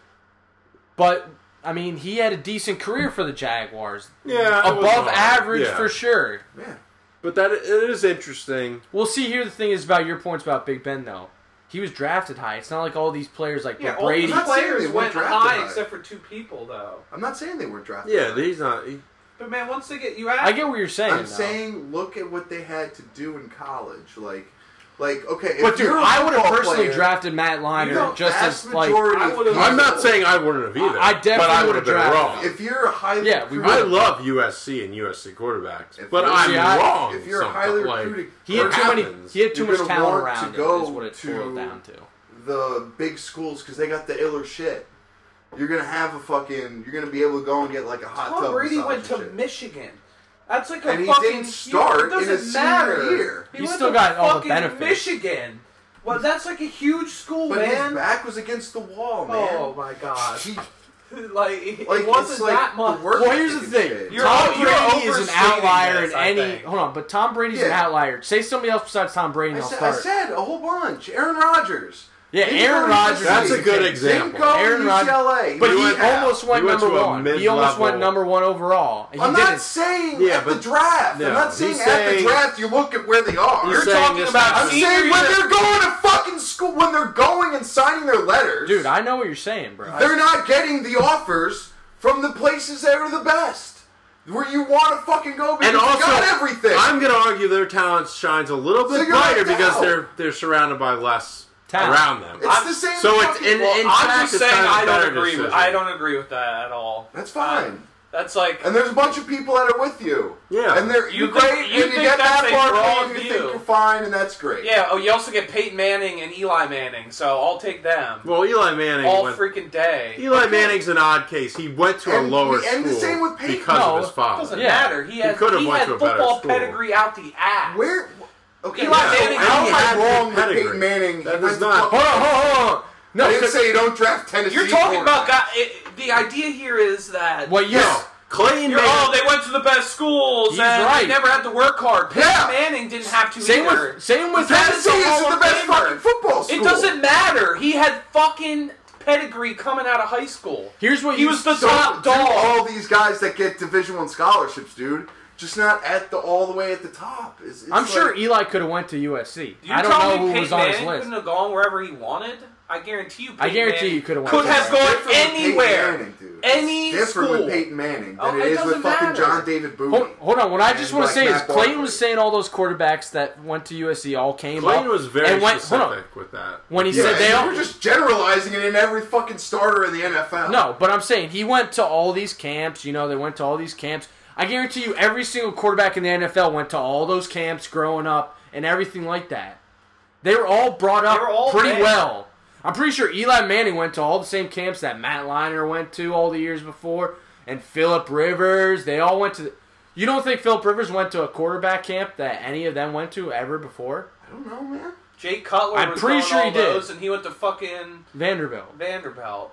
Speaker 4: But I mean, he had a decent career for the Jaguars.
Speaker 3: Yeah, it was
Speaker 4: Above
Speaker 3: all right.
Speaker 4: average
Speaker 3: Yeah.
Speaker 4: for sure.
Speaker 2: Yeah.
Speaker 3: But that it is interesting.
Speaker 4: Well, see, here the thing is about your points about Big Ben, though. He was drafted high. It's not like all these players like
Speaker 5: Yeah,
Speaker 4: Brady.
Speaker 5: all
Speaker 2: I'm
Speaker 5: the
Speaker 2: not saying
Speaker 5: players
Speaker 2: they
Speaker 5: went
Speaker 2: weren't
Speaker 5: high
Speaker 2: drafted high.
Speaker 5: except for two people, though.
Speaker 2: I'm not saying they weren't drafted.
Speaker 3: Yeah,
Speaker 2: high.
Speaker 3: he's not. He,
Speaker 5: But man, once they get you out,
Speaker 4: I get what you're saying.
Speaker 2: I'm
Speaker 4: though.
Speaker 2: saying, look at what they had to do in college. Like, like okay.
Speaker 4: But
Speaker 2: if
Speaker 4: dude,
Speaker 2: you're a
Speaker 4: I would have
Speaker 2: football
Speaker 4: personally
Speaker 2: player,
Speaker 4: drafted Matt
Speaker 2: you
Speaker 4: Leinart
Speaker 2: know,
Speaker 4: just
Speaker 2: vast
Speaker 4: as like.
Speaker 2: majority
Speaker 5: I
Speaker 2: of
Speaker 5: would've-
Speaker 3: I'm not
Speaker 2: people-
Speaker 3: saying I wouldn't have either.
Speaker 4: I definitely
Speaker 3: but I
Speaker 4: would've
Speaker 3: would have been
Speaker 4: drafted
Speaker 3: wrong.
Speaker 2: If you're a highly
Speaker 4: Yeah, we
Speaker 2: recruited,
Speaker 3: I love U S C and U S C quarterbacks,
Speaker 2: If
Speaker 3: but
Speaker 2: you're-
Speaker 3: I'm
Speaker 4: See, I-
Speaker 3: wrong.
Speaker 2: if you're a
Speaker 3: sometimes,
Speaker 2: highly
Speaker 3: like,
Speaker 2: recruited,
Speaker 4: He had
Speaker 3: what
Speaker 4: too many.
Speaker 3: happens?
Speaker 4: He had too
Speaker 2: You're
Speaker 4: much
Speaker 2: gonna
Speaker 4: talent
Speaker 2: want
Speaker 4: around
Speaker 2: to
Speaker 4: him.
Speaker 2: go
Speaker 4: Is what it
Speaker 2: to-
Speaker 4: boiled down to.
Speaker 2: the big schools because they got the iller shit. You're gonna have a fucking. You're gonna be able to go and get like a hot
Speaker 5: Tom
Speaker 2: tub.
Speaker 5: Brady
Speaker 2: massage
Speaker 5: went
Speaker 2: and
Speaker 5: to
Speaker 2: shit.
Speaker 5: Michigan. That's like a
Speaker 2: And he
Speaker 5: fucking.
Speaker 2: didn't start
Speaker 5: it doesn't
Speaker 2: in his senior
Speaker 5: matter.
Speaker 2: year.
Speaker 5: He
Speaker 4: He
Speaker 5: went
Speaker 4: still
Speaker 5: to
Speaker 4: got all the
Speaker 5: fucking
Speaker 4: benefits.
Speaker 5: Michigan. Well, that's like a huge school,
Speaker 2: But
Speaker 5: man.
Speaker 2: his back was against the wall, man.
Speaker 5: Oh my god!
Speaker 2: He,
Speaker 5: like it,
Speaker 2: like
Speaker 5: it wasn't
Speaker 2: it's like
Speaker 5: that much.
Speaker 2: The work
Speaker 4: Well, here's the
Speaker 2: ethic
Speaker 4: thing.
Speaker 2: and shit.
Speaker 5: You're
Speaker 4: Tom
Speaker 5: o- you're
Speaker 4: Brady is an
Speaker 5: overstating
Speaker 4: outlier
Speaker 5: this,
Speaker 4: in
Speaker 5: I
Speaker 4: any.
Speaker 5: think.
Speaker 4: Hold on, but Tom Brady's an
Speaker 2: Yeah.
Speaker 4: outlier. Say somebody else besides Tom Brady, and
Speaker 2: I
Speaker 4: I'll
Speaker 2: said, I
Speaker 4: start.
Speaker 2: said a whole bunch. Aaron Rodgers.
Speaker 4: Yeah,
Speaker 2: He
Speaker 4: Aaron
Speaker 2: went to
Speaker 4: Rodgers.
Speaker 2: U S C.
Speaker 3: That's a good
Speaker 4: Same
Speaker 3: example.
Speaker 2: Didn't go
Speaker 4: Aaron
Speaker 2: to
Speaker 4: Rodgers-
Speaker 2: U C L A.
Speaker 4: But
Speaker 2: He
Speaker 4: he
Speaker 2: went-
Speaker 4: almost went
Speaker 3: He went
Speaker 4: number
Speaker 3: to a
Speaker 4: one. He
Speaker 3: mid-level-
Speaker 4: almost went number one overall. He
Speaker 2: I'm
Speaker 4: didn't.
Speaker 2: not saying
Speaker 3: Yeah,
Speaker 2: at the
Speaker 3: but-
Speaker 2: draft.
Speaker 3: yeah,
Speaker 2: I'm not
Speaker 3: he's
Speaker 2: saying at
Speaker 3: saying-
Speaker 2: the draft you look at where they are.
Speaker 3: He's
Speaker 5: You're
Speaker 3: saying
Speaker 5: talking
Speaker 3: this
Speaker 5: about
Speaker 3: happens.
Speaker 2: I'm
Speaker 5: senior
Speaker 2: saying when
Speaker 5: year-
Speaker 2: they're going to fucking school, when they're going and signing their letters,
Speaker 4: Dude, I know what you're saying, bro.
Speaker 2: they're not getting the offers from the places that are the best, where you want to fucking go because
Speaker 3: And also,
Speaker 2: you got everything.
Speaker 3: I'm going to argue their talent shines a little
Speaker 2: So
Speaker 3: bit
Speaker 2: you're
Speaker 3: brighter
Speaker 2: right
Speaker 3: because
Speaker 2: now.
Speaker 3: they're they're surrounded by less
Speaker 4: Talent.
Speaker 3: around them.
Speaker 2: it's the same.
Speaker 3: So it's
Speaker 2: fucking-
Speaker 3: in,
Speaker 5: Well,
Speaker 3: in
Speaker 5: I'm
Speaker 3: fact,
Speaker 5: just
Speaker 3: it's
Speaker 5: saying
Speaker 3: kind of
Speaker 5: I
Speaker 3: a
Speaker 5: don't
Speaker 3: better
Speaker 5: agree with.
Speaker 3: decision.
Speaker 5: I don't agree with that at all.
Speaker 2: That's fine.
Speaker 5: That's like
Speaker 2: And there's a bunch of people that are with you.
Speaker 3: Yeah.
Speaker 2: And they're
Speaker 5: You
Speaker 2: you're
Speaker 5: think-
Speaker 2: great,
Speaker 5: you
Speaker 2: and you
Speaker 5: think
Speaker 2: get
Speaker 5: that's
Speaker 2: that
Speaker 5: a
Speaker 2: part,
Speaker 5: broad
Speaker 2: and you
Speaker 5: view.
Speaker 2: think you're fine, and that's great.
Speaker 5: yeah. Oh, you also get Peyton Manning and Eli Manning, so I'll take them
Speaker 3: Well, Eli Manning
Speaker 5: all
Speaker 3: went,
Speaker 5: freaking day.
Speaker 3: Eli Manning's an odd case. He went to
Speaker 2: And-
Speaker 3: a lower
Speaker 2: and the
Speaker 3: school
Speaker 2: same with Peyton.
Speaker 3: because
Speaker 4: No,
Speaker 3: of his father.
Speaker 5: Doesn't
Speaker 4: Yeah.
Speaker 5: matter. He has
Speaker 3: could have
Speaker 5: he
Speaker 3: went
Speaker 5: had
Speaker 3: to a better
Speaker 5: football
Speaker 3: school.
Speaker 5: pedigree out the ass.
Speaker 2: Where? Okay,
Speaker 5: Eli
Speaker 2: so
Speaker 5: Manning-
Speaker 2: how
Speaker 3: he
Speaker 2: am I
Speaker 3: had
Speaker 2: wrong with
Speaker 3: pedigree.
Speaker 2: Peyton Manning?
Speaker 3: That
Speaker 2: He
Speaker 3: does
Speaker 2: went to
Speaker 3: not-
Speaker 2: fucking-
Speaker 4: Hold on, hold on, hold on. No,
Speaker 2: I didn't
Speaker 4: because-
Speaker 2: say you don't draft Tennessee.
Speaker 5: You're talking about
Speaker 2: quarterbacks.
Speaker 5: guy, it, the idea here is that
Speaker 4: Well, yes.
Speaker 3: No, Clayton
Speaker 5: you're,
Speaker 3: Manning.
Speaker 5: oh they went to the best schools
Speaker 4: He's
Speaker 5: and
Speaker 4: right.
Speaker 5: they never had to work hard. Peyton
Speaker 2: Yeah.
Speaker 5: Manning didn't have to
Speaker 4: Same
Speaker 5: either.
Speaker 4: with same with
Speaker 2: Tennessee
Speaker 5: That's a
Speaker 2: is
Speaker 5: Hall
Speaker 2: the
Speaker 5: of
Speaker 2: best
Speaker 5: Famer.
Speaker 2: fucking football school.
Speaker 5: It doesn't matter. He had fucking pedigree coming out of high school.
Speaker 4: Here's what
Speaker 5: He
Speaker 4: you
Speaker 5: was the
Speaker 2: So
Speaker 5: top
Speaker 2: do
Speaker 5: dog.
Speaker 2: all these guys that get Division One scholarships, dude, just not at the all the way at the top. It's, it's
Speaker 4: I'm
Speaker 2: like,
Speaker 4: sure Eli could have went to U S C.
Speaker 5: You
Speaker 4: I don't
Speaker 5: tell
Speaker 4: know
Speaker 5: me
Speaker 4: who
Speaker 5: Peyton
Speaker 4: was on his
Speaker 5: Manning
Speaker 4: list.
Speaker 5: couldn't have gone wherever he wanted? I guarantee you. Peyton
Speaker 4: I guarantee
Speaker 5: Manning
Speaker 4: you could have went
Speaker 5: could
Speaker 4: to
Speaker 5: have
Speaker 4: U S C.
Speaker 5: gone
Speaker 2: different with Peyton
Speaker 5: anywhere.
Speaker 2: Manning, dude.
Speaker 5: Any
Speaker 2: It's different
Speaker 5: school.
Speaker 2: with Peyton Manning than
Speaker 5: Oh,
Speaker 2: it
Speaker 5: it
Speaker 2: is with
Speaker 5: doesn't
Speaker 2: fucking
Speaker 5: matter.
Speaker 2: John David Booty.
Speaker 4: Hold, hold on, what I just
Speaker 2: And
Speaker 4: want to
Speaker 2: like
Speaker 4: say
Speaker 2: Matt
Speaker 4: is Clayton
Speaker 2: Barkley.
Speaker 4: was saying all those quarterbacks that went to U S C all came
Speaker 3: Clayton
Speaker 4: up
Speaker 3: was very
Speaker 4: and went, hold on.
Speaker 3: specific with that.
Speaker 4: When he
Speaker 2: Yeah,
Speaker 4: said they
Speaker 2: and
Speaker 4: all
Speaker 2: we're just generalizing it in every fucking starter in the N F L.
Speaker 4: No, but I'm saying he went to all these camps. You know, they went to all these camps. I guarantee you, every single quarterback in the N F L went to all those camps growing up and everything like that. They were all brought up
Speaker 5: They were all
Speaker 4: pretty
Speaker 5: there.
Speaker 4: well. I'm pretty sure Eli Manning went to all the same camps that Matt Leinart went to all the years before, and Phillip Rivers. They all went to. The, you don't think Phillip Rivers went to a quarterback camp that any of them went to ever before?
Speaker 2: I don't know, man.
Speaker 5: Jake Cutler
Speaker 4: I'm
Speaker 5: was
Speaker 4: pretty
Speaker 5: going
Speaker 4: sure he
Speaker 5: all
Speaker 4: did.
Speaker 5: those, and he went to fucking
Speaker 4: Vanderbilt.
Speaker 5: Vanderbilt.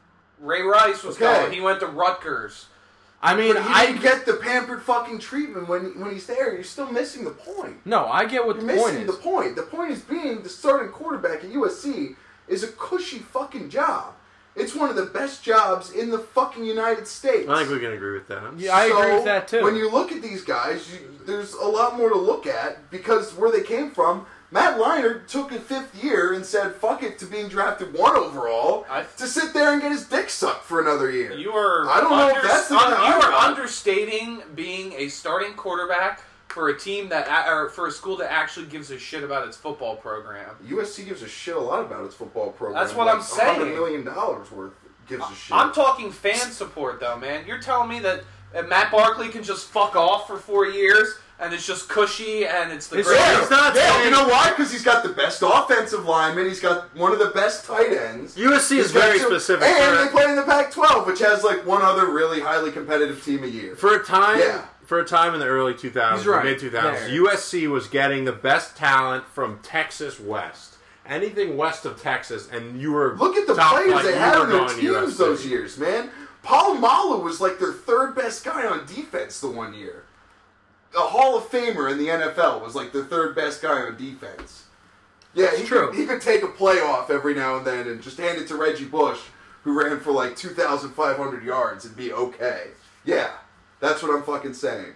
Speaker 5: Ray Rice was
Speaker 2: Okay.
Speaker 5: going. He went to Rutgers.
Speaker 4: I mean,
Speaker 2: But he
Speaker 4: I
Speaker 2: didn't get the pampered fucking treatment when when he's there. You're still missing the point.
Speaker 4: no, I get what
Speaker 2: You're
Speaker 4: the point
Speaker 2: missing
Speaker 4: is.
Speaker 2: the point. The point is being the starting quarterback at U S C is a cushy fucking job. It's one of the best jobs in the fucking United States.
Speaker 3: I think we can agree with that.
Speaker 4: Yeah, I agree
Speaker 2: So,
Speaker 4: with that too.
Speaker 2: When you look at these guys, you, there's a lot more to look at because where they came from, Matt Leinart took a fifth year and said, fuck it, to being drafted one overall,
Speaker 5: I-
Speaker 2: to sit there and get his dick sucked for another year.
Speaker 5: You are.
Speaker 2: I don't know if that's the
Speaker 5: un-
Speaker 2: guy
Speaker 5: You
Speaker 2: I
Speaker 5: are
Speaker 2: want.
Speaker 5: understating being a starting quarterback for a team that, a- or for a school that actually gives a shit about its football program.
Speaker 2: U S C gives a shit a lot about its football program.
Speaker 5: That's what
Speaker 2: like
Speaker 5: I'm saying.
Speaker 2: one hundred million dollars worth gives a shit.
Speaker 5: I'm talking fan support, though, man. You're telling me that uh, Matt Barkley can just fuck off for four years and it's just cushy and it's the
Speaker 4: It's-
Speaker 5: greatest.
Speaker 2: Yeah,
Speaker 3: He's not
Speaker 2: yeah,
Speaker 3: saying-
Speaker 2: you know why? Because he's got the best offensive lineman. He's got one of the best tight ends.
Speaker 3: U S C is
Speaker 2: He's got
Speaker 3: very
Speaker 2: two-
Speaker 3: specific.
Speaker 2: And
Speaker 3: for-
Speaker 2: they play in the Pac twelve, which has like one other really highly competitive team a year.
Speaker 3: For a time,
Speaker 2: Yeah.
Speaker 3: for a time in the early two thousands,
Speaker 4: He's right.
Speaker 3: mid two thousands,
Speaker 4: There.
Speaker 3: U S C was getting the best talent from Texas West. Anything west of Texas, and you were
Speaker 2: Look at the
Speaker 3: top
Speaker 2: players
Speaker 3: flight,
Speaker 2: they
Speaker 3: you
Speaker 2: had
Speaker 3: were
Speaker 2: on their
Speaker 3: going to U S
Speaker 2: teams
Speaker 3: C.
Speaker 2: those years, man. Palomalu was like their third best guy on defense the one year. A Hall of Famer in the N F L was like the third best guy on defense. Yeah, he
Speaker 4: true.
Speaker 2: could, he could take a playoff every now and then and just hand it to Reggie Bush, who ran for like two thousand five hundred yards and be okay. Yeah, that's what I'm fucking saying.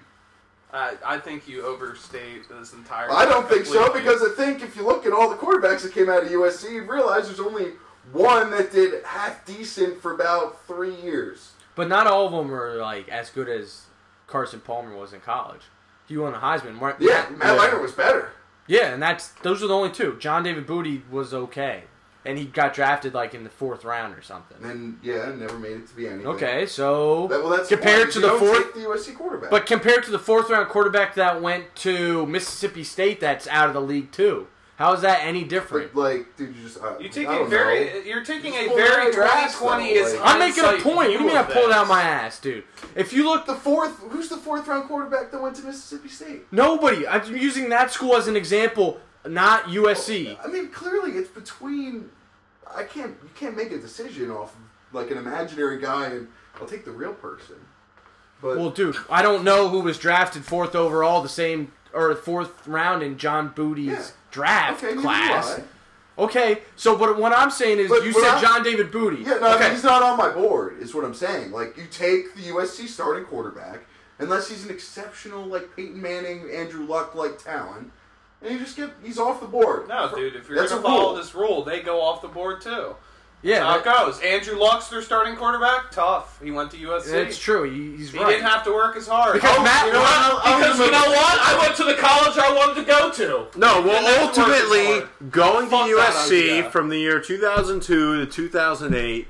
Speaker 5: I, I think you overstate this entire.
Speaker 2: I don't think so,
Speaker 5: completely.
Speaker 2: because I think if you look at all the quarterbacks that came out of U S C, you realize there's only one that did half decent for about three years.
Speaker 4: But not all of them are like as good as Carson Palmer was in college. He won a Heisman. Mark,
Speaker 2: Yeah, Matt
Speaker 3: Yeah.
Speaker 2: Leinart was better.
Speaker 4: Yeah, and that's those are the only two. John David Booty was okay, and he got drafted like in the fourth round or something.
Speaker 2: And yeah, never made it to be anything.
Speaker 4: Okay, so
Speaker 2: That, well, that's
Speaker 4: compared
Speaker 2: why
Speaker 4: to
Speaker 2: you
Speaker 4: the
Speaker 2: don't
Speaker 4: fourth,
Speaker 2: take the U S C quarterback.
Speaker 4: but compared to the fourth round quarterback that went to Mississippi State, that's out of the league too. How is that any different?
Speaker 2: But, like, dude, you just uh,
Speaker 5: You
Speaker 2: I
Speaker 5: take a
Speaker 2: don't
Speaker 5: very.
Speaker 2: know.
Speaker 5: You're taking
Speaker 2: Just
Speaker 5: a
Speaker 2: pull it out
Speaker 5: very
Speaker 2: of your ass,
Speaker 5: twenty twenty
Speaker 2: though,
Speaker 5: is.
Speaker 2: like-
Speaker 4: I'm making a
Speaker 5: hindsight
Speaker 4: point. You
Speaker 5: view
Speaker 4: mean I
Speaker 5: of
Speaker 4: pulled
Speaker 5: this.
Speaker 4: out my ass, dude? If you look,
Speaker 2: The fourth, who's the fourth round quarterback that went to Mississippi State?
Speaker 4: nobody. I'm using that school as an example, not U S C.
Speaker 2: I mean, clearly it's between. I can't. You can't make a decision off of like an imaginary guy, and I'll take the real person. But
Speaker 4: Well, dude, I don't know who was drafted fourth overall, the same or fourth round in John Booty's
Speaker 2: Yeah.
Speaker 4: draft
Speaker 2: okay, neither
Speaker 4: class.
Speaker 2: do I.
Speaker 4: Okay, so what what I'm saying is,
Speaker 2: But
Speaker 4: you
Speaker 2: what
Speaker 4: said
Speaker 2: I'm-
Speaker 4: John David Booty.
Speaker 2: Yeah, no, I
Speaker 4: okay.
Speaker 2: mean, he's not on my board, is what I'm saying. Like, you take the U S C starting quarterback, unless he's an exceptional, like, Peyton Manning, Andrew Luck-like talent, and you just get, he's off the board.
Speaker 5: No, dude. If you're
Speaker 2: That's
Speaker 5: going
Speaker 2: a
Speaker 5: to follow
Speaker 2: rule.
Speaker 5: this rule, they go off the board too.
Speaker 4: yeah,
Speaker 5: How it
Speaker 4: that-
Speaker 5: goes. Andrew Luck's their starting quarterback. Tough. He went to U S C.
Speaker 4: that's true. He, he's
Speaker 5: He
Speaker 4: right.
Speaker 5: didn't have to work as hard.
Speaker 4: Because
Speaker 5: Oh,
Speaker 4: Matt-
Speaker 5: you know what?
Speaker 2: I'll- I'll
Speaker 5: Because
Speaker 2: give
Speaker 5: you
Speaker 2: him
Speaker 5: know
Speaker 2: a-
Speaker 5: what? I went to the college I wanted to go to.
Speaker 3: No,
Speaker 5: Didn't have
Speaker 3: well,
Speaker 5: to work as
Speaker 3: ultimately,
Speaker 5: hard.
Speaker 3: going to
Speaker 5: Fuck
Speaker 3: U S C
Speaker 5: that idea.
Speaker 3: from the year two thousand two to two thousand eight,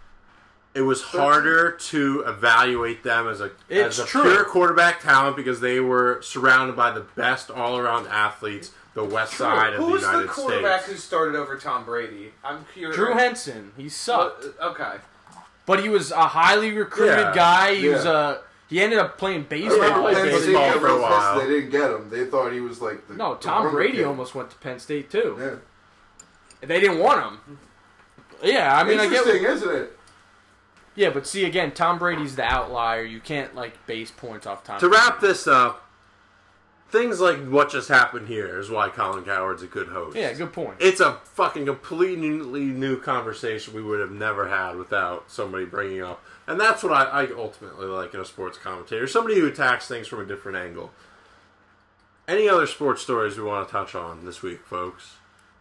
Speaker 3: it was harder to evaluate them as a
Speaker 4: It's
Speaker 3: as a
Speaker 4: true.
Speaker 3: pure quarterback talent because they were surrounded by the best all-around athletes, the west side of
Speaker 5: Who's
Speaker 3: the
Speaker 5: the
Speaker 3: United
Speaker 5: quarterback
Speaker 3: States.
Speaker 5: who started over Tom Brady? I'm curious.
Speaker 4: Drew Henson. He sucked,
Speaker 5: Uh, Okay.
Speaker 4: but he was a highly recruited
Speaker 3: Yeah.
Speaker 4: guy. He was
Speaker 2: Yeah.
Speaker 4: a. He ended up playing
Speaker 2: I
Speaker 4: baseball.
Speaker 2: remember
Speaker 3: played
Speaker 2: Penn State
Speaker 3: baseball
Speaker 2: got
Speaker 3: for a
Speaker 2: real pissed
Speaker 3: while.
Speaker 2: They didn't get him. They thought he was like the
Speaker 4: No,
Speaker 2: the
Speaker 4: Tom
Speaker 2: Burger
Speaker 4: Brady
Speaker 2: kid.
Speaker 4: almost went to Penn State too.
Speaker 2: Yeah.
Speaker 4: They didn't want him. Yeah, I mean, I get.
Speaker 2: Interesting, isn't it?
Speaker 4: Yeah, but see, again, Tom Brady's the outlier. You can't like base points off Tom.
Speaker 3: To
Speaker 4: Brady.
Speaker 3: wrap this up, things like what just happened here is why Colin Cowherd's a good host.
Speaker 4: Yeah, good point.
Speaker 3: It's a fucking completely new conversation we would have never had without somebody bringing up. And that's what I, I ultimately like in a sports commentator. Somebody who attacks things from a different angle. Any other sports stories we want to touch on this week, folks?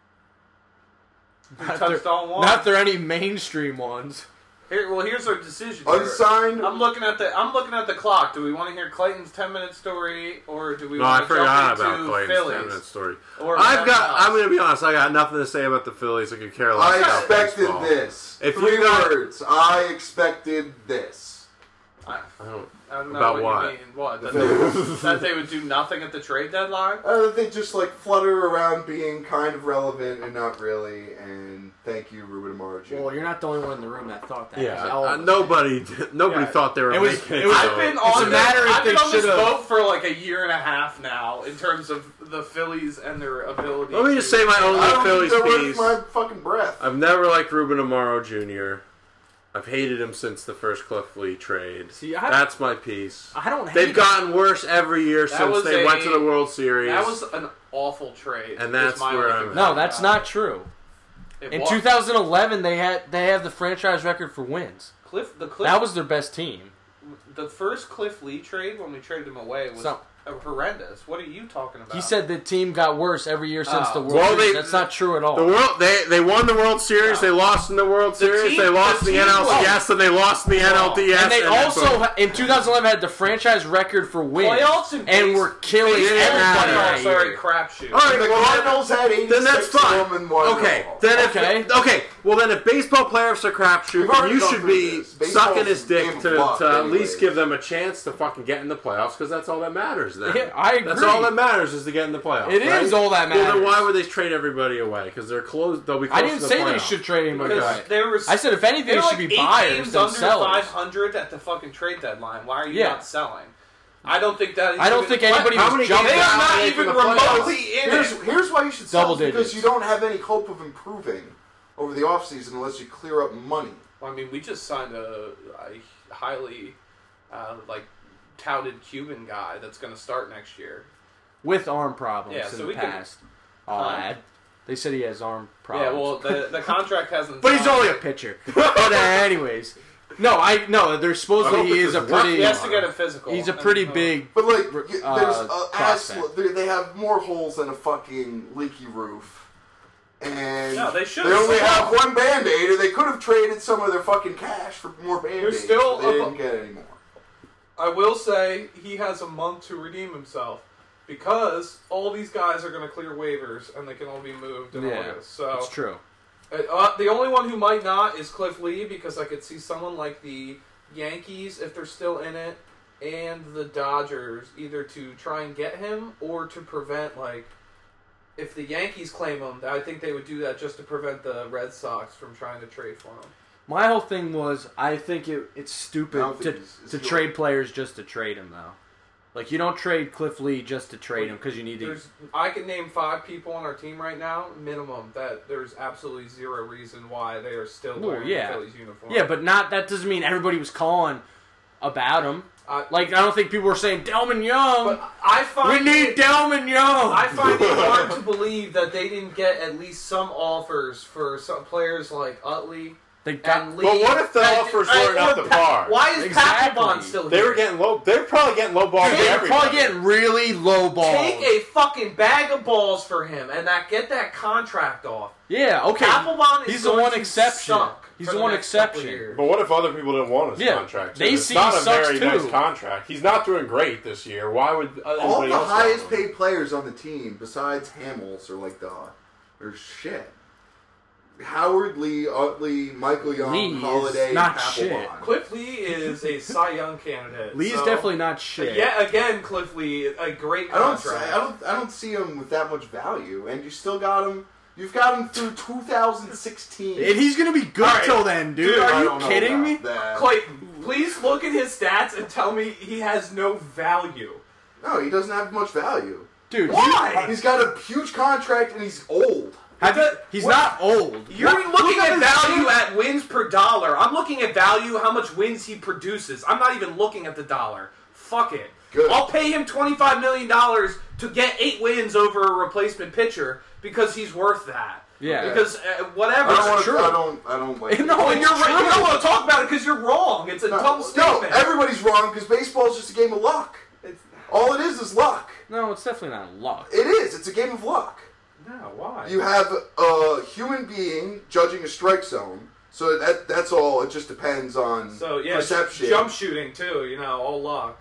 Speaker 5: You
Speaker 4: Not if
Speaker 5: touched
Speaker 4: there-
Speaker 5: on one.
Speaker 4: Not if there are any mainstream ones.
Speaker 5: Here, well, here's our decision. here.
Speaker 2: Unsigned.
Speaker 5: I'm looking at the I'm looking at the clock. Do we want to hear Clayton's ten minute story, or do we
Speaker 3: No, I
Speaker 5: want to
Speaker 3: forgot
Speaker 5: jump
Speaker 3: about
Speaker 5: into
Speaker 3: Clayton's
Speaker 5: Phillies?
Speaker 3: ten minute story.
Speaker 5: Or
Speaker 3: I've got.
Speaker 5: Red
Speaker 3: I'm
Speaker 5: Sox?
Speaker 3: going to be honest. I got nothing to say about the Phillies. I could care less.
Speaker 2: I
Speaker 3: about
Speaker 2: expected
Speaker 3: baseball.
Speaker 2: this.
Speaker 3: If
Speaker 2: Three
Speaker 3: you got-
Speaker 2: words. I expected this.
Speaker 5: I,
Speaker 3: I don't.
Speaker 5: I don't know
Speaker 3: About
Speaker 5: what,
Speaker 3: what?
Speaker 5: you mean. What? That
Speaker 2: The
Speaker 5: they,
Speaker 2: Phillies.
Speaker 5: that they would do nothing at the trade deadline?
Speaker 2: Uh, they just like flutter around being kind of relevant and not really. And thank you, Ruben Amaro Junior
Speaker 4: Well, you're not the only one in the room that thought that.
Speaker 3: Yeah,
Speaker 4: All
Speaker 3: uh,
Speaker 4: of us
Speaker 3: nobody. Nobody
Speaker 5: Yeah.
Speaker 3: thought they were
Speaker 4: It was-
Speaker 3: making it.
Speaker 4: it was-
Speaker 3: so-
Speaker 5: I've been
Speaker 4: It's
Speaker 5: on
Speaker 4: a
Speaker 5: this,
Speaker 4: matter if
Speaker 5: I've been
Speaker 4: they
Speaker 5: on this
Speaker 4: should've-
Speaker 5: boat for like a year and a half now in terms of the Phillies and their ability.
Speaker 3: Let me
Speaker 5: to-
Speaker 3: just say my
Speaker 2: I
Speaker 3: only
Speaker 2: don't
Speaker 3: Phillies
Speaker 2: think they're
Speaker 3: piece.
Speaker 2: worth my fucking breath.
Speaker 3: I've never liked Ruben Amaro Junior I've hated him since the first Cliff Lee trade.
Speaker 4: See, I-
Speaker 3: That's my piece.
Speaker 4: I don't hate
Speaker 3: They've
Speaker 4: it.
Speaker 3: gotten worse every year
Speaker 5: That
Speaker 3: since
Speaker 5: was
Speaker 3: they
Speaker 5: a-
Speaker 3: went to the World Series.
Speaker 5: That was an awful trade.
Speaker 3: And
Speaker 5: is
Speaker 3: that's
Speaker 5: my
Speaker 3: where
Speaker 5: only
Speaker 3: I'm
Speaker 5: complaint
Speaker 4: No, that's
Speaker 5: about
Speaker 4: not true.
Speaker 5: it. It
Speaker 4: In
Speaker 5: was.
Speaker 4: two thousand eleven, they had they have the franchise record for wins.
Speaker 5: Cliff, the Cliff,
Speaker 4: That was their best team.
Speaker 5: the first Cliff Lee trade when we traded him away was
Speaker 4: So-
Speaker 5: horrendous. What are you talking about?
Speaker 4: He said the team got worse every year since
Speaker 5: Oh.
Speaker 4: the World
Speaker 3: Well,
Speaker 4: Series.
Speaker 3: they-
Speaker 4: That's not true at all.
Speaker 3: The world they they won the World Series.
Speaker 5: No.
Speaker 3: They lost in the World Series.
Speaker 5: team-
Speaker 3: they lost
Speaker 5: the
Speaker 3: in the
Speaker 5: team
Speaker 3: N L C S, and they lost in the N L D S.
Speaker 4: and they
Speaker 3: then
Speaker 4: also,
Speaker 3: boom.
Speaker 4: ha- in two thousand eleven, had the franchise record for wins.
Speaker 5: playoffs and,
Speaker 4: and
Speaker 5: base-
Speaker 4: were killing
Speaker 5: baseball
Speaker 4: everybody
Speaker 5: playoffs
Speaker 4: that
Speaker 5: are a
Speaker 4: year.
Speaker 5: crapshoot.
Speaker 3: All right,
Speaker 2: And the
Speaker 3: well,
Speaker 2: Cardinals had eighty-six
Speaker 3: then that's fine.
Speaker 2: of them and won
Speaker 3: Okay,
Speaker 2: it all.
Speaker 3: then if
Speaker 4: Okay.
Speaker 3: okay, well then if baseball playoffs are crapshoot,
Speaker 2: We've
Speaker 3: then
Speaker 2: already
Speaker 3: you
Speaker 2: gone
Speaker 3: should
Speaker 2: through
Speaker 3: be
Speaker 2: this. Baseball's
Speaker 3: sucking his
Speaker 2: a game
Speaker 3: dick
Speaker 2: of
Speaker 3: to,
Speaker 2: luck
Speaker 3: to at
Speaker 2: anyways.
Speaker 3: least give them a chance to fucking get in the playoffs because that's all that matters. Then
Speaker 4: Yeah, I agree.
Speaker 3: That's all that matters is to get in the playoffs.
Speaker 4: It
Speaker 3: right?
Speaker 4: is all that
Speaker 3: Well, then
Speaker 4: matters.
Speaker 3: why would they trade everybody away? Because they're close. They'll be. Close
Speaker 4: I didn't
Speaker 3: to the
Speaker 4: say they
Speaker 3: playoffs.
Speaker 4: should trade anybody
Speaker 5: Because
Speaker 4: away.
Speaker 5: there was,
Speaker 4: I said if anything,
Speaker 5: there
Speaker 4: it
Speaker 5: were
Speaker 4: should
Speaker 5: like
Speaker 4: be
Speaker 5: eight
Speaker 4: buyers
Speaker 5: games
Speaker 4: than
Speaker 5: under
Speaker 4: sellers.
Speaker 5: five hundred at the fucking trade deadline. Why are you
Speaker 4: Yeah.
Speaker 5: not selling? I don't think that. Is
Speaker 4: I don't
Speaker 5: even-
Speaker 4: think anybody
Speaker 3: How
Speaker 4: was
Speaker 3: many
Speaker 4: jumping.
Speaker 5: They are
Speaker 3: games
Speaker 5: not
Speaker 3: out
Speaker 5: even
Speaker 3: from the playoffs?
Speaker 5: remotely in
Speaker 2: Here's,
Speaker 5: it.
Speaker 2: here's why you should sell
Speaker 4: Double
Speaker 2: because
Speaker 4: digits.
Speaker 2: you don't have any hope of improving over the offseason unless you clear up money.
Speaker 5: I mean, we just signed a, a highly, uh, like, touted Cuban guy that's going to start next year.
Speaker 4: With arm problems
Speaker 5: Yeah,
Speaker 4: in
Speaker 5: so
Speaker 4: the
Speaker 5: we can-
Speaker 4: past. I'll
Speaker 5: Huh?
Speaker 4: add. They said he has arm problems.
Speaker 5: Yeah, well, the the contract hasn't.
Speaker 4: but he's
Speaker 5: signed.
Speaker 4: only a pitcher. But uh, anyways, no, I no. There's
Speaker 2: I
Speaker 4: supposedly
Speaker 2: hope
Speaker 4: he
Speaker 2: it's
Speaker 4: is a
Speaker 2: his left
Speaker 4: pretty.
Speaker 5: He has to get a physical.
Speaker 4: He's a
Speaker 5: and,
Speaker 4: pretty
Speaker 5: uh,
Speaker 4: big.
Speaker 2: But like,
Speaker 4: R-
Speaker 2: y-
Speaker 4: uh,
Speaker 2: there's a ass,
Speaker 4: prospect.
Speaker 2: they, they have more holes than a fucking leaky roof, and
Speaker 5: No, they should
Speaker 2: they only
Speaker 5: have
Speaker 2: have one Band-Aid, and they could have traded some of their fucking cash for more Band-Aids.
Speaker 6: still
Speaker 2: but they
Speaker 6: a-
Speaker 2: didn't get any more.
Speaker 6: I will say he has a month to redeem himself because all these guys are going to clear waivers and they can all be moved in
Speaker 4: Yeah,
Speaker 6: August. So
Speaker 4: It's true.
Speaker 6: uh, the only one who might not is Cliff Lee because I could see someone like the Yankees if they're still in it and the Dodgers either to try and get him or to prevent like if the Yankees claim him, I think they would do that just to prevent the Red Sox from trying to trade for him.
Speaker 4: My whole thing was, I think it, it's
Speaker 2: I
Speaker 4: stupid
Speaker 2: don't
Speaker 4: to,
Speaker 2: think he's-
Speaker 4: to
Speaker 2: he's
Speaker 4: trade players just to trade him, though. Like, you don't trade Cliff Lee just to trade him because you need to.
Speaker 6: There's, I can name five people on our team right now, minimum, that there's absolutely zero reason why they are still
Speaker 4: Well,
Speaker 6: wearing
Speaker 4: yeah.
Speaker 6: the Phillies uniform.
Speaker 4: Yeah, but not that doesn't mean everybody was calling about him.
Speaker 6: I,
Speaker 4: Like, I don't think people were saying, Delman Young!
Speaker 6: but I
Speaker 4: we
Speaker 6: find
Speaker 4: need
Speaker 6: it,
Speaker 4: Delman Young!
Speaker 6: I find it hard to believe that they didn't get at least some offers for some players like Utley
Speaker 4: they got.
Speaker 6: and Lee.
Speaker 3: But what if the
Speaker 6: and-
Speaker 3: offers
Speaker 6: and-
Speaker 3: weren't
Speaker 6: or
Speaker 3: up to
Speaker 6: Pa-
Speaker 3: par?
Speaker 6: Why is
Speaker 4: Exactly.
Speaker 6: Papelbon still
Speaker 3: They
Speaker 6: here?
Speaker 3: were getting low. They were probably getting low balls.
Speaker 4: They
Speaker 3: from
Speaker 4: were
Speaker 3: everybody.
Speaker 4: probably getting really low balls.
Speaker 6: Take a fucking bag of balls for him and that get that contract off.
Speaker 4: Yeah, okay.
Speaker 6: Papelbon is
Speaker 4: He's the
Speaker 6: going
Speaker 4: one
Speaker 6: to
Speaker 4: exception.
Speaker 6: suck
Speaker 4: He's
Speaker 6: for
Speaker 4: the
Speaker 6: the
Speaker 4: one
Speaker 6: next couple
Speaker 4: exception.
Speaker 6: years.
Speaker 3: But what if other people didn't want his
Speaker 4: Yeah,
Speaker 3: contract? too?
Speaker 4: they
Speaker 3: It's
Speaker 4: see
Speaker 3: not
Speaker 4: he
Speaker 3: a
Speaker 4: sucks
Speaker 3: very
Speaker 4: too.
Speaker 3: nice contract. He's not doing great this year. Why would uh,
Speaker 2: All
Speaker 3: anybody
Speaker 2: the
Speaker 3: else want
Speaker 2: highest
Speaker 3: him?
Speaker 2: paid players on the team, besides Hamels, are like the they're shit. Howard Lee, Utley, Michael Young,
Speaker 4: Lee is
Speaker 2: Holiday,
Speaker 4: not
Speaker 2: Papelbon.
Speaker 4: shit.
Speaker 6: Cliff Lee is a Cy Young candidate.
Speaker 4: Lee's
Speaker 6: so-
Speaker 4: definitely not shit.
Speaker 6: Yeah, again, Cliff Lee, a great
Speaker 2: I don't,
Speaker 6: contract.
Speaker 2: I don't, I don't see him with that much value, and you still got him. You've got him through two thousand sixteen.
Speaker 4: And he's gonna be good
Speaker 6: All right.
Speaker 4: till then, dude.
Speaker 6: Dude,
Speaker 2: I
Speaker 4: Are you
Speaker 2: don't know
Speaker 4: kidding
Speaker 2: about
Speaker 4: me?
Speaker 2: that.
Speaker 6: Clayton, please look at his stats and tell me he has no value.
Speaker 2: No, he doesn't have much value.
Speaker 4: Dude,
Speaker 6: Why?
Speaker 2: He's got a huge contract, and he's old.
Speaker 4: have you, he's
Speaker 6: What?
Speaker 4: not old.
Speaker 6: You're
Speaker 2: Look-
Speaker 6: looking
Speaker 2: look at
Speaker 6: at
Speaker 2: his
Speaker 6: value
Speaker 2: team.
Speaker 6: at wins per dollar. I'm looking at value how much wins he produces. I'm not even looking at the dollar. Fuck it.
Speaker 2: Good.
Speaker 6: I'll pay him twenty-five million dollars to get eight wins over a replacement pitcher because he's worth that.
Speaker 4: Yeah.
Speaker 6: Because uh, whatever.
Speaker 2: I don't, want
Speaker 4: true.
Speaker 2: to, I don't. I don't like.
Speaker 4: No,
Speaker 2: it.
Speaker 6: and you're
Speaker 4: it's
Speaker 6: right. You
Speaker 4: true.
Speaker 6: don't want to talk about it because you're wrong. It's a
Speaker 2: No,
Speaker 6: dumb
Speaker 2: no,
Speaker 6: statement.
Speaker 2: everybody's wrong because baseball is just a game of luck.
Speaker 6: It's,
Speaker 2: All it is is luck.
Speaker 4: No, it's definitely not luck.
Speaker 2: It is. It's a game of luck.
Speaker 6: no, why?
Speaker 2: You have a human being judging a strike zone, so that that's all. It just depends on
Speaker 6: so yeah,
Speaker 2: perception.
Speaker 6: jump shooting too. You know, all luck.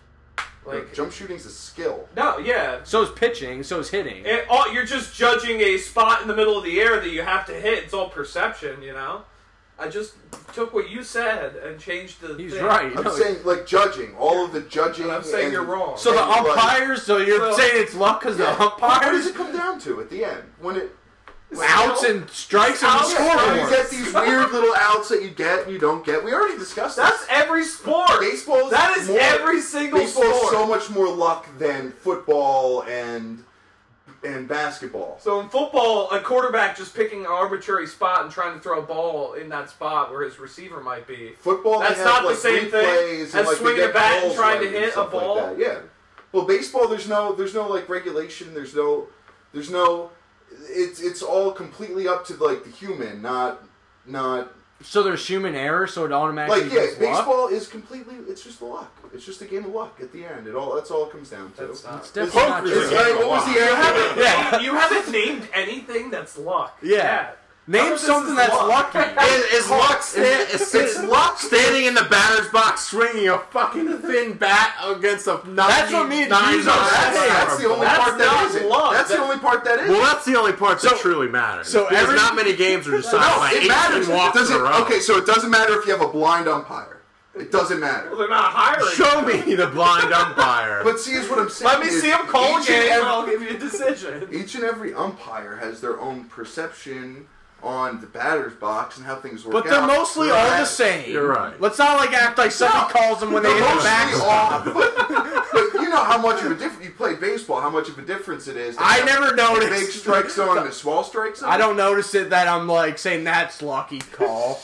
Speaker 2: Like
Speaker 6: Like
Speaker 2: jump shooting's a skill.
Speaker 6: no, yeah.
Speaker 4: So is pitching. So is hitting.
Speaker 6: It, all, you're just judging a spot in the middle of the air that you have to hit. It's all perception, you know. I just took what you said and changed the.
Speaker 4: He's
Speaker 6: thing.
Speaker 4: right.
Speaker 2: I'm
Speaker 4: No,
Speaker 2: saying like judging all of the judging.
Speaker 6: And I'm saying
Speaker 2: and-
Speaker 6: you're wrong.
Speaker 4: So the
Speaker 2: and, like-
Speaker 4: umpires. So you're
Speaker 6: So-
Speaker 4: saying it's luck because
Speaker 2: Yeah.
Speaker 4: the
Speaker 2: What does
Speaker 4: umpires
Speaker 2: it come down to at the end when it?
Speaker 4: outs and strikes and the
Speaker 6: Outs,
Speaker 2: Yeah, you
Speaker 4: scoreboard.
Speaker 2: get these weird little outs that you get and you don't get. We already discussed
Speaker 6: That's
Speaker 2: this.
Speaker 6: every sport.
Speaker 2: Baseball.
Speaker 6: That is
Speaker 2: more,
Speaker 6: every single
Speaker 2: Baseball is
Speaker 6: sport.
Speaker 2: so much more luck than football and and basketball.
Speaker 6: So in football, a quarterback just picking an arbitrary spot and trying to throw a ball in that spot where his receiver might be.
Speaker 2: Football, they
Speaker 6: That's
Speaker 2: have,
Speaker 6: not the
Speaker 2: like,
Speaker 6: same thing
Speaker 2: replays
Speaker 6: as
Speaker 2: and, like, they
Speaker 6: swinging
Speaker 2: get
Speaker 6: a bat and
Speaker 2: balls
Speaker 6: trying to
Speaker 2: right
Speaker 6: hit a
Speaker 2: stuff like
Speaker 6: ball.
Speaker 2: that. Yeah. Well, baseball, there's no, there's no like regulation. There's no, there's no. It's it's all completely up to like the human, not not
Speaker 4: So there's human error, so it automatically
Speaker 2: Like, yeah,
Speaker 4: gets luck?
Speaker 2: baseball is completely, it's just luck. It's just a game of luck at the end. It all That's all it comes down to.
Speaker 6: That's not.
Speaker 4: It's definitely not
Speaker 2: It's
Speaker 4: true.
Speaker 2: like, what was the
Speaker 6: You
Speaker 2: answer?
Speaker 6: haven't,
Speaker 4: Yeah.
Speaker 6: you haven't named anything that's luck.
Speaker 4: Yeah.
Speaker 6: yet. None
Speaker 4: Name
Speaker 6: of this
Speaker 4: something
Speaker 6: is
Speaker 4: that's
Speaker 6: luck.
Speaker 4: lucky.
Speaker 3: Is, is luck, sta- is,
Speaker 2: It's luck.
Speaker 3: standing in the batter's box swinging a fucking thin bat against a ninety,
Speaker 4: That's what me and
Speaker 3: nine
Speaker 4: Hughes are
Speaker 2: That's,
Speaker 4: saying.
Speaker 2: that's the only
Speaker 6: That's
Speaker 2: part that
Speaker 6: not
Speaker 2: isn't.
Speaker 6: luck.
Speaker 2: That's the
Speaker 6: That-
Speaker 2: only part that isn't.
Speaker 3: Well, that's the only part that
Speaker 4: So-
Speaker 3: truly matters.
Speaker 4: so
Speaker 3: because
Speaker 4: every-
Speaker 3: not many games are decided
Speaker 2: No,
Speaker 3: by
Speaker 2: it matters.
Speaker 3: eighteen walks
Speaker 2: Does
Speaker 3: in
Speaker 2: it,
Speaker 3: a row.
Speaker 2: okay, so it doesn't matter if you have a blind umpire. It doesn't matter.
Speaker 6: Well, they're not hiring.
Speaker 3: Show me the blind umpire.
Speaker 2: But see, is what I'm saying.
Speaker 6: Let me
Speaker 2: is
Speaker 6: see him call a
Speaker 2: each and
Speaker 6: game, and
Speaker 2: every-
Speaker 6: I'll give you a decision.
Speaker 2: Each and every umpire has their own perception on the batter's box and how things work
Speaker 4: But they're
Speaker 2: out.
Speaker 4: mostly all the
Speaker 2: Whereas-
Speaker 4: same.
Speaker 3: You're right.
Speaker 4: Let's not like act like somebody
Speaker 2: No,
Speaker 4: calls them when they
Speaker 2: they're
Speaker 4: hit the
Speaker 2: mostly
Speaker 4: backstop.
Speaker 2: all- but, but you know how much of a difference, you play baseball, how much of a difference it is. to
Speaker 4: I
Speaker 2: have
Speaker 4: never
Speaker 2: the
Speaker 4: noticed.
Speaker 2: big strike zone and the small strike zone.
Speaker 4: I don't notice it that I'm like saying that's lucky call.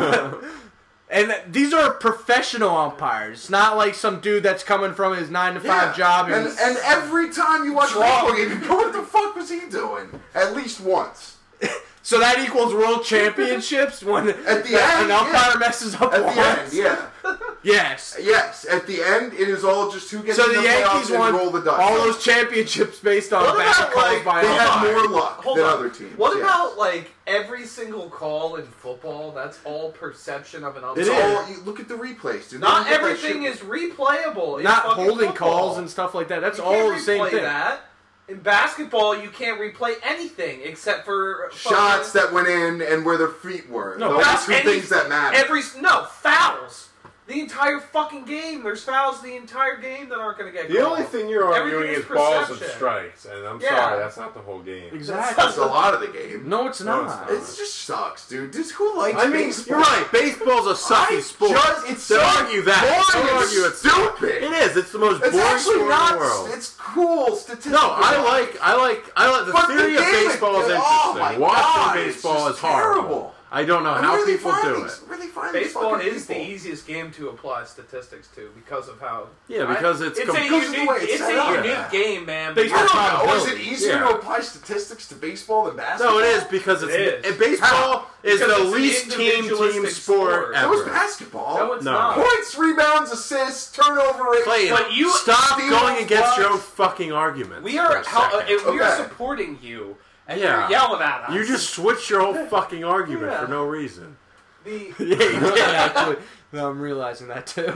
Speaker 4: And these are professional umpires. It's not like some dude that's coming from his nine to five job.
Speaker 2: And,
Speaker 4: And,
Speaker 2: and every time you watch a
Speaker 4: Drunk.
Speaker 2: baseball game, you go, what the fuck was he doing? At least once.
Speaker 4: so that equals world championships when
Speaker 2: At the
Speaker 4: an
Speaker 2: end,
Speaker 4: umpire
Speaker 2: yeah.
Speaker 4: messes up
Speaker 2: At
Speaker 4: once.
Speaker 2: the end, yeah.
Speaker 4: Yes.
Speaker 2: Yes, at the end, it is all just who gets
Speaker 4: So
Speaker 2: in
Speaker 4: the
Speaker 2: the playoffs
Speaker 4: Yankees
Speaker 2: and
Speaker 4: won
Speaker 2: roll the dice.
Speaker 4: all those championships based on
Speaker 6: What
Speaker 4: bad
Speaker 6: about,
Speaker 4: calls
Speaker 6: like,
Speaker 4: by
Speaker 2: They have
Speaker 4: umpires.
Speaker 2: more luck
Speaker 6: Hold
Speaker 2: than
Speaker 6: on.
Speaker 2: other teams.
Speaker 6: What
Speaker 2: yes.
Speaker 6: about like every single call in football? That's all perception of an umpire.
Speaker 2: It's
Speaker 4: It is.
Speaker 2: all, you look at the replays, dude.
Speaker 6: Not
Speaker 2: They don't get that
Speaker 6: everything
Speaker 2: shit-
Speaker 6: is replayable. In
Speaker 4: Not
Speaker 6: fucking
Speaker 4: holding
Speaker 6: football.
Speaker 4: calls and stuff like that. That's
Speaker 6: You
Speaker 4: all
Speaker 6: can't
Speaker 4: the same
Speaker 6: replay
Speaker 4: thing.
Speaker 6: That. In basketball, you can't replay anything except for
Speaker 2: shots
Speaker 6: fucking-
Speaker 2: that went in and where their feet were.
Speaker 4: No,
Speaker 2: Those
Speaker 6: that's
Speaker 2: are two
Speaker 6: any-
Speaker 2: things that matter.
Speaker 6: Every no fouls. The entire fucking game. There's fouls the entire game that aren't going to get
Speaker 3: The
Speaker 6: called.
Speaker 3: only thing you're arguing
Speaker 6: Everything
Speaker 3: is
Speaker 6: is
Speaker 3: balls and
Speaker 6: perception.
Speaker 3: strikes, and I'm
Speaker 6: Yeah.
Speaker 3: sorry, that's not the whole game.
Speaker 4: Exactly.
Speaker 2: That's a lot of the game.
Speaker 4: No, it's
Speaker 3: No, it's
Speaker 4: not.
Speaker 3: not.
Speaker 2: It just sucks, dude. Just who likes
Speaker 3: I mean,
Speaker 2: baseball?
Speaker 3: you're right. Baseball's a sucky
Speaker 2: I
Speaker 3: sport.
Speaker 2: just- it's
Speaker 3: Don't
Speaker 2: so
Speaker 3: argue that.
Speaker 2: boring
Speaker 3: Don't
Speaker 2: and
Speaker 3: argue it's
Speaker 2: stupid.
Speaker 3: It is. It's the most
Speaker 2: It's
Speaker 3: boring
Speaker 2: actually
Speaker 3: sport
Speaker 2: not.
Speaker 3: in the world.
Speaker 2: It's cool statistically.
Speaker 3: No, I like, I like, I like the
Speaker 2: But the
Speaker 3: theory of
Speaker 2: game is-
Speaker 3: baseball is
Speaker 2: oh
Speaker 3: interesting.
Speaker 2: my
Speaker 3: Watching
Speaker 2: God, it's
Speaker 3: baseball
Speaker 2: just
Speaker 3: is horrible.
Speaker 2: terrible.
Speaker 3: I don't know
Speaker 2: And
Speaker 3: how
Speaker 2: where they
Speaker 3: people
Speaker 2: find
Speaker 3: do
Speaker 2: these-
Speaker 3: it.
Speaker 2: Where they find these
Speaker 6: Baseball
Speaker 2: fucking
Speaker 6: is the
Speaker 2: people?
Speaker 6: easiest game to apply statistics to because of how.
Speaker 3: Yeah, because it's
Speaker 6: it's a
Speaker 3: com-
Speaker 2: because of the
Speaker 6: unique,
Speaker 2: way it's
Speaker 6: it's
Speaker 2: set
Speaker 6: a
Speaker 2: up.
Speaker 6: unique
Speaker 2: Yeah.
Speaker 6: game, man.
Speaker 2: I
Speaker 4: Baseball-
Speaker 2: don't know. Is it
Speaker 4: Probability.
Speaker 2: easier
Speaker 3: Yeah.
Speaker 2: to apply statistics to baseball than basketball?
Speaker 3: No, it is because it's
Speaker 6: It is.
Speaker 3: and baseball
Speaker 2: How?
Speaker 3: is
Speaker 6: Because
Speaker 3: the
Speaker 6: it's an
Speaker 3: least team team
Speaker 6: individualistic
Speaker 3: sport
Speaker 6: sport.
Speaker 2: So is
Speaker 3: ever.
Speaker 2: basketball.
Speaker 6: No, it's
Speaker 3: No.
Speaker 6: not.
Speaker 2: Points, rebounds, assists, turnover rate.
Speaker 3: Clayton,
Speaker 6: But you-
Speaker 3: stop
Speaker 2: steals,
Speaker 3: going against your own
Speaker 2: blocks.
Speaker 3: fucking arguments.
Speaker 6: We are
Speaker 3: for a
Speaker 6: how, uh,
Speaker 3: second.
Speaker 6: we are
Speaker 2: Okay.
Speaker 6: supporting you, and
Speaker 3: Yeah.
Speaker 6: you're yelling at us.
Speaker 3: You just switched your whole fucking argument
Speaker 6: Yeah.
Speaker 3: for no reason.
Speaker 6: the
Speaker 4: Yeah, you did actually. No, I'm realizing that too.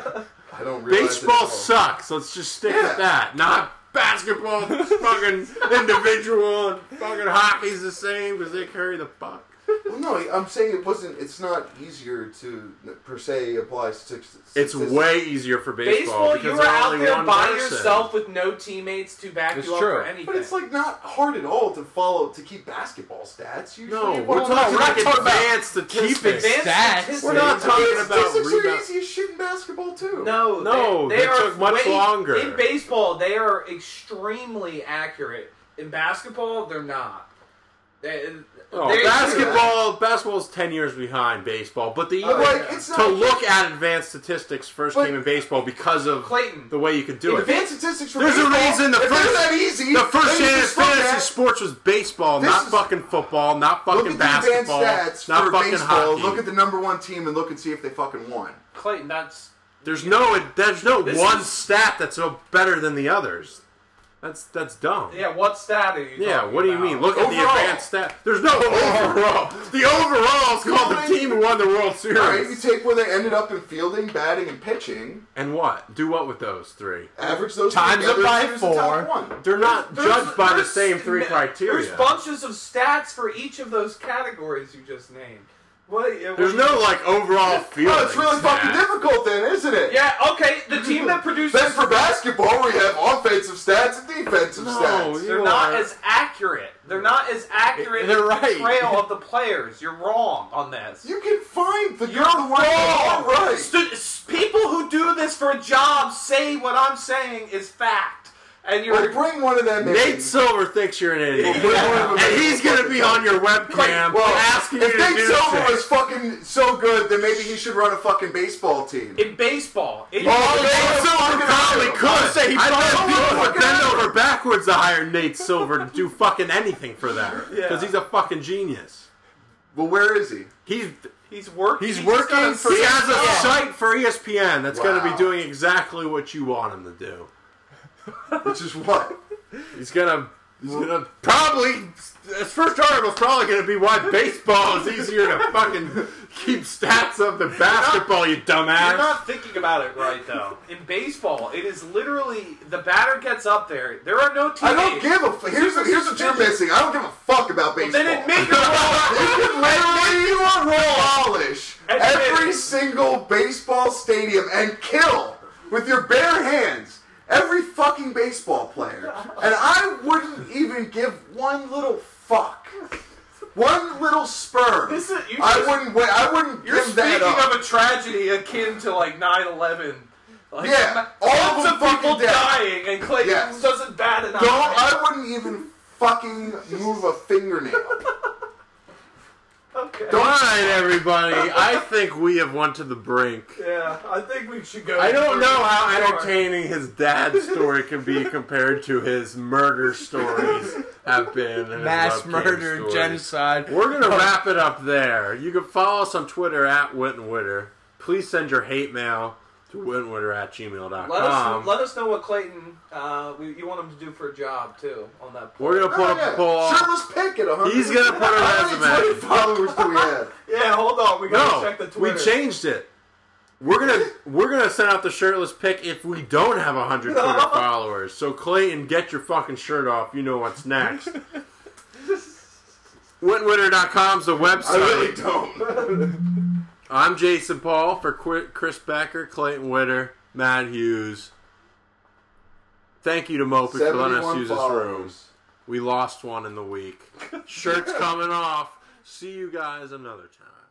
Speaker 2: I don't realize
Speaker 3: Baseball
Speaker 2: it.
Speaker 3: sucks. Let's just stick
Speaker 2: Yeah.
Speaker 3: with that. Not basketball, fucking individual, and fucking hockey's the same because they carry the puck.
Speaker 2: Well, no, I'm saying it wasn't. It's not easier to per se apply statistics.
Speaker 3: It's way easier for baseball,
Speaker 6: baseball,
Speaker 3: because
Speaker 6: you are
Speaker 3: there's
Speaker 6: out
Speaker 3: only
Speaker 6: there
Speaker 3: one
Speaker 6: by
Speaker 3: person.
Speaker 6: yourself with no teammates to back
Speaker 4: It's
Speaker 6: you up
Speaker 4: true.
Speaker 6: for anything.
Speaker 2: But it's like not hard at all to follow to keep basketball stats. Usually,
Speaker 3: No,
Speaker 2: well,
Speaker 3: we're talking
Speaker 4: we're not
Speaker 3: like
Speaker 4: talking about
Speaker 3: advanced statistics.
Speaker 4: keeping
Speaker 6: Advanced
Speaker 4: stats.
Speaker 6: statistics.
Speaker 3: We're not talking about
Speaker 2: statistics are
Speaker 3: rebound.
Speaker 2: easy as shit in basketball too.
Speaker 6: No,
Speaker 3: No,
Speaker 6: they,
Speaker 3: they
Speaker 6: are
Speaker 3: took much
Speaker 6: way-
Speaker 3: longer.
Speaker 6: In baseball, they are extremely accurate. In basketball, they're not. They,
Speaker 3: Oh,
Speaker 6: they-
Speaker 3: basketball, basketball's ten years behind baseball, but the
Speaker 2: But, like, it's
Speaker 3: to
Speaker 2: not
Speaker 3: look at advanced statistics first
Speaker 2: But-
Speaker 3: came in baseball because of
Speaker 6: Clayton.
Speaker 3: the way you could do it.
Speaker 2: Advanced statistics for
Speaker 3: There's a
Speaker 2: baseball,
Speaker 3: reason the
Speaker 2: if
Speaker 3: first-
Speaker 2: they're that easy.
Speaker 3: The first
Speaker 2: then you
Speaker 3: chance
Speaker 2: just look
Speaker 3: fantasy
Speaker 2: at-
Speaker 3: sports was baseball,
Speaker 2: This
Speaker 3: not
Speaker 2: is-
Speaker 3: fucking football, not
Speaker 2: Look
Speaker 3: fucking
Speaker 2: at the advanced
Speaker 3: basketball,
Speaker 2: stats
Speaker 3: not
Speaker 2: for
Speaker 3: fucking
Speaker 2: baseball.
Speaker 3: hockey.
Speaker 2: Look at the number one team and look and see if they fucking won.
Speaker 6: Clayton, that's
Speaker 3: There's no, there's no
Speaker 6: This
Speaker 3: one
Speaker 6: is-
Speaker 3: stat that's so better than the others. That's that's dumb.
Speaker 6: yeah. What stat are you?
Speaker 3: Yeah,
Speaker 6: talking
Speaker 3: what do you
Speaker 6: about?
Speaker 3: mean? Look at the
Speaker 2: Overall.
Speaker 3: advanced stat. There's no overall. The overall is called the
Speaker 2: Fielding.
Speaker 3: team who won the World Series.
Speaker 2: All right, you take where they ended up in fielding, batting, and pitching.
Speaker 3: And what? Do what with those three?
Speaker 2: Average those
Speaker 4: Times
Speaker 2: together,
Speaker 4: it by
Speaker 2: here's the top
Speaker 4: four.
Speaker 2: one.
Speaker 3: They're not
Speaker 6: There's-
Speaker 3: judged by the
Speaker 6: there's-
Speaker 3: same three criteria.
Speaker 6: There's bunches of stats for each of those categories you just named. What? what
Speaker 3: There's no like overall feel.
Speaker 2: Oh, it's really fucking difficult then, isn't it?
Speaker 6: Yeah. Okay. The team that produces
Speaker 2: Then for basketball, we have offensive stats and defensive
Speaker 3: No,
Speaker 2: stats.
Speaker 3: you-
Speaker 6: They're not
Speaker 3: are-
Speaker 6: as accurate. They're not as accurate
Speaker 4: They're
Speaker 6: in
Speaker 4: right.
Speaker 6: the portrayal of the players. You're wrong on this.
Speaker 2: You can find the
Speaker 6: You're
Speaker 2: good, the one,
Speaker 6: wrong.
Speaker 2: all right.
Speaker 6: Stu- s- people who do this for a job say what I'm saying is fact, and you're.
Speaker 2: Well, bring one of them in.
Speaker 3: Nate Silver thinks you're an idiot,
Speaker 2: Well, bring one of them
Speaker 3: and
Speaker 2: in.
Speaker 3: he's gonna be on your webcam
Speaker 2: Well,
Speaker 3: asking
Speaker 2: if
Speaker 3: you to
Speaker 2: Nate
Speaker 3: do
Speaker 2: Silver
Speaker 3: shit.
Speaker 2: was fucking so good, then maybe he should run a fucking baseball team.
Speaker 6: in baseball. It-
Speaker 3: Oh,
Speaker 2: Nate
Speaker 3: Nate Silver
Speaker 2: fucking
Speaker 3: probably
Speaker 2: hire him.
Speaker 3: could.
Speaker 4: say he
Speaker 3: I bet
Speaker 4: probably
Speaker 3: people would
Speaker 2: fucking
Speaker 3: bend
Speaker 2: hire him.
Speaker 3: over backwards to hire Nate Silver to do fucking anything for them
Speaker 6: Yeah.
Speaker 3: because he's a fucking genius.
Speaker 2: Well, where is he?
Speaker 3: He's
Speaker 5: He's working.
Speaker 4: He's
Speaker 5: just
Speaker 4: working
Speaker 5: gotta
Speaker 4: for-
Speaker 3: He
Speaker 5: forget-
Speaker 3: has a
Speaker 4: Yeah.
Speaker 3: site for E S P N that's going to
Speaker 2: Wow.
Speaker 3: be doing exactly what you want him to do.
Speaker 2: Which is what?
Speaker 3: He's gonna, he's gonna probably. His first article is probably gonna be why baseball is easier to fucking keep stats of than basketball. You
Speaker 5: You're
Speaker 3: dumbass.
Speaker 5: not thinking about it right, though. In baseball, it is literally the batter gets up there. There are no teammates.
Speaker 2: I don't give a. F- here's here's what you're missing. I don't give a fuck about baseball.
Speaker 5: Then admit you're wrong.
Speaker 2: You can literally demolish
Speaker 5: Admit
Speaker 2: every
Speaker 5: it.
Speaker 2: single baseball stadium and kill with your bare hands every fucking baseball player, and I wouldn't even give one little fuck, one little sperm.
Speaker 5: This is- you
Speaker 2: I
Speaker 5: just-
Speaker 2: wouldn't. Wait, I wouldn't
Speaker 5: You're
Speaker 2: give that
Speaker 5: speaking
Speaker 2: up.
Speaker 5: of a tragedy akin to like nine eleven. Like,
Speaker 2: Yeah, all of
Speaker 5: lots
Speaker 2: them
Speaker 5: of people
Speaker 2: fucking dead.
Speaker 5: dying, and Clayton
Speaker 2: Yes.
Speaker 5: doesn't bat an
Speaker 2: Don't.
Speaker 5: eye.
Speaker 2: I wouldn't even fucking move a fingernail.
Speaker 5: Okay.
Speaker 3: All right, everybody. I think we have went to the brink.
Speaker 5: Yeah, I think we should go.
Speaker 3: I don't know how
Speaker 5: Sure.
Speaker 3: entertaining his dad's story can be compared to his murder stories have been. and his
Speaker 4: Mass
Speaker 3: webcam
Speaker 4: murder,
Speaker 3: stories.
Speaker 4: genocide.
Speaker 3: We're going to wrap it up there. You can follow us on Twitter at Wittenwitter. Please send your hate mail to wittenwitter at gmail dot com.
Speaker 5: Let us let us know what Clayton uh, we, you want him to do for a job too on that.
Speaker 3: We're going to put
Speaker 2: Oh,
Speaker 3: up
Speaker 2: yeah.
Speaker 3: a poll.
Speaker 2: Shirtless pick at a hundred.
Speaker 3: He's gonna put a
Speaker 2: How many
Speaker 3: resume.
Speaker 2: Twitter followers do we have?
Speaker 5: Yeah, hold on. We gotta check the
Speaker 3: No, we
Speaker 5: Twitter.
Speaker 3: changed it. We're gonna we're gonna send out the shirtless pic if we don't have a hundred Twitter followers. So Clayton, get your fucking shirt off. You know what's next. Wittenwitter dot com's the website.
Speaker 2: I really don't.
Speaker 3: I'm Jason Paul for Qu- Chris Becker, Clayton Witter, Matt Hughes. Thank you to Mopey for letting us
Speaker 2: seventy-one
Speaker 3: use this room.
Speaker 2: followers.
Speaker 3: We lost one in the week. Shirt's coming off. See you guys another time.